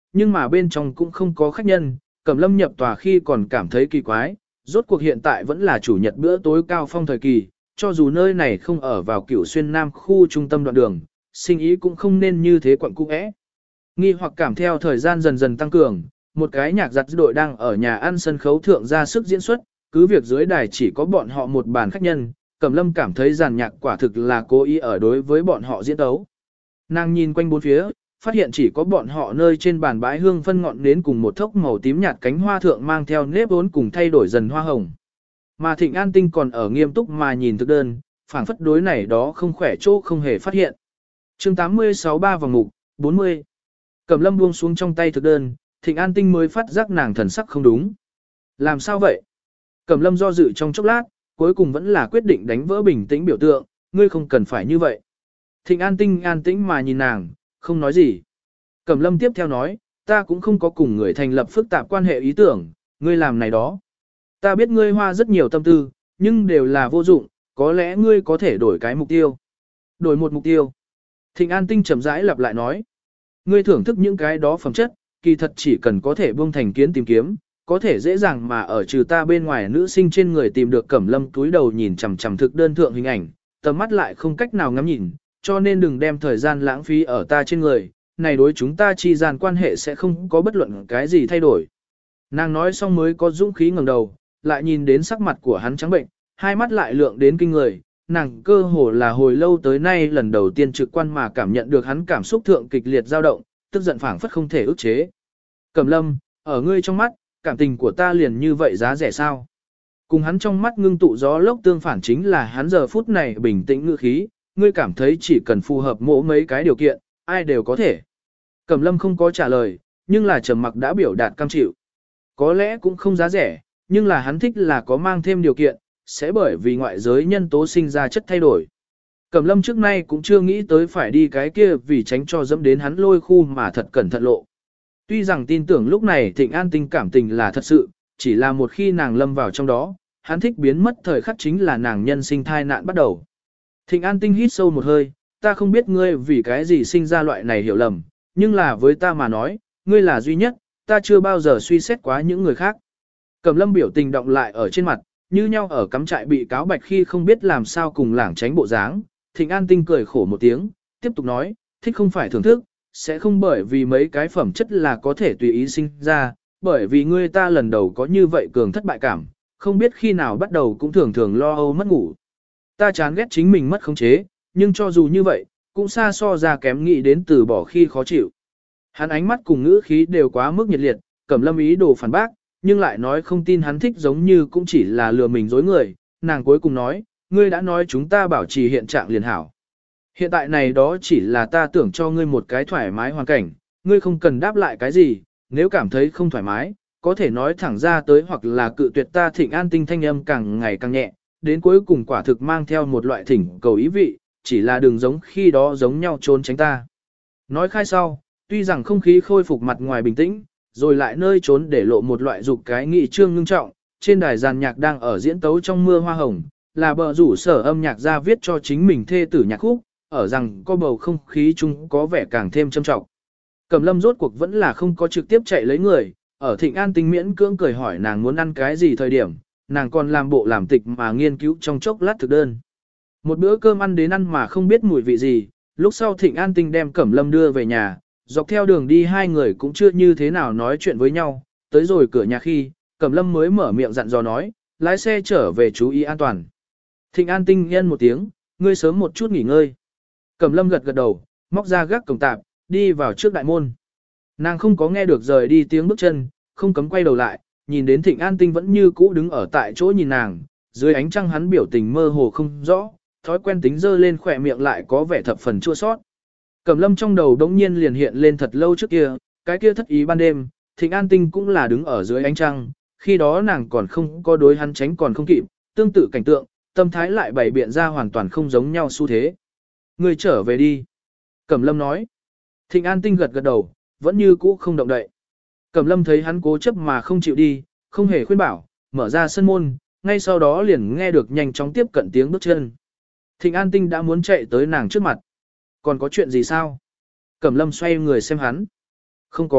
Speaker 1: nhưng mà bên trong cũng không có khách nhân, Cẩm Lâm nhập tòa khi còn cảm thấy kỳ quái, rốt cuộc hiện tại vẫn là chủ nhật bữa tối cao phong thời kỳ, cho dù nơi này không ở vào Cửu Xuyên Nam khu trung tâm đoạn đường, sinh ý cũng không nên như thế quận cung ẽ. Nghi hoặc cảm theo thời gian dần dần tăng cường, một cái nhạc giặt đội đang ở nhà ăn sân khấu thượng ra sức diễn xuất, cứ việc dưới đài chỉ có bọn họ một bàn khách nhân, Cẩm Lâm cảm thấy giàn nhạc quả thực là cố ý ở đối với bọn họ diễn tấu. Nàng nhìn quanh bốn phía, phát hiện chỉ có bọn họ nơi trên bàn bãi hương phân ngọn đến cùng một thốc màu tím nhạt cánh hoa thượng mang theo nếp vốn cùng thay đổi dần hoa hồng. Mà Thịnh An Tinh còn ở nghiêm túc mà nhìn thực đơn, phảng phất đối này đó không khỏe chỗ không hề phát hiện. Chương 86 3 vòng mục, 40. Cẩm Lâm buông xuống trong tay thực đơn, Thịnh An Tinh mới phát giác nàng thần sắc không đúng. Làm sao vậy? Cẩm Lâm do dự trong chốc lát, cuối cùng vẫn là quyết định đánh vỡ bình tĩnh biểu tượng, ngươi không cần phải như vậy. Thịnh An Tinh an tĩnh mà nhìn nàng, không nói gì. Cẩm Lâm tiếp theo nói, ta cũng không có cùng người thành lập phức tạp quan hệ ý tưởng, ngươi làm này đó. Ta biết ngươi hoa rất nhiều tâm tư, nhưng đều là vô dụng, có lẽ ngươi có thể đổi cái mục tiêu. Đổi một mục tiêu. Thịnh An Tinh chậm rãi lặp lại nói, ngươi thưởng thức những cái đó phẩm chất, kỳ thật chỉ cần có thể buông thành kiến tìm kiếm, có thể dễ dàng mà ở trừ ta bên ngoài nữ sinh trên người tìm được Cẩm Lâm túi đầu nhìn chằm chằm thực đơn thượng hình ảnh, tầm mắt lại không cách nào ngắm nhìn, cho nên đừng đem thời gian lãng phí ở ta trên người, này đối chúng ta chi gian quan hệ sẽ không có bất luận cái gì thay đổi. Nàng nói xong mới có dũng khí ngẩng đầu, lại nhìn đến sắc mặt của hắn trắng bệnh, hai mắt lại lượng đến kinh người, nàng cơ hồ là hồi lâu tới nay lần đầu tiên trực quan mà cảm nhận được hắn cảm xúc thượng kịch liệt dao động, tức giận phảng phất không thể ức chế. Cẩm Lâm, ở ngươi trong mắt, cảm tình của ta liền như vậy giá rẻ sao? Cùng hắn trong mắt ngưng tụ gió lốc tương phản chính là hắn giờ phút này bình tĩnh ngữ khí, ngươi cảm thấy chỉ cần phù hợp mỗi mấy cái điều kiện, ai đều có thể. Cẩm Lâm không có trả lời, nhưng là trầm mặc đã biểu đạt cam chịu. Có lẽ cũng không giá rẻ, nhưng là hắn thích là có mang thêm điều kiện, sẽ bởi vì ngoại giới nhân tố sinh ra chất thay đổi. Cẩm Lâm trước nay cũng chưa nghĩ tới phải đi cái kia vì tránh cho dẫm đến hắn lôi khu mà thật cẩn thận lộ. Tuy rằng tin tưởng lúc này Thịnh An Tinh cảm tình là thật sự, chỉ là một khi nàng lâm vào trong đó, hắn thích biến mất thời khắc chính là nàng nhân sinh thai nạn bắt đầu. Thịnh An Tinh hít sâu một hơi, ta không biết ngươi vì cái gì sinh ra loại này hiểu lầm, nhưng là với ta mà nói, ngươi là duy nhất, ta chưa bao giờ suy xét quá những người khác. Cẩm Lâm biểu tình động lại ở trên mặt, như nhau ở cắm trại bị cáo bạch khi không biết làm sao cùng lảng tránh bộ dáng. Thịnh An Tinh cười khổ một tiếng, tiếp tục nói, thích không phải thưởng thức, sẽ không bởi vì mấy cái phẩm chất là có thể tùy ý sinh ra, bởi vì ngươi ta lần đầu có như vậy cường thất bại cảm, không biết khi nào bắt đầu cũng thường thường lo âu mất ngủ. Ta chán ghét chính mình mất khống chế, nhưng cho dù như vậy, cũng xa so ra kém nghĩ đến từ bỏ khi khó chịu. Hắn ánh mắt cùng ngữ khí đều quá mức nhiệt liệt, Cẩm Lâm ý đồ phản bác, nhưng lại nói không tin hắn thích giống như cũng chỉ là lừa mình dối người, nàng cuối cùng nói, ngươi đã nói chúng ta bảo trì hiện trạng liền hảo. Hiện tại này đó chỉ là ta tưởng cho ngươi một cái thoải mái hoàn cảnh, ngươi không cần đáp lại cái gì, nếu cảm thấy không thoải mái, có thể nói thẳng ra tới hoặc là cự tuyệt ta. Thịnh An Tinh thanh âm càng ngày càng nhẹ, đến cuối cùng quả thực mang theo một loại thỉnh cầu ý vị, chỉ là đừng giống khi đó giống nhau trốn tránh ta. Nói khai sau, tuy rằng không khí khôi phục mặt ngoài bình tĩnh, rồi lại nơi trốn để lộ một loại dục cái nghị trương ngưng trọng, trên đài giàn nhạc đang ở diễn tấu trong mưa hoa hồng, là bờ rủ sở âm nhạc ra viết cho chính mình thê tử nhạc khúc, ở rằng có bầu không khí chung có vẻ càng thêm trầm trọng. Cẩm Lâm rốt cuộc vẫn là không có trực tiếp chạy lấy người, ở Thịnh An Tinh miễn cưỡng cười hỏi nàng muốn ăn cái gì thời điểm, nàng còn làm bộ làm tịch mà nghiên cứu trong chốc lát thực đơn. Một bữa cơm ăn đến ăn mà không biết mùi vị gì, lúc sau Thịnh An Tinh đem Cẩm Lâm đưa về nhà, dọc theo đường đi hai người cũng chưa như thế nào nói chuyện với nhau, tới rồi cửa nhà khi, Cẩm Lâm mới mở miệng dặn dò nói, lái xe trở về chú ý an toàn. Thịnh An Tinh nhân một tiếng, ngươi sớm một chút nghỉ ngơi. Cẩm Lâm gật gật đầu, móc ra gác cổng tạp, đi vào trước đại môn. Nàng không có nghe được rời đi tiếng bước chân, không cấm quay đầu lại, nhìn đến Thịnh An Tinh vẫn như cũ đứng ở tại chỗ nhìn nàng, dưới ánh trăng hắn biểu tình mơ hồ không rõ, thói quen tính dơ lên khỏe miệng lại có vẻ thập phần chua sót. Cẩm Lâm trong đầu đống nhiên liền hiện lên thật lâu trước kia, cái kia thất ý ban đêm, Thịnh An Tinh cũng là đứng ở dưới ánh trăng, khi đó nàng còn không có đối hắn tránh còn không kịp, tương tự cảnh tượng, tâm thái lại bày biện ra hoàn toàn không giống nhau xu thế. Người trở về đi. Cẩm Lâm nói. Thịnh An Tinh gật gật đầu, vẫn như cũ không động đậy. Cẩm Lâm thấy hắn cố chấp mà không chịu đi, không hề khuyên bảo, mở ra sân môn, ngay sau đó liền nghe được nhanh chóng tiếp cận tiếng bước chân. Thịnh An Tinh đã muốn chạy tới nàng trước mặt. Còn có chuyện gì sao? Cẩm Lâm xoay người xem hắn. Không có,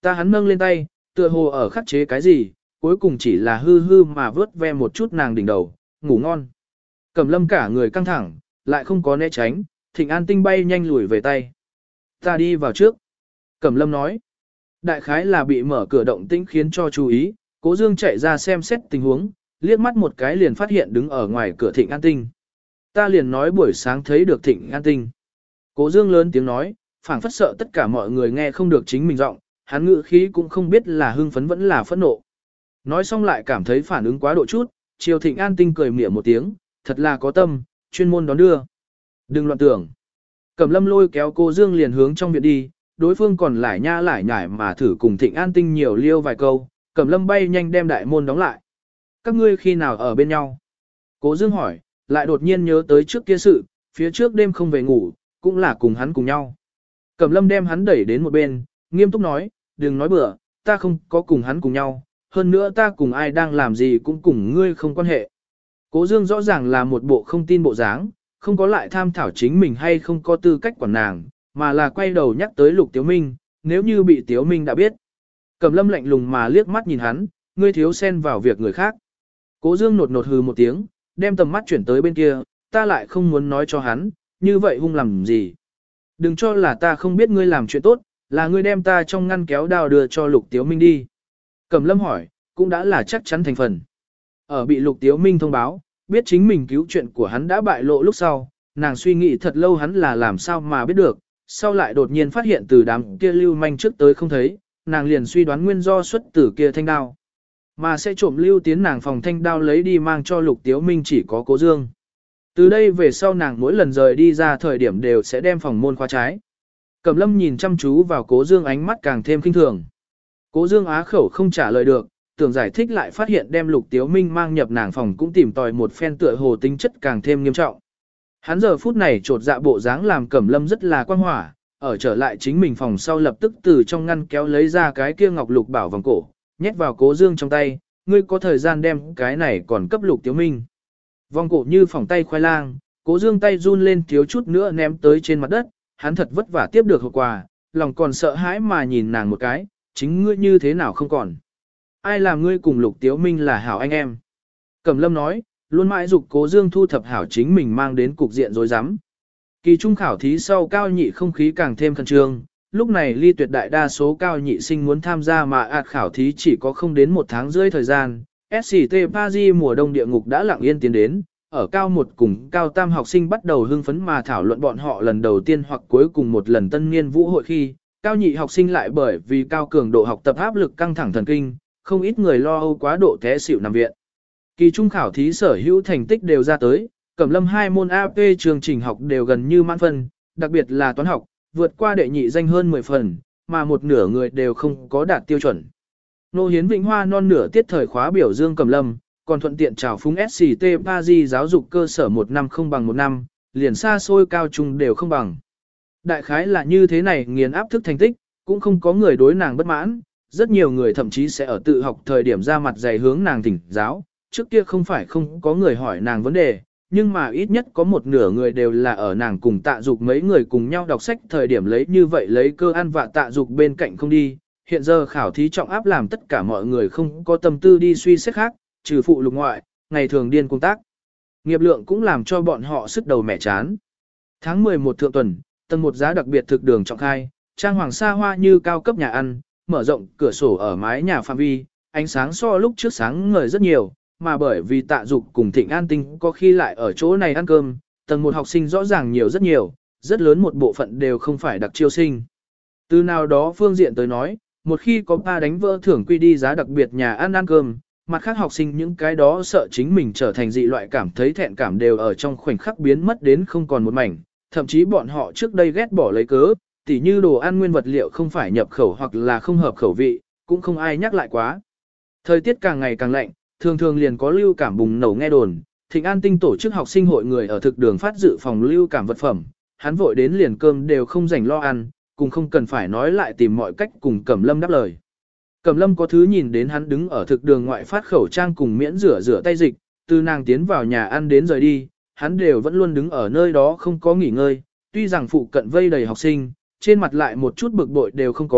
Speaker 1: Hắn nâng lên tay, tựa hồ ở khắc chế cái gì, cuối cùng chỉ là hư hư mà vớt ve một chút nàng đỉnh đầu, ngủ ngon. Cẩm Lâm cả người căng thẳng, lại không có né tránh, Thịnh An Tinh bay nhanh lùi về tay. Ta đi vào trước. Cẩm Lâm nói. Đại khái là bị mở cửa động tĩnh khiến cho chú ý, Cố Dương chạy ra xem xét tình huống, liếc mắt một cái liền phát hiện đứng ở ngoài cửa Thịnh An Tinh. Ta liền nói buổi sáng thấy được Thịnh An Tinh. Cố Dương lớn tiếng nói, phảng phất sợ tất cả mọi người nghe không được chính mình giọng, hắn ngữ khí cũng không biết là hưng phấn vẫn là phẫn nộ. Nói xong lại cảm thấy phản ứng quá độ chút, chiều Thịnh An Tinh cười mỉa một tiếng, thật là có tâm, chuyên môn đón đưa. Đừng loạn tưởng. Cẩm Lâm lôi kéo Cố Dương liền hướng trong viện đi, đối phương còn lải nhải mà thử cùng Thịnh An Tinh nhiều liêu vài câu, Cẩm Lâm bay nhanh đem đại môn đóng lại. Các ngươi khi nào ở bên nhau? Cố Dương hỏi, lại đột nhiên nhớ tới trước kia sự, phía trước đêm không về ngủ, cũng là cùng hắn cùng nhau. Cẩm Lâm đem hắn đẩy đến một bên, nghiêm túc nói, đừng nói bừa, ta không có cùng hắn cùng nhau, hơn nữa ta cùng ai đang làm gì cũng cùng ngươi không quan hệ. Cố Dương rõ ràng là một bộ không tin bộ dáng, không có lại tham thảo chính mình hay không có tư cách quản nàng, mà là quay đầu nhắc tới Lục Tiếu Minh, nếu như bị Tiếu Minh đã biết. Cẩm Lâm lạnh lùng mà liếc mắt nhìn hắn, ngươi thiếu xen vào việc người khác. Cố Dương nột hừ một tiếng, đem tầm mắt chuyển tới bên kia, ta lại không muốn nói cho hắn, như vậy hung làm gì. Đừng cho là ta không biết ngươi làm chuyện tốt, là ngươi đem ta trong ngăn kéo đào đưa cho Lục Tiếu Minh đi. Cẩm Lâm hỏi, cũng đã là chắc chắn thành phần. Ở bị Lục Tiếu Minh thông báo, biết chính mình cứu chuyện của hắn đã bại lộ lúc sau, nàng suy nghĩ thật lâu hắn là làm sao mà biết được, sau lại đột nhiên phát hiện từ đám kia lưu manh trước tới không thấy, nàng liền suy đoán nguyên do xuất từ kia thanh đao. Mà sẽ trộm lưu tiến nàng phòng thanh đao lấy đi mang cho Lục Tiếu Minh chỉ có Cố Dương. Từ đây về sau nàng mỗi lần rời đi ra thời điểm đều sẽ đem phòng môn khóa trái. Cẩm Lâm nhìn chăm chú vào Cố Dương ánh mắt càng thêm khinh thường. Cố Dương á khẩu không trả lời được, tưởng giải thích lại phát hiện đem Lục Tiếu Minh mang nhập nàng phòng cũng tìm tòi một phen tựa hồ tính chất càng thêm nghiêm trọng. Hắn giờ phút này trột dạ bộ dáng làm Cẩm Lâm rất là quan hỏa, ở trở lại chính mình phòng sau lập tức từ trong ngăn kéo lấy ra cái kia ngọc lục bảo vòng cổ, nhét vào Cố Dương trong tay, ngươi có thời gian đem cái này còn cấp Lục Tiếu Minh. Vòng cổ như phỏng tay khoai lang, Cố Dương tay run lên thiếu chút nữa ném tới trên mặt đất, hắn thật vất vả tiếp được hộp quà, lòng còn sợ hãi mà nhìn nàng một cái, chính ngươi như thế nào không còn. Ai làm ngươi cùng Lục Tiếu Minh là hảo anh em. Cẩm Lâm nói, luôn mãi dục Cố Dương thu thập hảo chính mình mang đến cục diện rối rắm. Kỳ trung khảo thí sau cao nhị không khí càng thêm khẩn trương, lúc này ly tuyệt đại đa số cao nhị sinh muốn tham gia mà khảo thí chỉ có không đến một tháng rưỡi thời gian. SCT Paris mùa đông địa ngục đã lặng yên tiến đến, ở cao một cùng cao tam học sinh bắt đầu hưng phấn mà thảo luận bọn họ lần đầu tiên hoặc cuối cùng một lần tân niên vũ hội khi, cao nhị học sinh lại bởi vì cao cường độ học tập áp lực căng thẳng thần kinh, không ít người lo âu quá độ té xỉu nằm viện. Kỳ trung khảo thí sở hữu thành tích đều ra tới, Cẩm Lâm hai môn AP chương trình học đều gần như mãn phân, đặc biệt là toán học, vượt qua đệ nhị danh hơn 10 phần, mà một nửa người đều không có đạt tiêu chuẩn. Nô Hiến Vĩnh Hoa non nửa tiết thời khóa biểu dương Cẩm Lâm, còn thuận tiện chào phúng SCT Paris giáo dục cơ sở một năm không bằng một năm, liền xa xôi cao trung đều không bằng. Đại khái là như thế này nghiền áp thức thành tích, cũng không có người đối nàng bất mãn, rất nhiều người thậm chí sẽ ở tự học thời điểm ra mặt dày hướng nàng thỉnh giáo, trước kia không phải không có người hỏi nàng vấn đề, nhưng mà ít nhất có một nửa người đều là ở nàng cùng Tạ Dục mấy người cùng nhau đọc sách thời điểm lấy như vậy lấy cơ ăn vạ Tạ Dục bên cạnh không đi. Hiện giờ khảo thí trọng áp làm tất cả mọi người không có tâm tư đi suy xét khác, trừ phụ lục ngoại, ngày thường điên công tác. Nghiệp lượng cũng làm cho bọn họ sức đầu mẻ chán. Tháng 11 thượng tuần, tầng một giá đặc biệt thực đường trọng khai, trang hoàng xa hoa như cao cấp nhà ăn, mở rộng cửa sổ ở mái nhà phạm vi, ánh sáng so lúc trước sáng ngời rất nhiều, mà bởi vì Tạ Dục cùng Thịnh An Tinh có khi lại ở chỗ này ăn cơm, tầng một học sinh rõ ràng nhiều, rất lớn một bộ phận đều không phải đặc chiêu sinh. Từ nào đó phương diện tới nói, một khi có ba đánh vỡ thưởng quy đi giá đặc biệt nhà ăn cơm, mặt khác học sinh những cái đó sợ chính mình trở thành dị loại cảm thấy thẹn cảm đều ở trong khoảnh khắc biến mất đến không còn một mảnh, thậm chí bọn họ trước đây ghét bỏ lấy cớ, tỉ như đồ ăn nguyên vật liệu không phải nhập khẩu hoặc là không hợp khẩu vị, cũng không ai nhắc lại quá. Thời tiết càng ngày càng lạnh, thường thường liền có lưu cảm bùng nổ nghe đồn, Thịnh An Tinh tổ chức học sinh hội người ở thực đường phát dự phòng lưu cảm vật phẩm, hắn vội đến liền cơm đều không rảnh lo ăn, cùng không cần phải nói lại tìm mọi cách cùng Cẩm Lâm đáp lời. Cẩm Lâm có thứ nhìn đến hắn đứng ở thực đường ngoại phát khẩu trang cùng miễn rửa tay dịch, từ nàng tiến vào nhà ăn đến rời đi, hắn đều vẫn luôn đứng ở nơi đó không có nghỉ ngơi, tuy rằng phụ cận vây đầy học sinh, trên mặt lại một chút bực bội đều không có,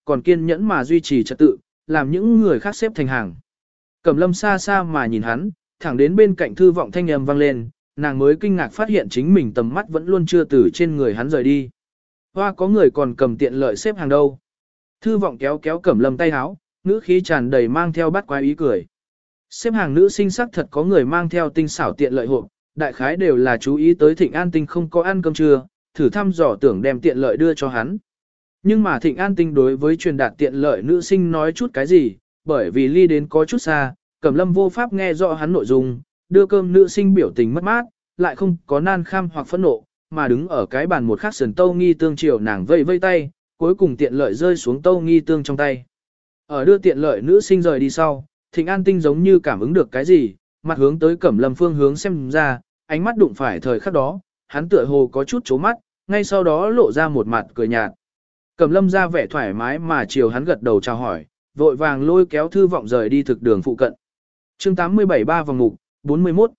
Speaker 1: còn kiên nhẫn mà duy trì trật tự, làm những người khác xếp thành hàng. Cẩm Lâm xa xa mà nhìn hắn, thẳng đến bên cạnh Thư Vọng thanh âm vang lên, nàng mới kinh ngạc phát hiện chính mình tầm mắt vẫn luôn chưa từ trên người hắn rời đi. Hoa có người còn cầm tiện lợi xếp hàng đâu. Thư Vọng kéo kéo Cẩm Lâm tay áo, ngữ khí tràn đầy mang theo bắt quái ý cười. Xếp hàng nữ sinh sắc thật có người mang theo tinh xảo tiện lợi hộp, đại khái đều là chú ý tới Thịnh An Tinh không có ăn cơm trưa, thử thăm dò tưởng đem tiện lợi đưa cho hắn. Nhưng mà Thịnh An Tinh đối với truyền đạt tiện lợi nữ sinh nói chút cái gì, bởi vì ly đến có chút xa, Cẩm Lâm vô pháp nghe rõ hắn nội dung, đưa cơm nữ sinh biểu tình mất mát, lại không có nan kham hoặc phẫn nộ, mà đứng ở cái bàn một khắc sườn Tâu Nghi Tương chiều nàng vây vây tay, cuối cùng tiện lợi rơi xuống Tâu Nghi Tương trong tay. Ở đưa tiện lợi nữ sinh rời đi sau, Thịnh An Tinh giống như cảm ứng được cái gì, mặt hướng tới Cẩm Lâm phương hướng xem ra, ánh mắt đụng phải thời khắc đó, hắn tựa hồ có chút chố mắt, ngay sau đó lộ ra một mặt cười nhạt. Cẩm Lâm ra vẻ thoải mái mà chiều hắn gật đầu chào hỏi, vội vàng lôi kéo Thư Vọng rời đi thực đường phụ cận. Chương 87 ba vòng mục, 41.